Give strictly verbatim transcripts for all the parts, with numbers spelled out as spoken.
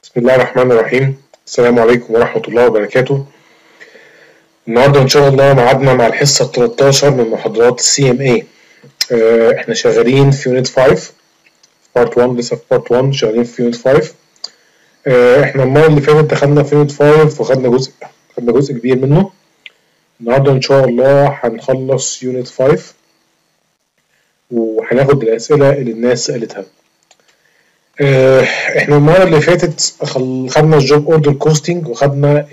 بسم الله الرحمن الرحيم. السلام عليكم ورحمة الله وبركاته. النهارده إن شاء الله ميعادنا مع الحصة التلتاشر من محاضرات السي ام اي. احنا شغالين في يونت خمسة بارت واحد، لسه في بارت واحد شغالين في يونت خمسة. اه احنا المرة اللي فاتت دخلنا في يونت خمسة وخدنا جزء خدنا جزء كبير منه. النهارده إن شاء الله هنخلص يونت خمسة وهناخد الأسئلة اللي الناس سألتها. اه احنا المرة اللي فاتت خدنا الجوب اوردر كوستنج وخدنا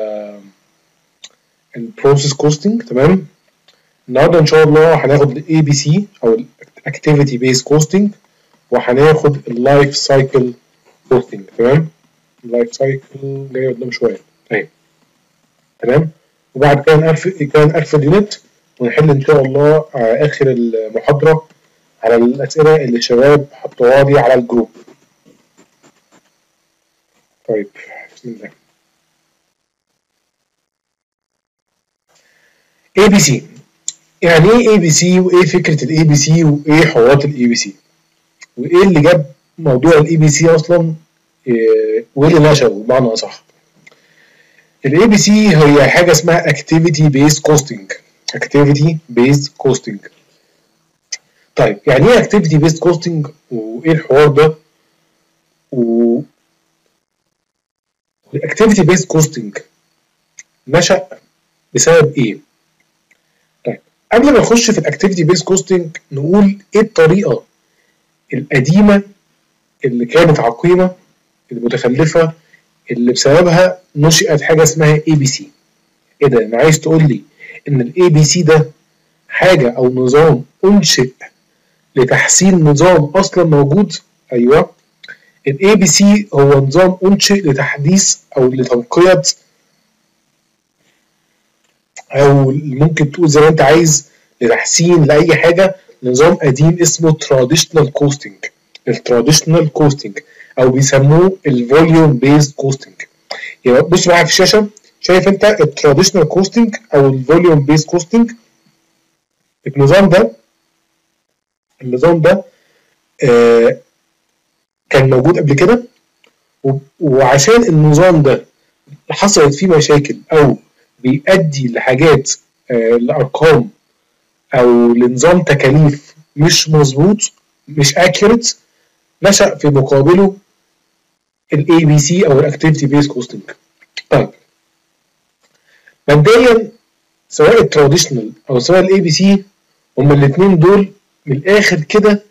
البروسيس كوستنج، تمام. النهارده ان شاء الله هناخد الاي بي سي او الاكتيفيتي بيس كوستنج، وهناخد اللايف سايكل كوستنج، تمام. اللايف سايكل جاي قدام شويه اهي، تمام. وبعد كده نقفل كده نقفل اليونت ونحل ان شاء الله اخر المحاضره على الاسئله اللي الشباب حطوها لي على الجروب. طيب بسم الله. اي بي سي، يعني ايه اي بي سي وايه فكره الاي بي سي وايه حوارات الاي بي سي وايه اللي جاب موضوع الاي بي سي اصلا، إيه وايه اللي نشأه بمعنى اصح. الاي بي سي هي حاجه اسمها اكتيفيتي بيس كوستنج. اكتيفيتي بيس كوستنج. طيب يعني ايه اكتيفيتي بيس كوستنج وايه الحوار ده؟ و الاكتيفيتي بيس كوستنج نشأ بسبب ايه؟ طيب قبل ما نخش في الاكتيفيتي بيس كوستنج نقول ايه الطريقه القديمه اللي كانت عقيمه المتخلفه اللي بسببها نشئت حاجه اسمها اي بي سي. ايه ده؟ انا عايز تقول لي ان الاي بي سي ده حاجه او نظام انشئ لتحسين نظام اصلا موجود؟ ايوه، الاي بي سي هو نظام انشئ لتحديث او لتنقيه، او ممكن تقول زي ما انت عايز لتحسين لاي حاجه، نظام قديم اسمه تراديشنال كوستنج. التراديشنال كوستنج او بيسموه الفوليوم بيزد كوستنج. يبقى بص معايا في الشاشه، شايف انت التراديشنال كوستنج او الفوليوم بيزد كوستنج؟ النظام ده النظام ده آه كان موجود قبل كده، وعشان النظام ده حصلت فيه مشاكل او بيؤدي لحاجات آه لارقام او لنظام تكاليف مش مظبوط، مش accurate، نشأ في مقابله الاي بي سي او الاكتيفيتي بيس كوستنج. طيب مبدئيا سواء التراديشنال او سواء الاي بي سي، هما الاثنين دول من الاخر كده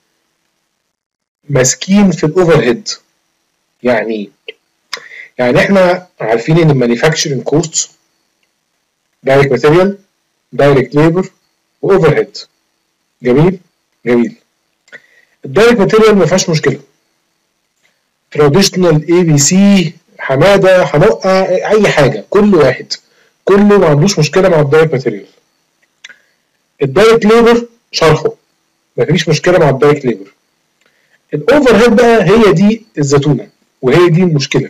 ماسكين في الاوفر هيد. يعني ايه؟ يعني احنا عارفين ان المانيفاكتشرنج كوست دايركت ماتيريال، دايركت ليبر، واوفر هيد. جميل جميل. الدايركت ماتيريال ما فيهاش مشكله، تراديشنال اي بي سي، حماده، حمقه، اي حاجه، كل واحد كله ما عندوش مشكله مع الدايركت ماتيريال. الدايركت ليبر شرحه ما فيش مشكله مع الدايركت ليبر. الاوفر هيد بقى هي دي الزتونه وهي دي المشكله.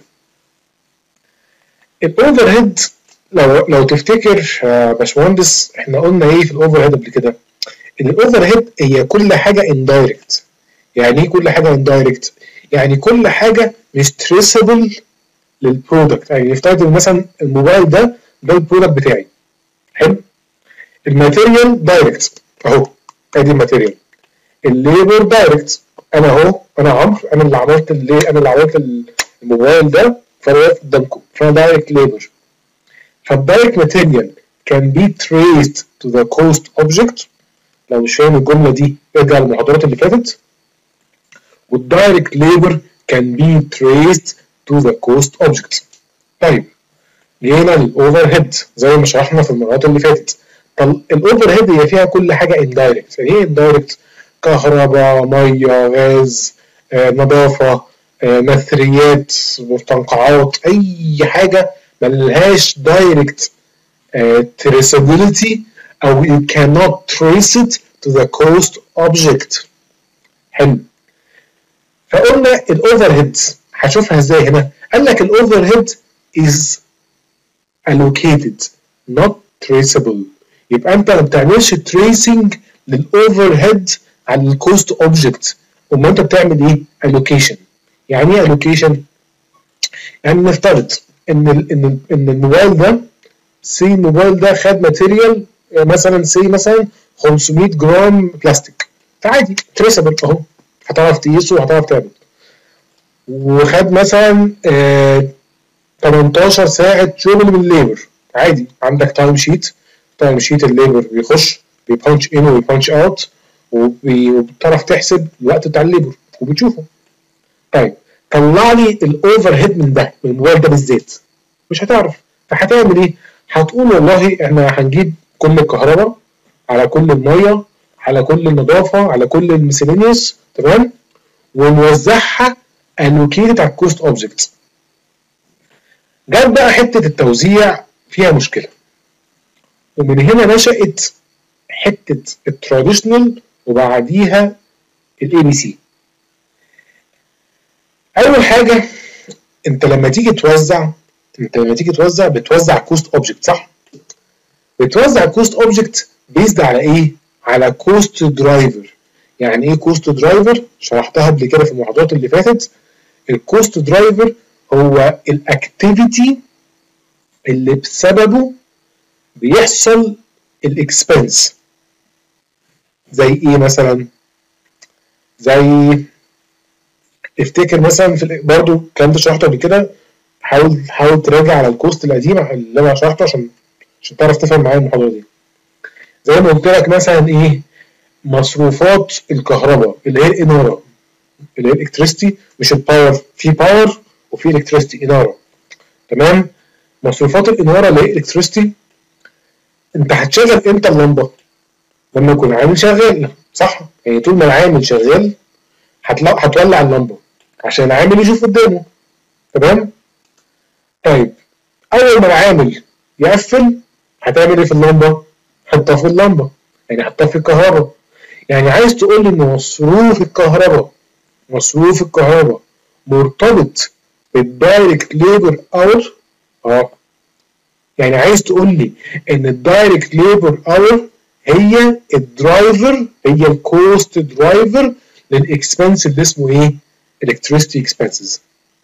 الاوفر هيد لو لو تفتكر يا باشمهندس احنا قلنا ايه في الاوفر هيد قبل كده؟ ان الاوفر هيد هي كل حاجه اندايركت. يعني ايه كل حاجه اندايركت؟ يعني كل حاجه مش تريسبل للبرودكت. يعني نفترض مثلا الموبايل ده ده البرودكت بتاعي، حلو. الماتيريال دايركت اهو، ادي الماتيريال. الليبر دايركت، انا اهو، انا عمرو، انا اللي عملت اللي انا اللي عملت الموبايل ده، فانا واقف قدامكم، فانا دايركت ليبر. فالدايركت ماتيريال can be traced to the cost object. لو مش فاهم الجمله دي ارجع للمحاضرات اللي فاتت. والدايركت ليبر can be traced to the cost object. طيب جينا للاوفر هيد زي ما شرحنا في المرات اللي فاتت. طب الاوفر هيد هي فيها كل حاجه اندايركت. يعني ايه اندايركت؟ كهرباء، ميه، غاز، آه، نظافه، آه، نثريات، مستنقعات، اي حاجه ملهاش دايركت traceability او you cannot trace it to the cost object. حلو. فقلنا الاوفر هيد هشوفها ازاي هنا. قال لك الاوفر هيد is allocated not traceable. يبقى انت ما بتعملش tracing للاوفر هيد على الكوست اوبجكت، امال انت بتعمل ايه؟ allocation. يعني ايه allocation؟ يعني نفترض ان ال ان ال ان الموبايل ده سي الموبايل ده خد ماتيريال مثلا سي مثلا خمسمية جرام بلاستيك، فعادي تريسبل اهو، هتعرف تقيسه وهتعرف تعمل. وخد مثلا آه تمنتاشر ساعة شغل من الليبر، عادي عندك تايم شيت، تايم شيت الليبر بيخش بيبانش ان وبيبانش اوت وبتعرف تحسب الوقت بتاع الليبر وبتشوفه. طيب طلع لي الاوفر هيد من ده، من الموبايل ده بالذات، مش هتعرف. فهتعمل ايه؟ هتقول والله احنا هنجيب كل الكهرباء على كل الميه على كل النظافه على كل الميسيلينيوس، تمام، ونوزعها allocated على الكوست اوبجكت. جت بقى حته التوزيع فيها مشكله، ومن هنا نشأت حته التراديشنال وبعديها الاي بي سي. اول حاجه، انت لما تيجي توزع انت لما تيجي توزع بتوزع كوست اوبجكت، صح؟ بتوزع كوست اوبجكت بيزد على ايه؟ على كوست درايفر. يعني ايه كوست درايفر؟ شرحتها قبل كده في المحاضرات اللي فاتت. الكوست درايفر هو الاكتيفيتي اللي بسببه بيحصل الاكسبنس. زي ايه مثلا؟ زي افتكر مثلا في برضه الكلام ده شرحته قبل كده، حاول حاول تراجع على الكوست القديم اللي انا شرحته عشان عشان تعرف تفهم معايا المحاضره دي. زي ما قلت لك مثلا ايه؟ مصروفات الكهرباء اللي هي الاناره، اللي هي الالكتريستي، مش الباور، في باور وفي الكتريستي اناره، تمام؟ مصروفات الاناره اللي هي الكتريستي، انت هتشغل امتى اللمبه؟ لما يكون العامل شغال، صح؟ يعني طول ما العامل شغال هتولع اللمبه عشان العامل يشوف قدامه، تمام؟ طيب اول ما العامل يقفل هتعمل ايه في اللمبه؟ هتطفي اللمبه، يعني هتطفي الكهرباء. يعني عايز تقول لي ان مصروف الكهرباء مصروف الكهرباء مرتبط بالدايركت ليبر اور؟ اه. يعني عايز تقول لي ان الدايركت ليبر اور هي الدرايفر، هي الكوست درايفر للاكسبنس اللي اسمه ايه؟ electricity expenses.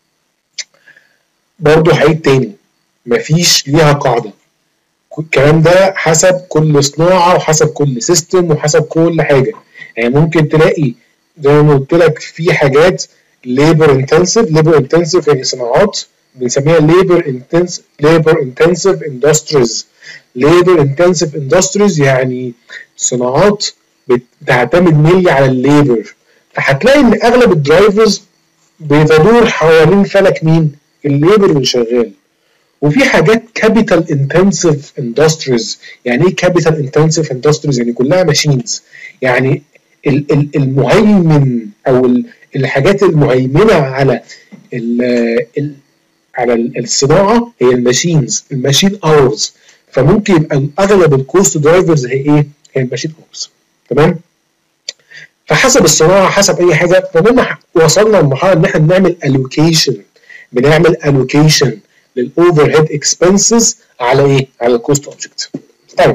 برضه هعيد تاني، مفيش ليها قاعده، الكلام ده حسب كل صناعه وحسب كل سيستم وحسب كل حاجه. يعني ممكن تلاقي زي ما قلت لك في حاجات ليبر انتنسيف، ليبر انتنسيف يعني صناعات بنسميها ليبر انتنسيف، ليبر انتنسيف اندستريز. ليبر انتنسيف اندستريز يعني صناعات بتعتمد ملي على الليبر، فهتلاقي ان اغلب الدرايفرز بتدور حوالين فلك مين؟ الليبر اللي شغال. وفي حاجات كابيتال انتنسيف اندستريز. يعني ايه كابيتال انتنسيف اندستريز؟ يعني كلها ماشينز. يعني المهيمن او الحاجات المهيمنه على ال ال على الصناعه هي الماشينز، الماشين اورز. فممكن يبقى اغلب الكوست درايفرز هي ايه؟ هي الماشين اورز، تمام؟ فحسب الصناعه حسب اي حاجه. فلما وصلنا لمرحله ان احنا بنعمل الوكيشن بنعمل الوكيشن للاوفر هيد اكسبنسز على ايه؟ على الكوست اوبجكت. طيب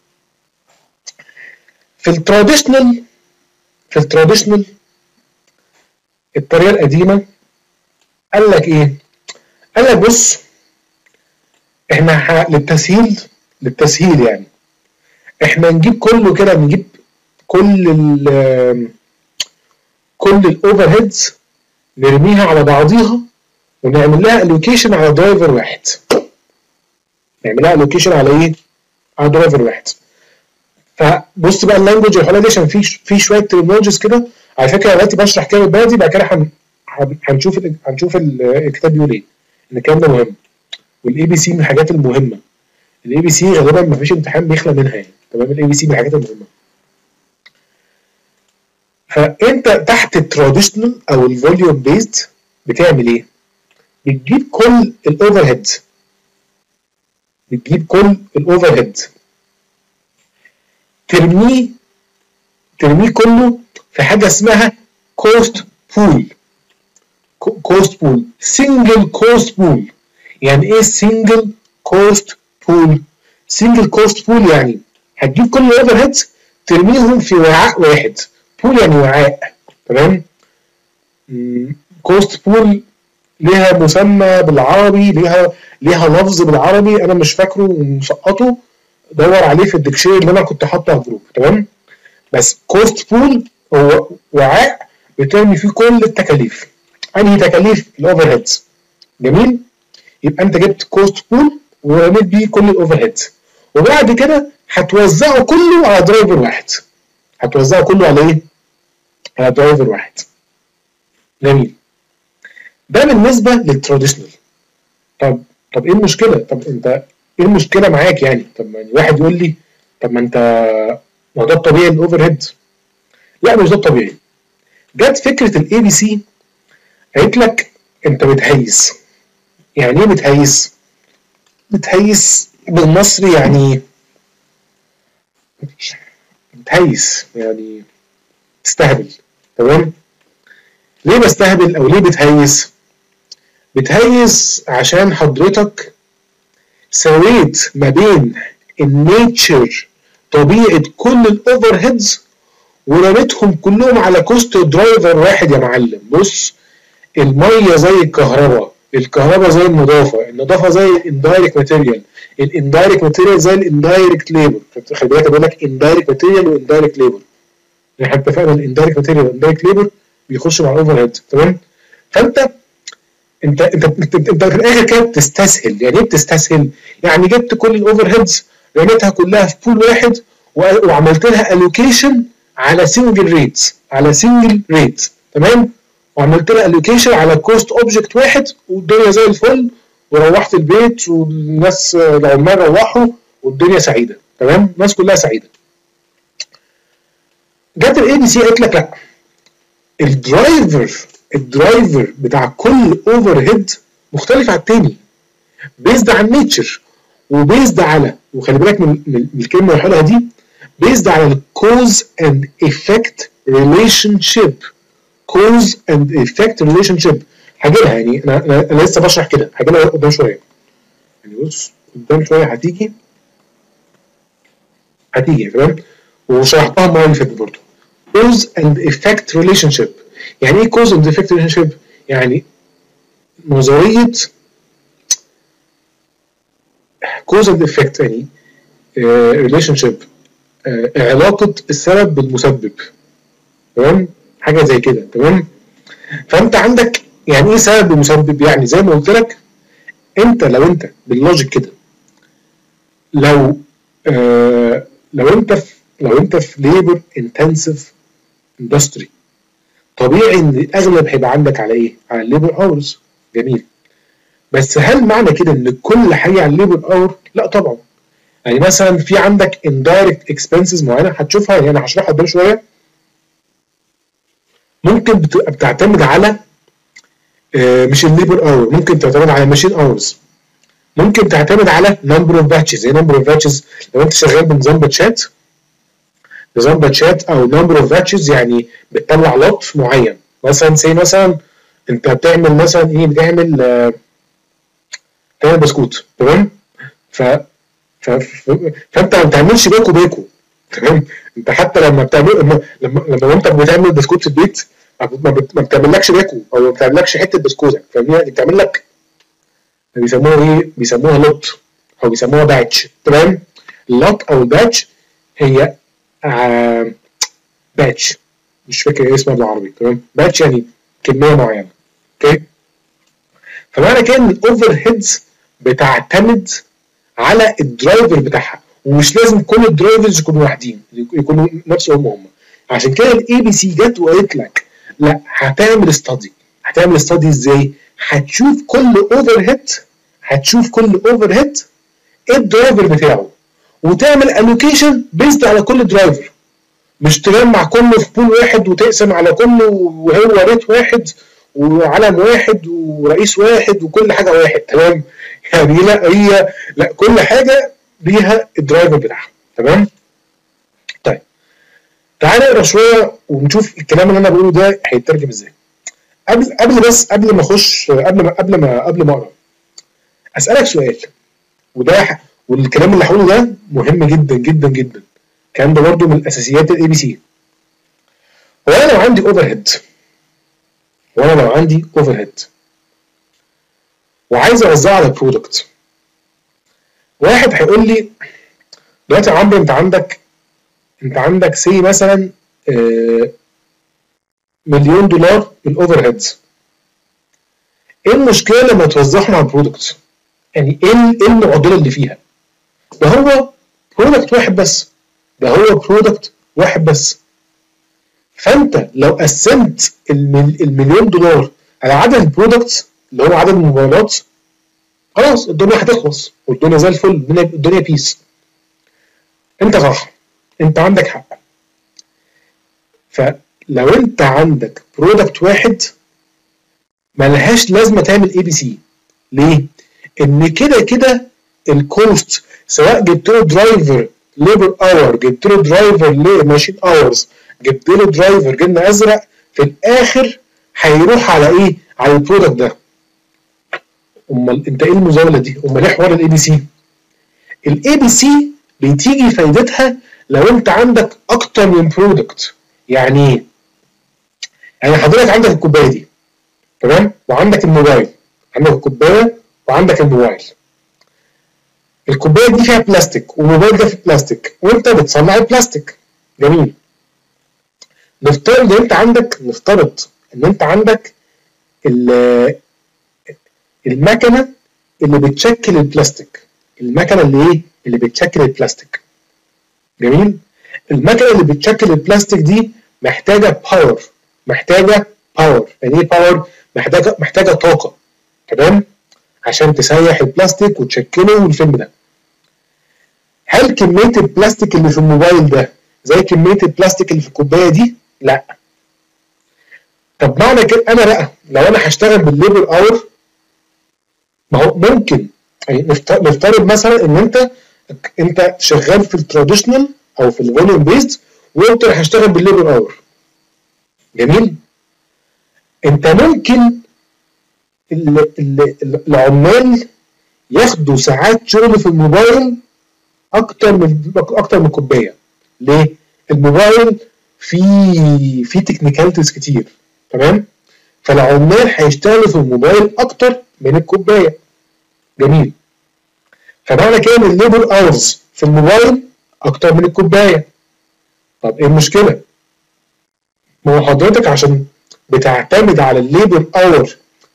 في التراديشنال في التراديشنال الطريقه القديمه قال لك ايه؟ قال لك بص، احنا للتسهيل للتسهيل يعني احنا نجيب كله كده، نجيب كل ال كل الاوفر هيدز نرميها على بعضيها ونعمل لها الوكيشن على درايفر واحد. نعمل لها الوكيشن على ايه؟ على درايفر واحد. فبص بقى اللانجوج الحوالي دي عشان في في شويه ترمينولوجيز كده. على فكره دلوقتي بشرح كده بالبلدي، بعد كده هنشوف هنشوف الكتاب بيقول ايه، ان الكلام ده مهم. والاي بي سي من الحاجات المهمه. الاي بي سي غالبا ما فيش امتحان بيخلى منها يعني، تمام؟ الاي بي سي من الحاجات المهمه. فانت تحت التراديشنال او الفوليوم بيزد بتعمل ايه؟ بتجيب كل الاوفر هيد بتجيب كل الاوفر هيد ترميه ترميه كله في حاجه اسمها كوست بول. كوست بول، سنجل كوست بول. يعني ايه سنجل كوست بول؟ سنجل كوست بول يعني هتجيب كل الاوفر هيدز ترميهم في وعاء واحد. بول يعني وعاء، تمام؟ كوست بول ليها مسمى بالعربي، ليها ليها لفظ بالعربي انا مش فاكره ومسقطه، دور عليه في الديكشنري اللي انا كنت حاطه على الجروب. تمام؟ بس كوست بول هو وعاء بترمي فيه كل التكاليف. انهي تكاليف؟ الاوفر هيدز. جميل؟ يبقى انت جبت كوست بول ورميت بيه كل الاوفر هيدز، وبعد كده هتوزعه كله على درايفر واحد. هتوزعه كله على ايه؟ على درايفر واحد. جميل. ده بالنسبه للتراديشنال. طب طب ايه المشكله؟ طب انت ايه المشكله معاك يعني؟ طب يعني واحد يقول لي طب ما انت ما ده الطبيعي الاوفر هيد. لا مش ده الطبيعي. جت فكره الاي بي سي قالت لك انت بتهيس. يعني ايه بتهيس؟ بتهيس بالمصري يعني بتهيس يعني تستهبل. تمام؟ ليه بستهبل او ليه بتهيس؟ بتهيس عشان حضرتك سويت ما بين النيتشر طبيعه كل الاوفر هيدز ورميتهم كلهم على كوست درايفر واحد. يا معلم بص، الميه زي الكهرباء، الكهرباء زي النظافه، النظافه زي الاندايركت ماتيريال، الاندايركت ماتيريال زي الاندايركت ليبر. خلي بالك بقول لك اندايركت ماتيريال واندايركت ليبر. احنا اتفقنا الاندايركت ماتيريال والاندايركت ليبر بيخشوا مع الاوفر هيد. تمام؟ فانت انت انت انت, انت في الاخر كده بتستسهل. يعني ايه بتستسهل؟ يعني جبت كل الاوفر هيدز رميتها كلها في بول واحد وعملت لها الوكيشن على سنجل ريت، على سنجل ريت. تمام؟ وعملت لها الوكيشن على كوست اوبجكت واحد والدنيا زي الفل، وروحت البيت والناس العمال روحوا والدنيا سعيده. تمام؟ الناس كلها سعيده. جت الاي بي سي قالت لك لا، الدرايفر الدرايفر بتاع كل اوفر هيد مختلف عن التاني، بيزد على النيتشر وبيزد على، وخلي بالك من, من الكلمه اللي هقولها دي، بيزد على الكوز اند افكت ريليشن شيب. كوز اند افكت ريليشن شيب هجيلها. يعني انا انا, أنا لسه بشرح كده، هجيلها قدام شويه. يعني بص قدام شويه هتيجي هتيجي تمام؟ وشرحتها المره اللي فاتت برضه. كوز اند افكت ريليشن شيب. يعني ايه كوز اند افكت ريليشن شيب؟ يعني نظريه كوز اند افكت يعني ريليشن شيب، علاقه السبب بالمسبب. تمام؟ حاجه زي كده. تمام؟ فانت عندك يعني ايه سبب ومسبب؟ يعني زي ما قلت لك، انت لو انت باللوجيك كده، لو آه لو انت في لو انت في ليبر انتنسيف اندستري، طبيعي ان الاغلب هيبقى عندك على ايه؟ على الليبر اورز. جميل. بس هل معنى كده ان كل حاجه على الليبر اور؟ لا طبعا. يعني مثلا في عندك indirect expenses معينه هتشوفها، يعني انا هشرحها قدام شويه، ممكن بتبقى بتعتمد على آه مش الليبر اور، ممكن تعتمد على ماشين اورز، ممكن تعتمد على نمبر اوف باتشز. ايه نمبر اوف باتشز؟ لو انت شغال بنظام باتشات، نظام باتشات او نمبر اوف باتشز يعني بتطلع لوت معين. مثلا زي مثلا انت بتعمل مثلا ايه؟ بتعمل آه تعمل بسكوت. تمام؟ ف ف... ف... فانت ما بتعملش باكو باكو. تمام؟ انت حتى لما بتعمل لما لما, لما انت بتعمل بسكوت في البيت ما, بت... ما بتعملكش باكو او ما بتعملكش حته بسكوته. فاهمني؟ بتعمل لك بيسموها ايه؟ بيسموها لوت او بيسموها باتش. تمام؟ اللوت او الباتش هي آه باتش، مش فاكر ايه اسمها بالعربي. تمام؟ باتش يعني كميه معينه. اوكي؟ فمعنى كده ان الاوفر هيدز بتعتمد على الدرايفر بتاعها، ومش لازم كل الدرايفرز يكونوا واحدين، يكونوا نفس هم هم. عشان كده الاي بي سي جت وقالت لك لا، هتعمل استادي. هتعمل استادي ازاي؟ هتشوف كل اوفر هيد هتشوف كل اوفر هيد ايه الدرايفر بتاعه، وتعمل الوكيشن بيزد على كل درايفر. مش تجمع كله في بول واحد وتقسم على كله وهو ريت واحد وعلم واحد ورئيس واحد وكل حاجه واحد. تمام؟ يعني لا، هي لا، كل حاجه ليها الدرايفر بتاعها. تمام؟ طيب تعالى نقرا شويه ونشوف الكلام اللي انا بقوله ده هيترجم ازاي. قبل قبل بس قبل ما اخش قبل ما قبل ما قبل ما اقرا اسالك سؤال، وده والكلام اللي هقوله ده مهم جدا جدا جدا. الكلام ده برضه من اساسيات الاي بي سي. هو انا لو عندي اوفر هيد، وانا لو عندي اوفر هيد وعايز اوزعه على برودكت. واحد هيقول لي دلوقتي يا عمرو انت عندك انت عندك سي مثلا آه مليون دولار من الاوفر هيدز، ايه المشكله لما توزعهم على البرودكت؟ يعني ايه ايه المعضله اللي فيها؟ ده هو برودكت واحد بس، ده هو برودكت واحد بس. فانت لو قسمت المليون دولار على عدد البرودكتس اللي هو عدد الموبايلات، خلاص الدنيا هتخلص والدنيا زي الفل، الدنيا الدنيا بيس. انت صح، انت عندك حق. فلو انت عندك برودكت واحد ملهاش لازمه تعمل اي بي سي. ليه؟ ان كده كده الكوست سواء جبت له درايفر ليبر اور، جبت له درايفر لماشين اورز، جبت له درايفر جبنه ازرق، في الاخر هيروح على ايه؟ على البرودكت ده. امال انت ايه المزاوله دي؟ امال ايه حوار الاي بي سي؟ الاي بي سي بتيجي فايدتها لو انت عندك اكتر من برودكت. يعني ايه؟ يعني حضرتك عندك الكوبايه دي، تمام؟ وعندك الموبايل، عندك الكوبايه وعندك الموبايل. الكوبايه دي فيها بلاستيك والموبايل ده فيه بلاستيك وانت بتصنع البلاستيك. جميل. نفترض ان انت عندك نفترض ان انت عندك المكنه اللي بتشكل البلاستيك، المكنه اللي ايه؟ اللي بتشكل البلاستيك. جميل. المكنه اللي بتشكل البلاستيك دي محتاجه باور، محتاجه باور. يعني ايه باور؟ محتاجه محتاجه طاقه، تمام؟ عشان تسيح البلاستيك وتشكله والفيلم ده. هل كميه البلاستيك اللي في الموبايل ده زي كميه البلاستيك اللي في الكوبايه دي؟ لا. طب معنى كده انا بقى لو انا هشتغل بالليبر اور، ما هو ممكن يعني نفترض مثلا ان انت انت شغال في التراديشنال او في الفوليوم بيزد وانت هشتغل بالليبر اور. جميل. انت ممكن العمال ياخدوا ساعات شغل في الموبايل اكتر من اكتر من كوبايه. ليه؟ الموبايل فيه فيه تكنيكاليتيز كتير، تمام؟ فالعمال هيشتغلوا في الموبايل اكتر من الكوبايه. جميل. فمعنى كده ان الليبر اورز في الموبايل اكتر من الكوبايه. طب ايه المشكله؟ ما هو حضرتك عشان بتعتمد على الليبر اور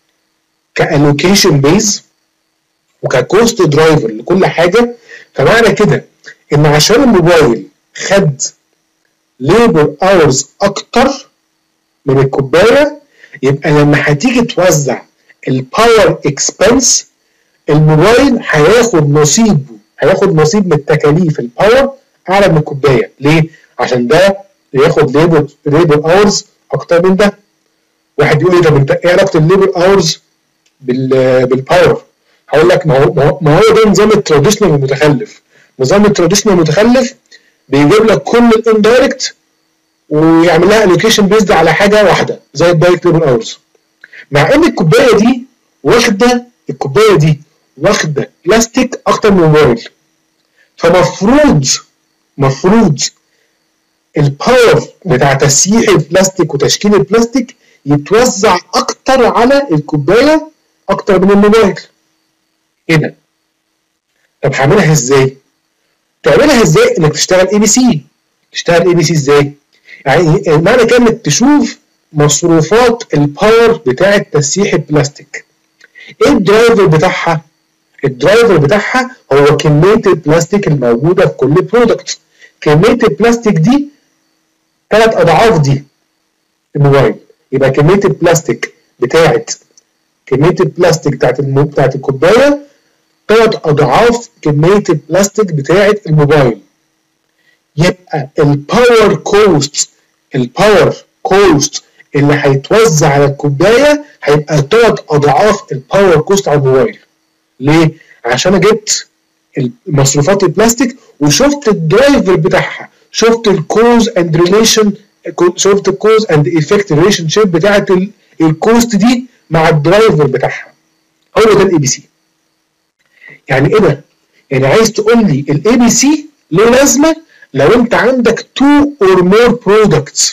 كالوكيشن بيز وككوست درايفر لكل حاجه، فمعنى كده ان عشان الموبايل خد ليبر اورز اكتر من الكوبايه، يبقى لما هتيجي توزع الباور اكسبنس الموبايل هياخد نصيبه، هياخد نصيب من التكاليف الباور اعلى من الكوبايه. ليه؟ عشان ده ياخد ليبر ليبر اورز اكتر من ده. واحد يقول لي طب انت ايه علاقه الليبر اورز بالباور؟ هقول لك ما هو ما هو ده نظام التراديشنال المتخلف. نظام التراديشنال المتخلف بيجيب لك كل الاندايركت ويعمل لها الوكيشن بيزد على حاجه واحده زي الدايركت ليبر اورز، مع ان الكوبايه دي واخده الكوبايه دي واخده بلاستيك اكتر من الموبايل. فمفروض مفروض الباور بتاع تسييح البلاستيك وتشكيل البلاستيك يتوزع اكتر على الكوبايه اكتر من الموبايل. ايه ده؟ طب هعملها ازاي؟ تعملها ازاي؟ انك تشتغل اي بي سي. تشتغل اي بي سي ازاي؟ يعني معنى كده انك تشوف مصروفات الباور بتاعه تسييح البلاستيك. ايه الدرايفر بتاعها؟ الدرايفر بتاعها هو كميه البلاستيك الموجوده في كل برودكت. كميه البلاستيك دي ثلاث اضعاف دي الموبايل. يبقى كميه البلاستيك بتاعه كميه البلاستيك بتاعه المو... بتاعه الكوبايه ثلاث اضعاف كميه البلاستيك بتاعه الموبايل. يبقى الباور كوست الباور كوست اللي هيتوزع على الكوبايه هيبقى ثلاث اضعاف الباور كوست على الموبايل. ليه؟ عشان انا جبت مصروفات البلاستيك وشفت الدرايفر بتاعها، شفت الكوز اند ريليشن، شفت الكوز اند ايفكت ريليشن شيب بتاعت الكوست دي مع الدرايفر بتاعها. هو ده الاي بي سي. يعني ايه ده؟ يعني عايز تقول لي الاي بي سي له لازمه لو انت عندك two or more products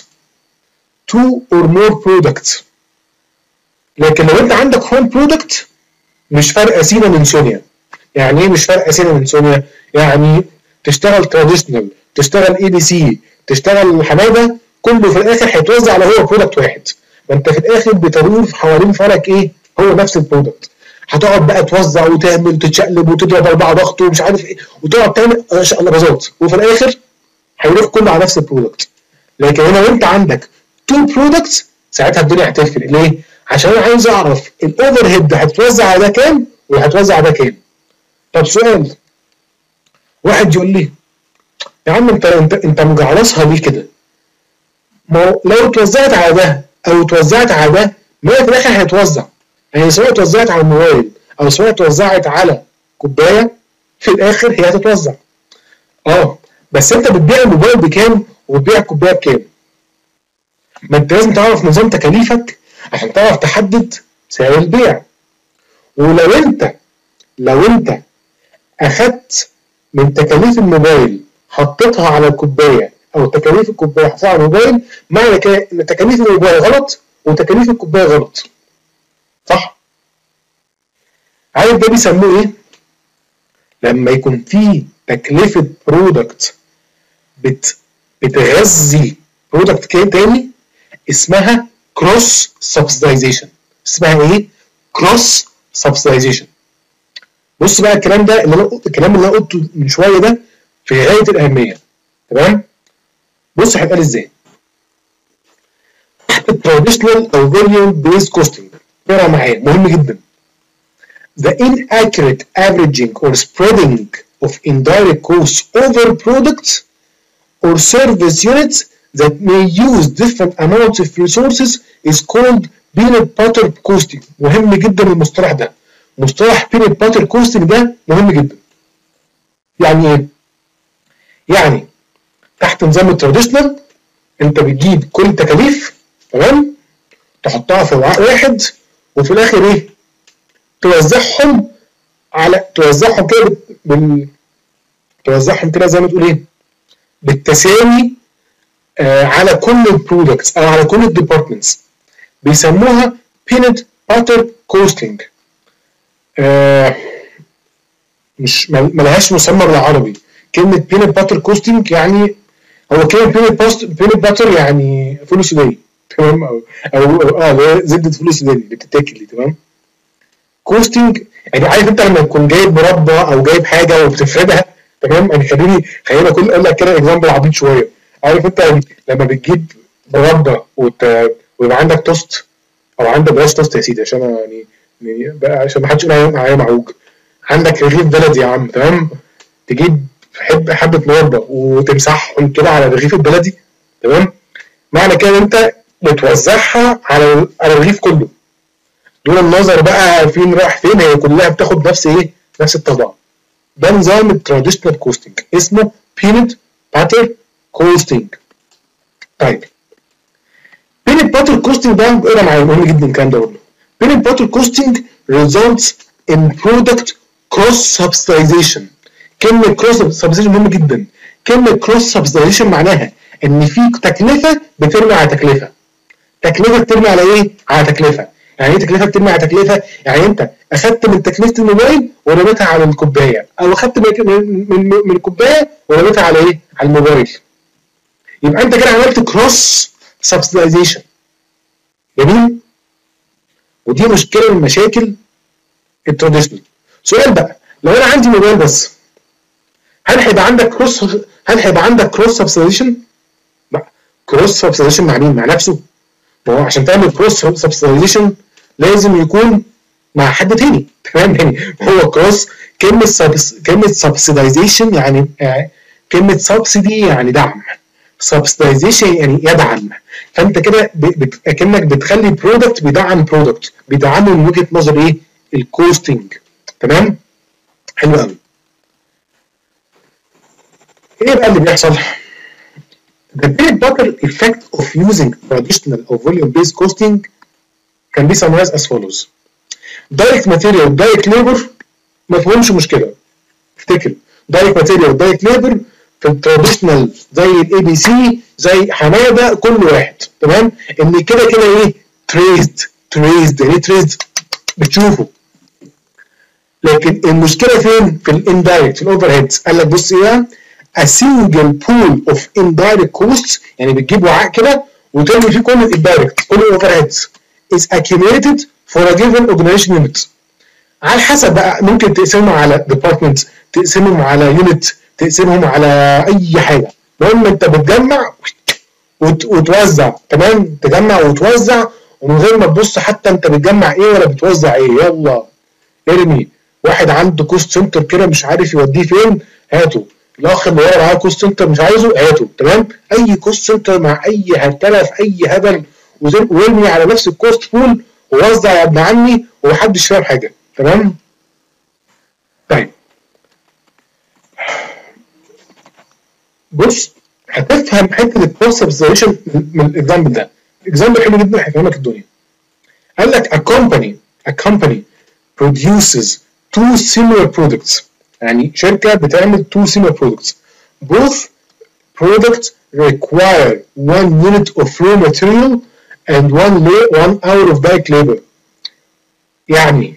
two or more products، لكن لو انت عندك one product مش فارقه سينا من سونيا. يعني ايه مش فارقه سينا من سونيا؟ يعني تشتغل تراديشنال، تشتغل اي بي سي، تشتغل حماده، كله في الاخر هيتوزع على هو برودكت واحد. ما انت في الاخر بتدور حوالين فلك ايه؟ هو نفس البرودكت. هتقعد بقى توزع وتعمل وتتشقلب وتضرب اربعه ضغط ومش عارف ايه وتقعد تعمل قلبازات، وفي الاخر هيروح كله على نفس البرودكت. لكن هنا وانت عندك تو برودكتس ساعتها الدنيا هتفرق. ليه؟ عشان انا عايز اعرف الاوفر هيد هتتوزع على ده كام وهتوزع على ده كام. طب سؤال، واحد يقول لي يا عم انت انت انت مجعلصها ليه كده؟ ما لو اتوزعت على ده او اتوزعت على ده ما في الاخر هيتوزع. يعني سواء اتوزعت على الموبايل او سواء اتوزعت على كوبايه في الاخر هي هتتوزع. اه بس انت بتبيع الموبايل بكام وبتبيع الكوبايه بكام؟ ما انت لازم تعرف نظام تكاليفك عشان تعرف تحدد سعر البيع. ولو انت لو انت اخدت من تكاليف الموبايل حطيتها على الكوبايه او تكاليف الكوبايه حطيتها على الموبايل، معنى كده ان تكاليف الموبايل غلط وتكاليف الكوبايه غلط. صح؟ عارف ده بيسموه ايه؟ لما يكون في تكلفه برودكت بت بتغذي برودكت تاني اسمها كروس سبسيدايزيشن. اسمها ايه؟ كروس سبسيدايزيشن. بص بقى الكلام ده اللي انا الكلام اللي انا قلته من شويه ده في غايه الاهميه. تمام؟ بص هيتقال ازاي؟ التراديشنال او فوليوم بيز كوستنج اقرا معايا مهم جدا. The inaccurate averaging or spreading of indirect costs over products or service units that may use different amounts of resources is called peanut butter costing. مهم جدا المصطلح ده. مصطلح peanut butter costing ده مهم جدا. يعني ايه؟ يعني تحت نظام التراديشنال انت بتجيب كل التكاليف تمام؟ تحطها في وعاء واحد وفي الاخر ايه؟ توزعهم على توزعهم كده بال توزعهم كده زي ما تقول ايه؟ بالتساوي آه على كل البرودكتس او على كل الديبارتمنتس. بيسموها peanut butter costing. آه مش ملهاش مسمى بالعربي. كلمة peanut butter costing يعني هو كلمة peanut butter يعني فول سوداني تمام، او او اه زبدة فول سوداني اللي بتتاكل دي. تمام؟ كوستنج يعني عارف انت لما تكون جايب مربى او جايب حاجه وبتفردها تمام. يعني خليني خليني اقول اقول لك كده اكزامبل عبيط شويه. عارف انت لما بتجيب مربى وت... ويبقى عندك توست او عندك بلاش توست يا سيدي عشان يعني يعني بقى عشان ما حدش يقول معايا معوج. عندك رغيف بلدي يا عم تمام، تجيب حبه حبه مربى وتمسحهم كده على الرغيف البلدي تمام. معنى كده انت بتوزعها على على الرغيف كله دون النظر بقى فين راح فين، هي كلها بتاخد نفس ايه؟ نفس الطبقه. ده نظام التراديشنال كوستنج اسمه peanut butter costing. طيب peanut butter costing ده اقرا معايا مهم جدا الكلام ده برضه. peanut butter costing results in product cross subsidization. كلمه cross subsidization مهمه جدا. كلمه cross subsidization معناها ان في تكلفه بترمي على تكلفه. تكلفه بترمي على ايه؟ على تكلفه. يعني ايه تكلفه بترمي على تكلفه؟ يعني انت اخدت من تكلفه الموبايل ورميتها على الكوبايه، او اخدت من من من الكوبايه ورميتها على ايه؟ على الموبايل. يبقى انت كده عملت كروس سبسيدايزيشن. جميل؟ ودي مشكله من مشاكل التراديشنال. سؤال بقى، لو انا عندي موبايل بس هل هيبقى عندك كروس هل هيبقى عندك كروس سبسيدايزيشن؟ لا. كروس سبسيدايزيشن مع مين؟ مع نفسه. ما هو عشان تعمل كروس سبسيدايزيشن لازم يكون مع حد تاني تمام. يعني هو كروس كلمه سبس كلمه سبسيدايزيشن يعني آه كلمه سبسيدي يعني دعم، سبسيدايزيشن يعني يدعم. فانت كده اكنك بتخلي برودكت بيدعم برودكت، بيدعمه من وجهه نظر ايه؟ الكوستنج. تمام؟ حلو قوي. ايه بقى اللي بيحصل؟ The peanut butter effect of using traditional or volume-based costing can be summarized as follows. Direct material و direct labor ما فيهمش مشكلة. افتكر direct material و direct labor في التراديشنال زي الاي بي سي زي حمادة كل واحد تمام؟ ان كده كده ايه؟ traced traced يعني traced بتشوفه. لكن المشكله فين؟ في الاندايركت، في الاوفر هيدز. قال لك بص ايه؟ a single pool of indirect costs، يعني بتجيب وعاء كده وترمي فيه كل الاندايركت، كل الاوفر هيدز is accumulated for a given organization unit. على حسب بقى، ممكن تقسمهم على ديبارتمنت، تقسمهم على يونت، تقسمهم على اي حاجه. المهم انت بتجمع وت... وتوزع، تمام؟ تجمع وتوزع ومن غير ما تبص حتى انت بتجمع ايه ولا بتوزع ايه. يلا ارمي. واحد عنده كوست سنتر كده مش عارف يوديه فين، هاته. الاخ اللي ورا معاه كوست سنتر مش عايزه، هاته. تمام؟ اي كوست سنتر مع اي هرتله في اي هبل وارمي على نفس الكوست بول ووزع يا ابن عمي ومحدش فاهم حاجه. تمام؟ طيب بص، هتفهم حته الكوست سبستيشن من الاكزامبل ده. الاكزامبل حلو جدا هيفهمك الدنيا. قال لك a company a company produces two similar products، يعني شركه بتعمل two similar products. Both products require one unit of raw material and one one hour of direct labor. يعني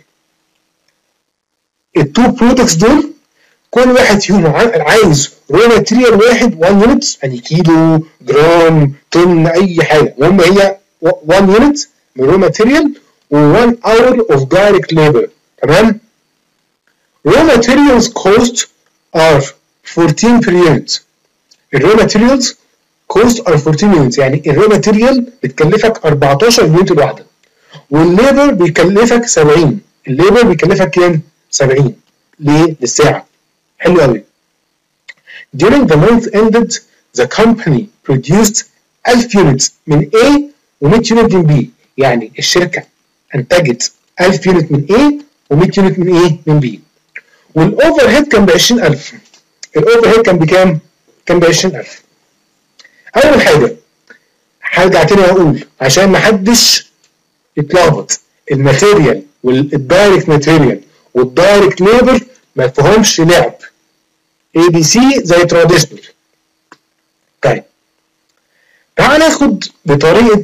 التو برودكتس دول كل واحد فيهم عايز رو ماتيريال واحد واحد يونت، يعني كيلو، جرام، طن، اي حاجه. المهم هي واحد يونت من رو ماتيريال و1 hour of direct labor. تمام؟ raw materials cost are fourteen per unit. الرو ماتيريالز cost are fourteen units، يعني الرو ماتيريال بتكلفك أربعتاشر يونت الواحده، والليبر بيكلفك سبعين. الليبر بيكلفك كام؟ سبعين. ليه؟ للساعه. حلو قوي. During the month ended the company produced ألف يونت من A و100 يونت من B، يعني الشركه انتجت ألف يونت من A و100 يونت من A من B، والاوفر هيد كان ب عشرين ألف. الاوفر هيد كان بكام؟ كان ب عشرين ألف. اول حاجه هرجع تاني واقول عشان ما حدش يتلخبط، الماتيريال والدايركت ماتيريال والدايركت ليبر ما فيهمش لعب. اي بي سي زي تراديشنال. طيب تعال ناخد بطريقه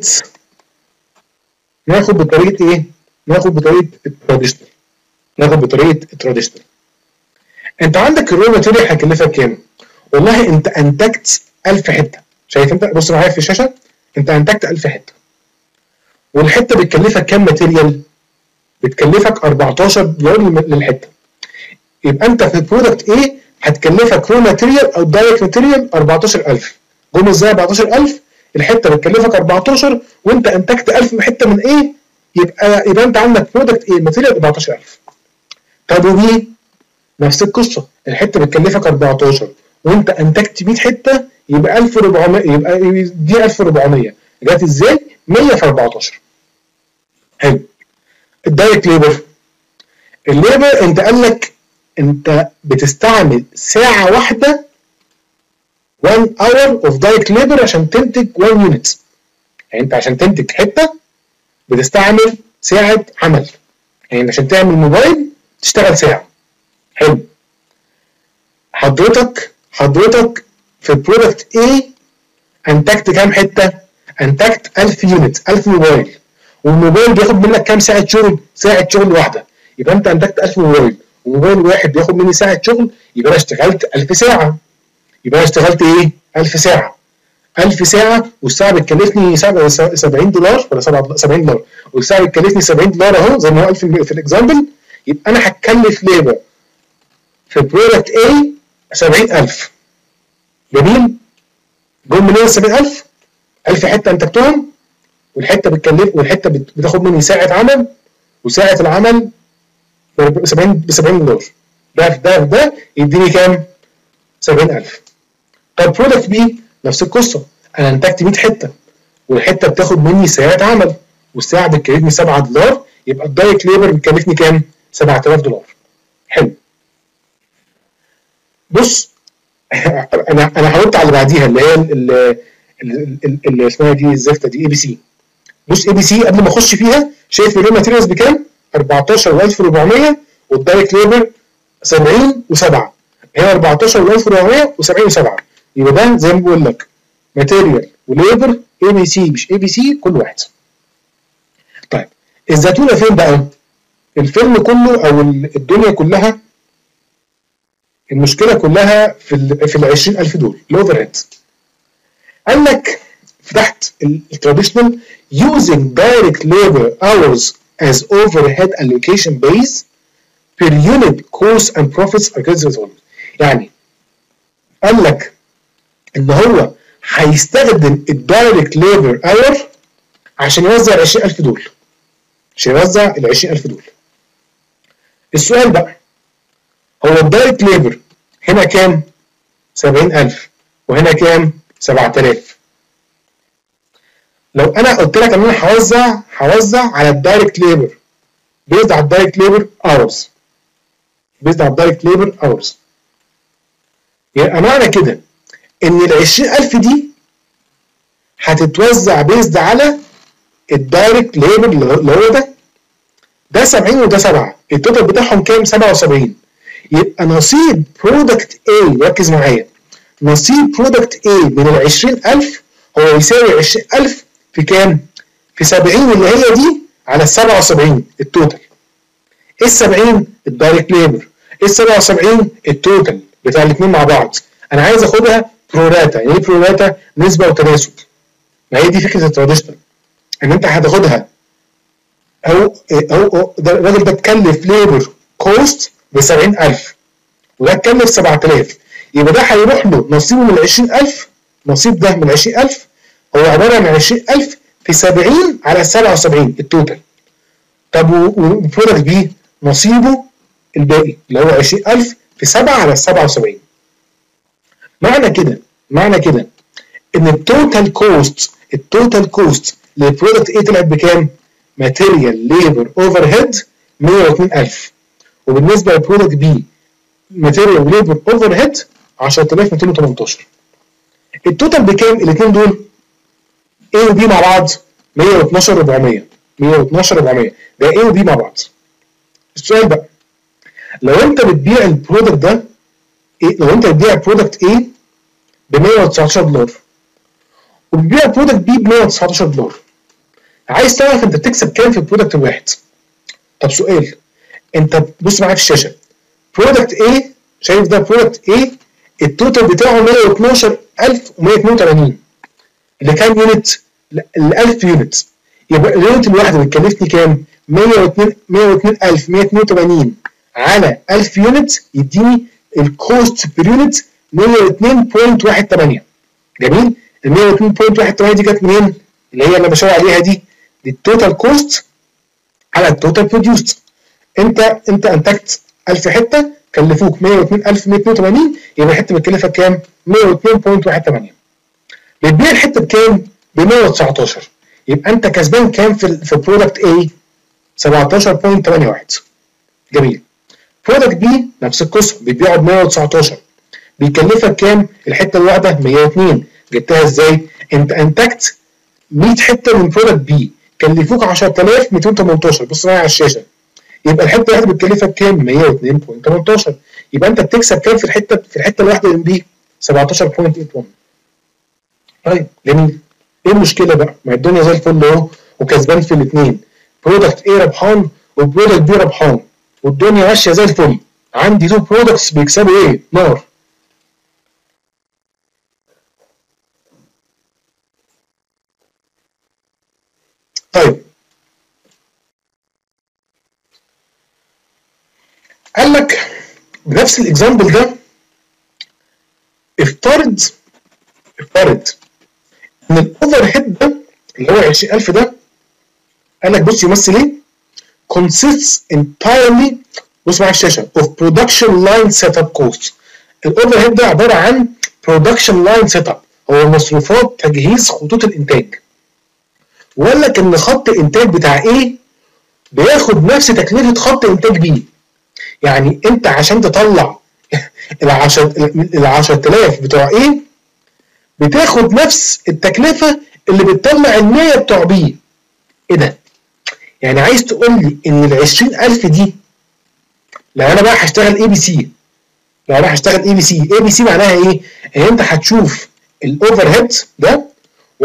ناخد بطريقه ايه؟ ناخد بطريقه التراديشنال. ناخد بطريقه التراديشنال. انت عندك الرو ماتيريال هيكلفك كام؟ والله انت انتجت ألف حته. شايف انت؟ بص معايا في الشاشه، انت انتجت ألف حته. والحته بتكلفك كام ماتيريال؟ بتكلفك أربعتاشر دولار للحته. يبقى انت في البرودكت ايه هتكلفك رو ماتيريال او دايركت ماتيريال أربعتاشر ألف. جم ازاي أربعتاشر ألف؟ الحته بتكلفك أربعتاشر وانت انتجت ألف حته من ايه؟ يبقى يبقى انت عندك برودكت ايه؟ ماتيريال أربعتاشر ألف. طب وبي نفس القصه، الحته بتكلفك أربعتاشر وانت انتجت مية حته، يبقى ألف وأربعمية، يبقى دي ألف وأربعمية. جت ازاي؟ مية في أربعتاشر. حلو. الدايركت ليبر، الليبر انت قال لك انت بتستعمل ساعه واحده واحد hour of direct labor عشان تنتج واحد يونت. يعني انت عشان تنتج حته بتستعمل ساعه عمل، يعني عشان تعمل موبايل تشتغل ساعه. حلو. حضرتك حضرتك في برودكت A انتجت كام حته؟ انتجت ألف يونت، ألف موبايل، والموبايل بياخد منك كام ساعه شغل؟ ساعه شغل واحده. يبقى انت انتجت ألف موبايل وموبايل واحد بياخد مني ساعه شغل، يبقى انا اشتغلت ألف ساعه. يبقى انا اشتغلت ايه؟ ألف ساعه. ألف ساعه والساعه بتكلفني سبعين دولار ولا سبعين دولار، والساعه بتكلفني سبعين دولار اهو زي ما هو قال في الاكزامبل. يبقى انا هتكلف ليبر في برودكت A سبعين ألف. جميل؟ جم منين سبعين ألف؟ ألف حته انتجتهم، والحته بتكلف والحته بتاخد مني ساعه عمل، وساعه العمل ب سبعين دولار. ده في ده في ده يديني كام؟ سبعين ألف. طب برودكت بي نفس القصه، انا انتجت مية حته والحته بتاخد مني ساعه عمل، والساعه بتكلفني سبعة دولار، يبقى الدايركت ليبر بيكلفني كام؟ سبعة آلاف دولار. حلو. بص انا انا هرد على اللي بعديها اللي هي اللي اسمها دي الزفته دي اي بي سي. بص اي بي سي قبل ما اخش فيها، شايف الرو ماتيريالز بكام؟ أربعتاشر وألف وأربعمية والدايركت ليبر سبعين وسبعة. هي أربعتاشر وألف وأربعمية وسبعين وسبعة. يبقى ده زي ما بقول لك ماتيريال وليبر اي بي سي مش اي بي سي كل واحد. طيب الزيتونه فين بقى؟ الفيلم كله او الدنيا كلها المشكله كلها في ال في ال عشرين ألف دول الاوفر هيد. قال لك تحت التراديشنال using direct labor hours as overhead allocation base per unit cost and profits are calculated. يعني قال لك ان هو هيستخدم الدايركت ليبر اور عشان يوزع ال عشرين ألف دول، عشان يوزع ال عشرين ألف دول. السؤال بقى، هو الدايركت ليبر هنا كام؟ سبعين ألف وهنا كام؟ سبعة آلاف. لو انا قلت لك ان انا هوزع هوزع على الدايركت ليبر بيزد على الدايركت ليبر اورز بيزد على الدايركت ليبر اورز يبقى معنى كده ان ال عشرين ألف دي هتتوزع بيزد على الدايركت ليبر اللي هو ده ده سبعين وده سبعة، التوتال بتاعهم كام؟ سبعة وسبعين. يبقى نصيب برودكت A، ركز معايا، نصيب برودكت A من ال عشرين ألف هو يساوي عشرين ألف في كام؟ في سبعين اللي هي دي على ال سبعة وسبعين التوتال. ايه ال سبعين؟ الدايركت ليبر، ايه ال سبعة وسبعين؟ التوتال بتاع الاثنين مع بعض. انا عايز اخدها بروراتا. يعني ايه بروراتا؟ نسبه وتناسب. ما هي دي فكره التراديشنال، ان انت هتاخدها او او ده الراجل ده اتكلف ليبر كوست ب سبعين ألف وده اتكلف سبعة آلاف، يبقى ده هيروح له نصيبه من ال عشرين ألف، نصيب ده من ال عشرين ألف هو عباره عن عشرين ألف في سبعين على سبعة وسبعين التوتال. طب وبرودكت بي نصيبه الباقي اللي هو عشرين ألف في سبعة على سبعة وسبعين. معنى كده معنى كده ان التوتال كوست التوتال كوست للبرودكت ايه طلعت بكام؟ ماتيريال ليبر اوفر هيد مية واتنين ألف، وبالنسبه للبرودكت بي ماتيريال ليبر اوفر هيد عشرة آلاف ومئتين وتمنتاشر. التوتال بكام الاثنين دول؟ A و B مع بعض مية واتناشر أربعمية، مية واتناشر أربعمية، ده A و B مع بعض. السؤال بقى، لو انت بتبيع البرودكت ده إيه؟ لو انت بتبيع برودكت A ب مية وتسعتاشر دولار وبتبيع برودكت B ب مية وتسعتاشر دولار، عايز تعرف انت بتكسب كام في البرودكت الواحد. طب سؤال، انت بص معايا في الشاشه، برودكت A، شايف ده برودكت A التوتال بتاعه مية واتناشر ألف ومية واتنين وتمانين، اللي كام يونت؟ ال ألف يونت. يبقى اليونت الواحده بتكلفني كام؟ مية واتنين ألف ومية واتنين وتمانين على ألف يونت يديني الكوست بير يونت مية واتنين فاصلة واحد تمانية. جميل؟ ال مية واتنين فاصلة واحد تمانية دي جت منين؟ اللي هي اللي بشاور عليها دي دي التوتال كوست على التوتال بروديوست. انت انت انتجت ألف حته كلفوك مية واتنين ألف ومية واتنين وتمانين، يبقى الحته بتكلفك كام؟ مية واتنين فاصلة واحد تمانية. بتبيع الحته بكام؟ ب مية وتسعتاشر، يبقى انت كسبان كام في في برودكت A؟ سبعتاشر فاصلة تمانية واحد. جميل. برودكت B نفس القصه، بتبيعه ب مية وتسعتاشر، بيكلفك كام؟ الحته الواحده مية واتنين. جبتها ازاي؟ انت انتجت مية حته من برودكت B كلفوك عشرة آلاف ومئتين وتمنتاشر، بص معايا على الشاشه، يبقى الحته الواحده بتكلفك كام؟ مية واتنين فاصلة تمنتاشر، يبقى انت بتكسب كام في الحته في الحته الواحده من B؟ سبعتاشر فاصلة واحد واحد. طيب جميل. ايه المشكله بقى؟ ما الدنيا زي الفل اهو وكسبان في الاثنين، برودكت A ربحان وبرودكت B ربحان والدنيا ماشيه زي الفل. عندي تو برودكتس بيكسبوا ايه؟ نار. طيب قال لك بنفس الاكزامبل ده، افترض افترض ان الاوفر هيد ده اللي هو عشرين ألف ده، قال لك بص يمثل ايه؟ consists entirely، بص معايا الشاشه، of production line setup cost. الاوفر هيد ده عباره عن production line setup، هو مصروفات تجهيز خطوط الانتاج. وقال لك ان خط الانتاج بتاع A بياخد نفس تكلفه خط انتاج B. يعني انت عشان تطلع ال عشرة آلاف بتوع A بتاخد نفس التكلفه اللي بتطلع ال مية بتوع B. ايه ده؟ يعني عايز تقول لي ان ال عشرين ألف دي لو انا بقى هشتغل اي بي سي، لو انا هشتغل اي بي سي، اي بي سي معناها ايه؟ ان انت هتشوف الاوفر هيد ده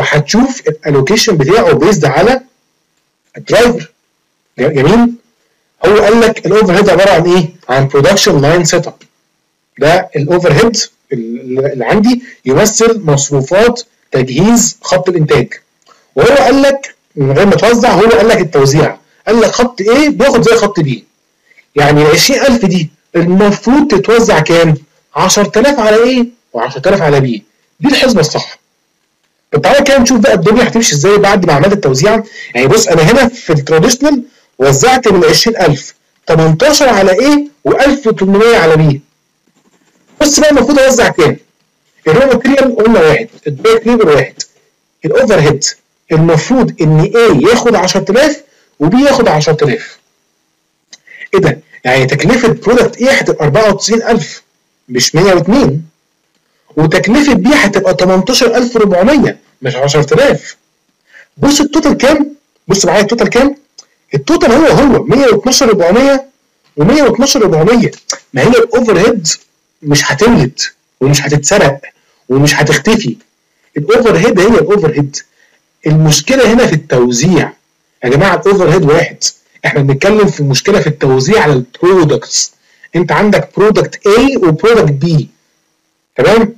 وهتشوف الالوكيشن بتاعه بيزد على الدرايفر. جميل؟ هو قال لك الاوفر هيد عباره عن ايه؟ عن برودكشن لاين سيت اب. ده الاوفر هيد اللي عندي يمثل مصروفات تجهيز خط الانتاج. وهو قال لك من غير ما توزع، هو قال لك التوزيع، قال لك خط ايه بياخد زي خط بي. يعني ال عشرين ألف دي المفروض تتوزع كام؟ عشرة آلاف على ايه؟ و10000 على بي. دي الحسبه الصح. طب تعالى كده نشوف بقى الدنيا هتمشي ازاي بعد ما عملت التوزيع. يعني بص انا هنا في التراديشنال وزعت من عشرين ألف تمنتاشر على ايه و1800 على بي. بص بقى المفروض اوزع كام؟ الرو ماتيريال قلنا واحد، الدايركت ليبر واحد، الاوفر هيد المفروض ان ايه ياخد عشرة آلاف وبي ياخد عشرة آلاف. ايه ده؟ يعني تكلفه برودكت ايه هتبقى أربعة وتسعين ألف مش مية واتنين، وتكلفه بي هتبقى تمنتاشر ألف وأربعمية مش عشرة آلاف. بص التوتال كام؟ بص معايا التوتال كام؟ التوتال هو هو مية واتناشر ألف وأربعمية ومية واتناشر ألف وأربعمية. ما هي الاوفر هيد مش هتولد ومش هتتسرق ومش هتختفي. الاوفر هيد هي الاوفر هيد. المشكله هنا في التوزيع يا جماعه. الاوفر هيد واحد، احنا بنتكلم في مشكله في التوزيع على البرودكتس. انت عندك برودكت A وبرودكت B، تمام؟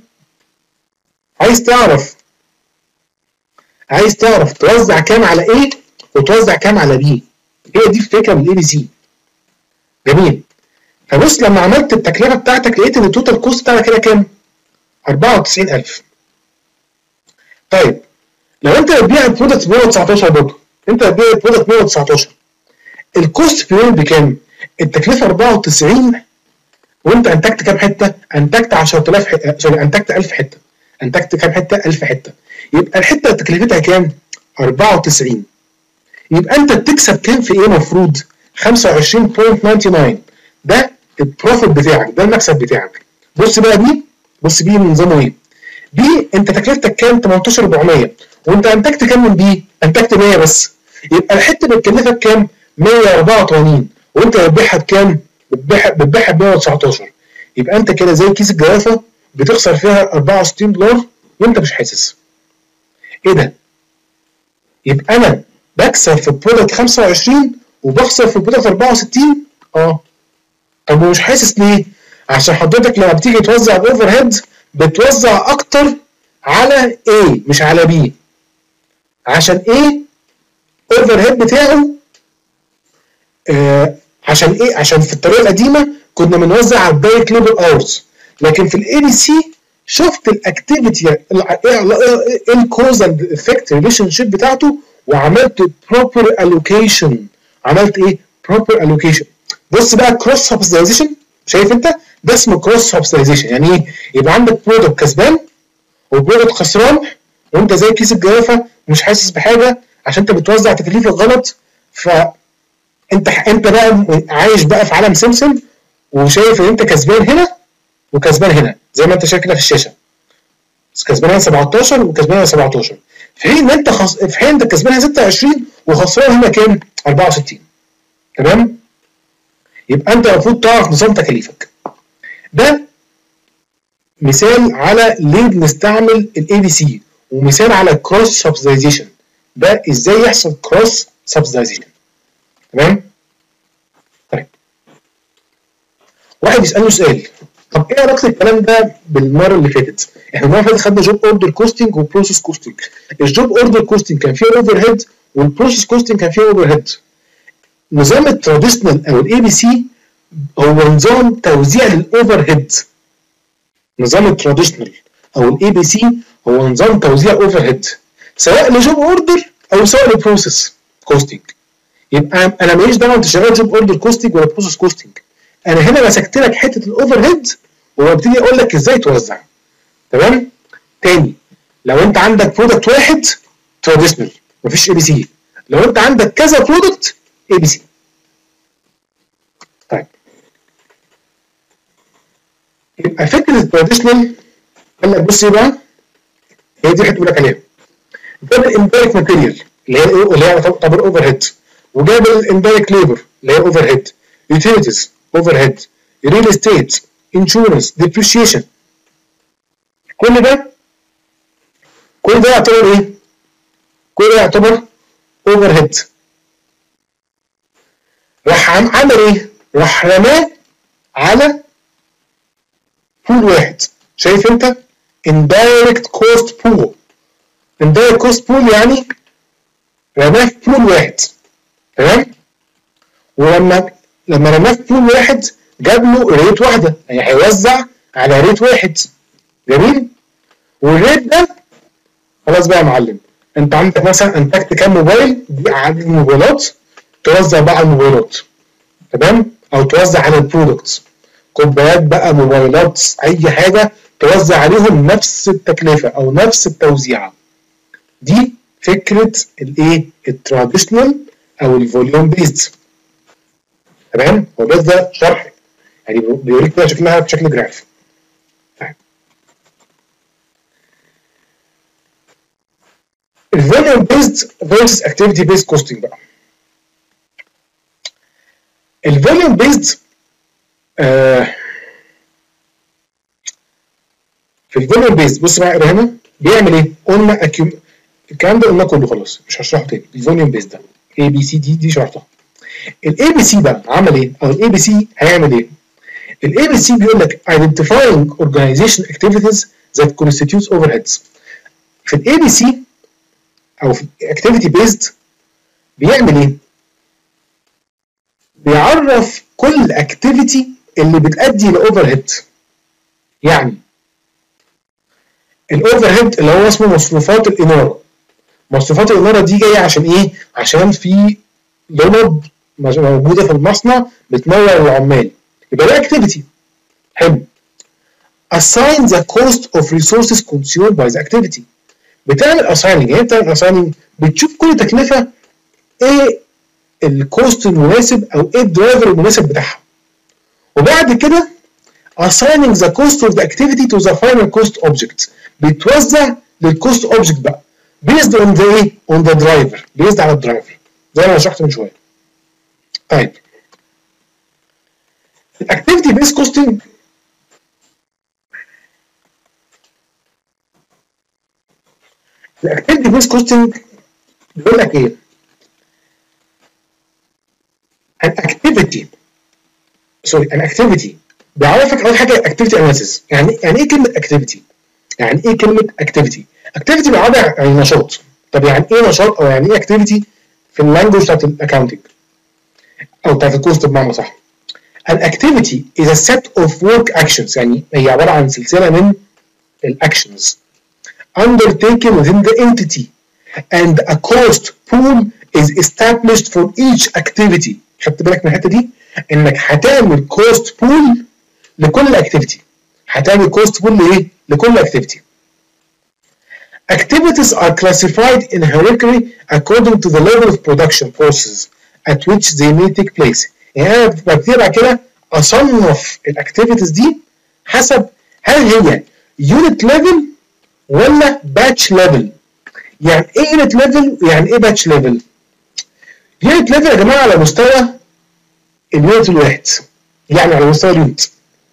عايز تعرف عايز تعرف توزع كام على A وتوزع كام على B. هي دي الفكره من الاي بي سي. جميل. فبص لما عملت التكلفه بتاعتك لقيت ان التوتال كوست بتاعك كده كام؟ أربعة وتسعين ألف. طيب لو انت بتبيع البرودكت ب مية وتسعتاشر برضه، انت بتبيع البرودكت ب مية وتسعتاشر، الكوست بيوم بكام؟ التكلفه أربعة وتسعين وانت انتجت كام حته؟ انتجت عشرة آلاف حته، سوري انتجت ألف حته. انتجت كام حته؟ ألف حته. يبقى الحته تكلفتها كام؟ أربعة وتسعين. يبقى انت بتكسب كام في ايه المفروض؟ خمسة وعشرين فاصلة تسعة وتسعين. ده البروفيت بتاعك، ده المكسب بتاعك. بص بقى بي، بص بي نظامه ايه؟ بي انت تكلفتك كام؟ تمنتاشر ألف وأربعمية، وانت انتجت كام من بي؟ انتجت مية بس. يبقى الحته بتكلفك كام؟ مية وأربعة وتمانين، وانت بتبيعها بكام؟ بتبيعها بتبيعها ب مية وتسعتاشر. يبقى انت كده زي كيس الجوافه بتخسر فيها أربعة وستين دولار وانت مش حاسس. ايه ده؟ يبقى انا بكسب في البرودكت خمسة وعشرين وبخسر في البرودكت أربعة وستين. اه طب ومش حاسس ليه؟ عشان حضرتك لما بتيجي توزع الاوفر هيد بتوزع اكتر على A مش على B. عشان A اوفر هيد بتاعه آه عشان ايه؟ عشان في الطريقه القديمه كنا بنوزع على الدايركت ليبر اورز، لكن في الاي بي سي شفت الاكتيفيتي ايه الكوز اند افكت ريليشن شيب بتاعته وعملت بروبر الوكيشن. عملت ايه؟ بروبر الوكيشن. بص بقى كروس سبسيدايزيشن، شايف انت؟ ده اسمه كروس سبسيدايزيشن. يعني ايه؟ يبقى عندك برودكت كسبان وبرودكت خسران وانت زي كيس الجوافه مش حاسس بحاجه عشان انت بتوزع تكاليفك غلط. ف انت انت بقى عايش بقى في عالم سمسم وشايف ان انت كسبان هنا وكسبان هنا زي ما انت شايف كده في الشاشه. كسبان هنا سبعتاشر وكسبان هنا سبعتاشر، في حين ان انت خص... في حين انت كسبان هنا ستة وعشرين وخسران هنا كام؟ أربعة وستين. تمام؟ يبقى انت المفروض تعرف نظام تكاليفك. ده مثال على ليه بنستعمل الاي بي سي، ومثال على كروس سبسيدايزيشن. ده ازاي يحصل كروس سبسيدايزيشن. تمام؟ طيب واحد يسالني سؤال، طب ايه علاقه الكلام ده بالمره اللي فاتت؟ احنا المره اللي فاتت خدنا جوب اوردر كوستنج وبروسيس كوستنج. الجوب اوردر كوستنج كان فيه اوفر هيد والبروسيس كوستنج كان فيه اوفر هيد. نظام التراديشنال او الاي بي سي هو نظام توزيع للاوفر هيد. نظام التراديشنال او الاي بي سي هو نظام توزيع اوفر هيد سواء لجوب اوردر او سواء لبروسيس كوستنج. يبقى انا ماليش دعوه انت شغال جوب اوردر كوستنج ولا بروسيس كوستنج. انا هنا مسكت لك حته الاوفر هيد وببتدي اقول لك ازاي توزع. تمام؟ تاني، لو انت عندك برودكت واحد تراديشنال مفيش اي بي سي، لو انت عندك كذا برودكت اي بي سي. طيب يبقى فكره التراديشنال قال لك بص ايه بقى؟ هي دي اللي بقول لك عليها. جاب الاندايركت ماتيريال اللي هي اللي هي تعتبر اوفر هيد، وجاب الاندايركت ليبر اللي هي اوفر هيد، يوتيليتيز اوفر هيد، ريل استيت، انشورنس، ديبريشيشن. كل ده كل ده يعتبر ايه؟ كل ده يعتبر اوفر هيد. راح عمل ايه؟ راح رماه على بول واحد. شايف انت؟ indirect cost pool. indirect cost pool يعني رماه في بول واحد. تمام؟ ولما لما رماه في بول واحد جاب له ريت واحده، يعني هيوزع على ريت واحد. جميل؟ والريت ده خلاص بقى يا معلم، انت عندك مثلا انتجت كام موبايل، دي عدد الموبايلات، توزع بقى على الموبايلات. تمام؟ او توزع على البرودكتس، كوبايات بقى، موبايلات، اي حاجه توزع عليهم نفس التكلفه او نفس التوزيعه. دي فكره الايه؟ التراديشنال او الفوليوم بيست. تمام؟ هو بس ده شرح، يعني بيوريك كده شكلها بشكل جراف. طيب الفوليوم بيست versus activity based costing بقى. الفوليوم بيست آه في الفوليوم بيست بص بقى هنا بيعمل ايه؟ قلنا أكيوم... الكلام ده قلنا كله خلاص مش هشرحه تاني. الفوليوم بيست ده اي بي سي دي دي شرحتها. الاي بي سي بقى عمل ايه؟ او الاي بي سي هيعمل ايه؟ الاي بي سي بيقول لك identifying organization activities that constitutes overheads. في الاي بي سي او في activity based بيعمل ايه؟ بيعرف كل اكتيفيتي اللي بتؤدي لاوفر هيد. يعني الاوفر هيد اللي هو اسمه مصروفات الاناره. مصروفات الاناره دي جايه عشان ايه؟ عشان في لمض موجوده في المصنع بتنور العمال، يبقى ده اكتيفيتي. حلو. assign the cost of resources consumed by the activity. بتعمل assigning، يعني بتعمل assigning بتشوف كل تكلفه ايه الكوست المناسب او ايه الدرايفر المناسب بتاعها. وبعد كده assigning the cost of the activity to the final cost object. بتوزع للكوست اوبجكت بقى based on the ايه؟ on the driver، based على الدرايفر زي ما شرحت من شويه. طيب الاكتيفيتي بيس كوستنج الاكتيفيتي بيس كوستنج بيقول لك ايه؟ an activity سوري an activity بيعرفك اول حاجه activity analysis. يعني يعني ايه كلمه activity؟ يعني ايه كلمه activity؟ activity بيعبر عن نشاط. طب يعني ايه نشاط او يعني ايه activity في اللانجوج بتاعت الاكونتنج او بتاعت الكوست بمعنى صح؟ an activity is a set of work actions، يعني هي عباره عن سلسله من الاكشنز undertaken within the entity and a cost pool is established for each activity. خدت بالك من الحته دي؟ انك هتعمل كوست بول لكل اكتيفيتي. هتعمل كوست بول لايه؟ لكل اكتيفيتي. Activities are classified in hierarchy according to the level of production process at which they may take place. يعني انا ببتدي بعد كده اصنف الاكتيفيتيز دي حسب هل هي يونت ليفل ولا باتش ليفل. يعني ايه يونت ليفل ويعني ايه باتش ليفل؟ يونت ليفل يا جماعه على مستوى اليونت الواحد، يعني على مستوى اليونت،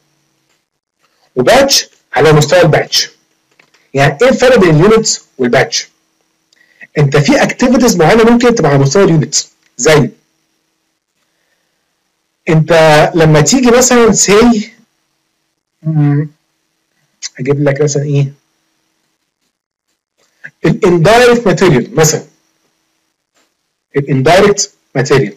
وباتش على مستوى الباتش. يعني ايه الفرق بين اليونت والباتش؟ انت في اكتيفيتيز معينه ممكن تبقى على مستوى اليونت، زي انت لما تيجي مثلا سي اجيب لك مثلا ايه الاندايركت ماتيريال مثلا. الاندايركت ماتيريال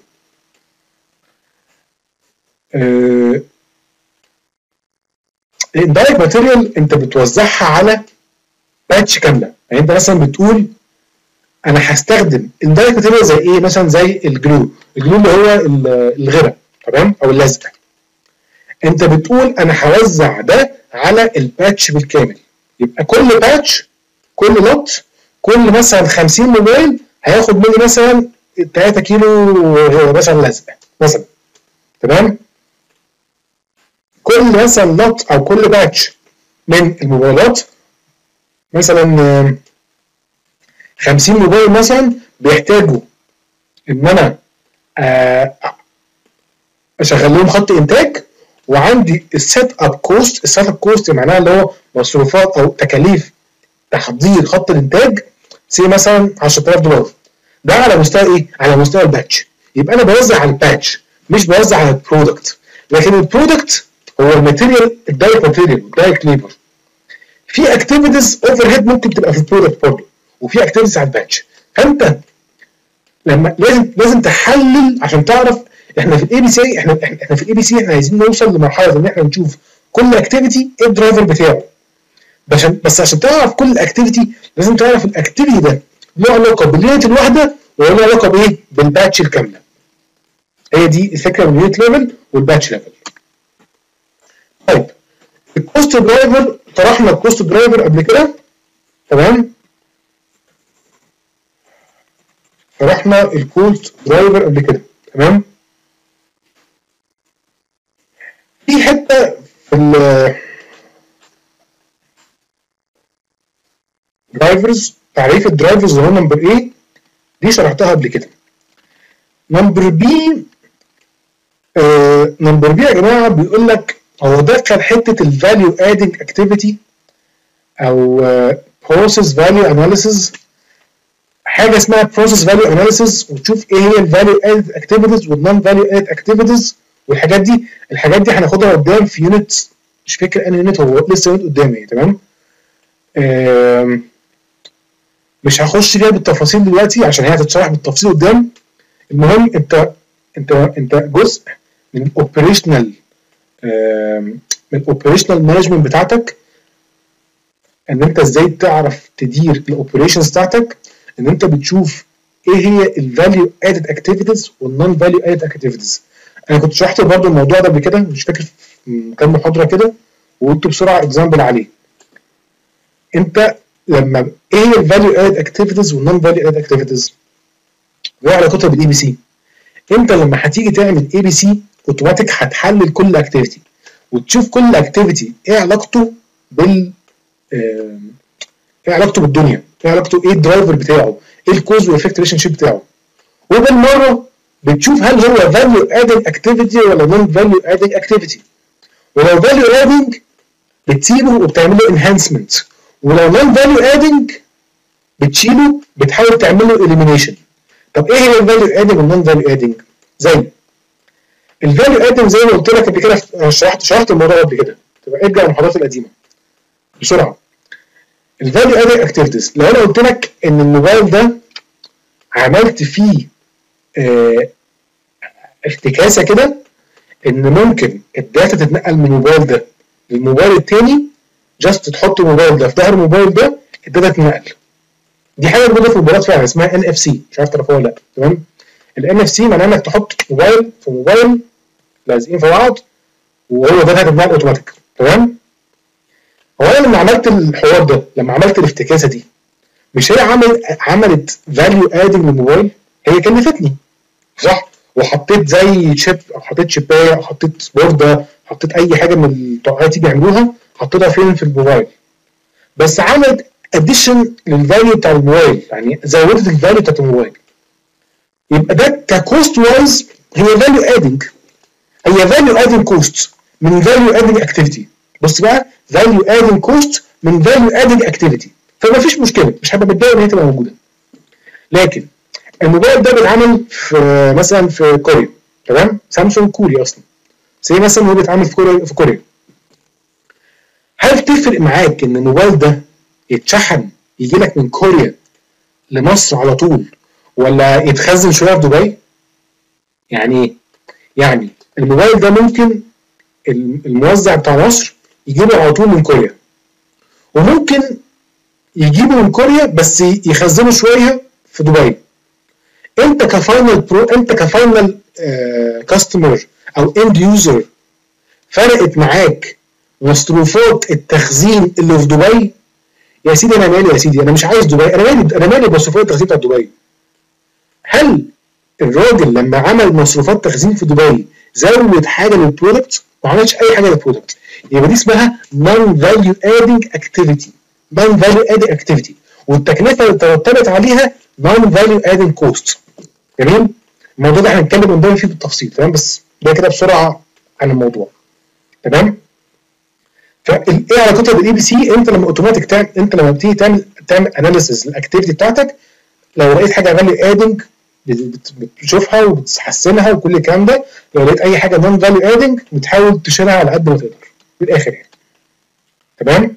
الاندايركت ماتيريال انت بتوزعها على باتش كامله. يعني انت مثلا بتقول انا هستخدم اندايركت ماتيريال زي ايه؟ مثلا زي الجلو. الجلو اللي هو الغيره، تمام، او اللزق. انت بتقول انا هوزع ده على الباتش بالكامل. يبقى كل باتش، كل لوت، كل مثلا خمسين موبايل هياخد مني مثلا تلاتة كيلو مثلا لزق مثلا، تمام. كل مثلا لوت او كل باتش من الموبايلات مثلا خمسين موبايل مثلا بيحتاجوا ان انا اشغل لهم خط انتاج، وعندي السيت اب كوست. السيت اب كوست معناها اللي هو مصروفات او تكاليف تحضير خط الانتاج، سي مثلا عشرة آلاف دولار. ده على مستوى ايه؟ على مستوى الباتش. يبقى انا بوزع على الباتش مش بوزع على البرودكت. لكن البرودكت هو الماتيريال، الدايركت ماتيريال والدايركت ليبر. في اكتيفيتيز اوفر هيد ممكن تبقى في البرودكت برضه، وفي اكتيفيتيز على الباتش. فانت لما لازم لازم تحلل عشان تعرف احنا في الاي بي سي احنا احنا في الاي بي سي احنا عايزين نوصل لمرحله ان احنا نشوف كل اكتيفيتي ايه الدرايفر بتاعه. بس عشان بس عشان تعرف كل اكتيفيتي لازم تعرف الاكتيفيتي ده له علاقه باليونت الواحده ولا له علاقه بايه؟ بالباتش الكامله. هي دي الفكره من اليونت ليفل والباتش ليفل. طيب الكوست درايفر، طرحنا الكوست درايفر قبل كده، تمام؟ طرحنا الكوست درايفر قبل كده، تمام؟ في حته في الدرايفرز، تعريف الدرايفرز اللي هو نمبر ايه دي شرحتها قبل كده. نمبر بي آه نمبر بي يا جماعه بيقول لك هو دخل حته الفاليو ادنج اكتيفيتي او بروسيس فاليو اناليسيز، حاجه اسمها بروسيس فاليو اناليسيز، وتشوف ايه هي الفاليو ادد اكتيفيتيز والنون فاليو ادد اكتيفيتيز والحاجات دي. الحاجات دي هناخدها قدام في يونت، مش فاكر انهي يونت، هو لسه يونت قدامي، تمام؟ مش هخش فيها بالتفاصيل دلوقتي عشان هي هتتشرح بالتفصيل قدام. المهم انت انت انت جزء من الاوبريشنال من الاوبريشنال مانجمنت بتاعتك، ان انت ازاي تعرف تدير الاوبريشنز بتاعتك، ان انت بتشوف ايه هي الفاليو ادد اكتيفيتيز والنون فاليو ادد اكتيفيتيز. انا كنت شرحت برضو الموضوع ده قبل كده، مش فاكر كام محاضره كده، وقلت بسرعه اكزامبل عليه. انت لما ايه هي الفاليو ادد اكتيفيتيز والنون فاليو ادد اكتيفيتيز؟ وايه علاقتها بالاي بي سي؟ انت لما هتيجي تعمل اي بي سي اوتوماتيك هتحلل كل اكتيفيتي وتشوف كل اكتيفيتي ايه علاقته بال ايه علاقته بالدنيا، ايه علاقته، ايه الدرايفر بتاعه، ايه الكوز والافكت ريليشن شيب بتاعه. وبالمره بتشوف هل هو فاليو ادنج اكتيفيتي ولا نون فاليو ادنج اكتيفيتي. ولو فاليو ادنج بتسيبه وبتعمل له انهانسمنت، ولو نون فاليو ادنج بتشيله بتحاول تعمل له اليمينيشن. طب ايه هي الفاليو ادنج والنون فاليو ادنج؟ زي الفاليو ادنج زي ما قلت لك قبل كده، انا شرحت شرحت الموضوع قبل كده، تبقى ارجع المحاضرات القديمه بسرعه. الفاليو ادنج اكتيفيتيز، لو انا قلت لك ان الموبايل ده عملت فيه اه افتكاسه كده، ان ممكن الداتا تتنقل من الموبايل ده للموبايل الثاني، جاست تحط الموبايل ده في ظهر الموبايل ده الداتا تتنقل. دي حاجه موجوده في الموبايلات فعلا اسمها ان اف سي، مش عارف تعرفوها ولا لا، تمام؟ الان اف سي معناه انك تحط موبايل في موبايل لازقين في بعض وهو ده هتتنقل اوتوماتيك، تمام؟ هو انا لما عملت الحوار ده، لما عملت الافتكاسه دي، مش هي عملت عملت فاليو ادنج للموبايل؟ هي كلفتني صح؟ وحطيت زي شيب او حطيت شيبايه او حطيت بورده، حطيت اي حاجه من الطاقات دي بيعملوها، حطيتها فين؟ في الموبايل. بس عملت اديشن للفاليو بتاع الموبايل، يعني زودت الفاليو بتاعت الموبايل. يبقى ده ككوست وايز هي فاليو ادنج، هي فاليو ادنج كوست من فاليو ادنج اكتيفيتي. بص بقى، فاليو ادنج كوست من فاليو ادنج اكتيفيتي، فما فيش مشكله، مش هبقى متضايق ان هي تبقى موجوده. لكن الموبايل ده بيتعمل في مثلا في كوريا، تمام؟ سامسونج كوري اصلا، زي مثلا هو بيتعمل في كوريا في كوريا. هل تفرق معاك ان الموبايل ده يتشحن يجي لك من كوريا لمصر على طول، ولا يتخزن شويه في دبي؟ يعني ايه؟ يعني الموبايل ده ممكن الموزع بتاع مصر يجيبه على طول من كوريا، وممكن يجيبه من كوريا بس يخزنه شويه في دبي. انت كفاينل برو انت كفاينل آه كاستمر او اند يوزر، فرقت معاك مصروفات التخزين اللي في دبي؟ يا سيدي انا مالي، يا سيدي انا مش عايز دبي، انا مالي انا مالي بمصروفات التخزين بتاعت دبي. هل الراجل لما عمل مصروفات تخزين في دبي زود حاجه للبرودكت؟ ما عملش اي حاجه للبرودكت. يبقى دي اسمها نون فاليو ادنج اكتيفيتي، نون فاليو ادنج اكتيفيتي، والتكلفه اللي ترتبط عليها نون فاليو ادنج كوست. جميل؟ الموضوع ده هنتكلم قدام فيه بالتفصيل، تمام؟ بس ده كده بسرعه عن الموضوع، تمام؟ فايه علاقتها بالاي بي سي؟ انت لما اوتوماتيك تعمل، انت لما بتيجي تعمل تعمل اناليسيز للاكتيفيتي بتاعتك، لو لقيت حاجه فاليو ادنج بتشوفها وبتحسنها وكل الكلام ده. لو لقيت اي حاجه نون فاليو ادنج بتحاول تشيلها على قد ما تقدر في الاخر يعني. تمام.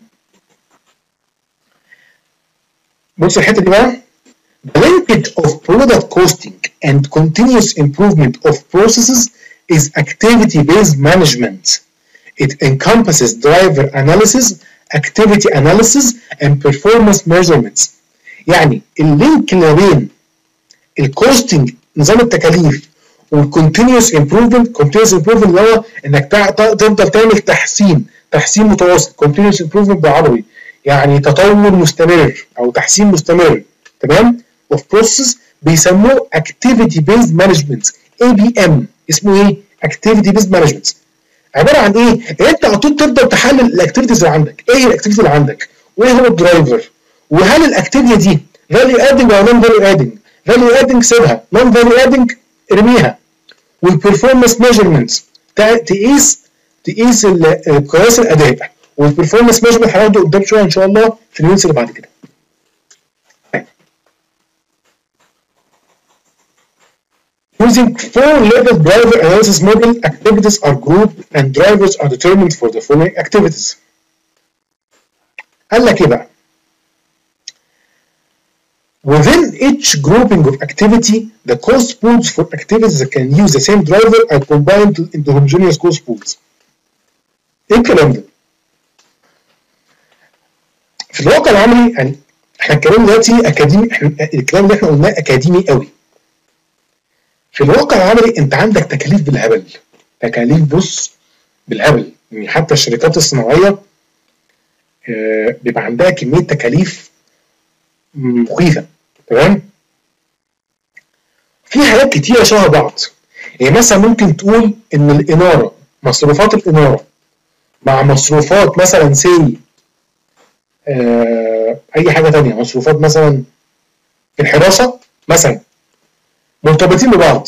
بص الحته دي بقى. The linkage of product costing and continuous improvement of processes is activity-based management. It encompasses driver analysis, activity analysis, and performance measurements. يعني اللينك اللي بين الكوستنج نظام التكاليف والكونتينيوس امبروفمنت. كونتينيوس امبروفمنت اللي هو انك تفضل تعمل تحسين تحسين متواصل. كونتينيوس امبروفمنت بالعربي يعني تطور مستمر او تحسين مستمر. تمام. اوف بروسيس بيسموه اكتيفيتي بيزد مانجمنت اي بي ام. اسمه ايه؟ اكتيفيتي بيزد مانجمنت. عباره عن ايه؟ انت على طول تفضل تحلل الاكتيفيتيز اللي عندك. ايه هي الاكتيفيتي اللي عندك؟ وايه هو الدرايفر؟ وهل الاكتيفيتي دي فاليو ادنج ولا نون فاليو ادنج؟ فاليو ادنج سيبها، نون فاليو ادنج ارميها. والبرفورمانس ميجرمنتس تقيس تقيس قياس الاداء. والبرفورمانس ميجرمنت هناخده قدام شويه ان شاء الله في اليونتس اللي بعد كده. Using four-level driver analysis model, activities are grouped and drivers are determined for the following activities. قال لك ايه بقى؟ Within each grouping of activity, the cost pools for activities that can use the same driver are combined into homogeneous cost pools. ايه الكلام ده؟ في الواقع العملي يعني احنا اتكلمنا دلوقتي اكاديمي، الكلام اللي احنا قلناه اكاديمي قوي. في الواقع العملي انت عندك تكاليف بالهبل. تكاليف بص بالهبل. يعني حتى الشركات الصناعيه آه بيبقى عندها كميه تكاليف مخيفه. تمام. في حاجات كتيره شبه بعض. يعني مثلا ممكن تقول ان الاناره، مصروفات الاناره مع مصروفات مثلا سي آه اي حاجه ثانيه، مصروفات مثلا الحراسه مثلا، مرتبطين ببعض.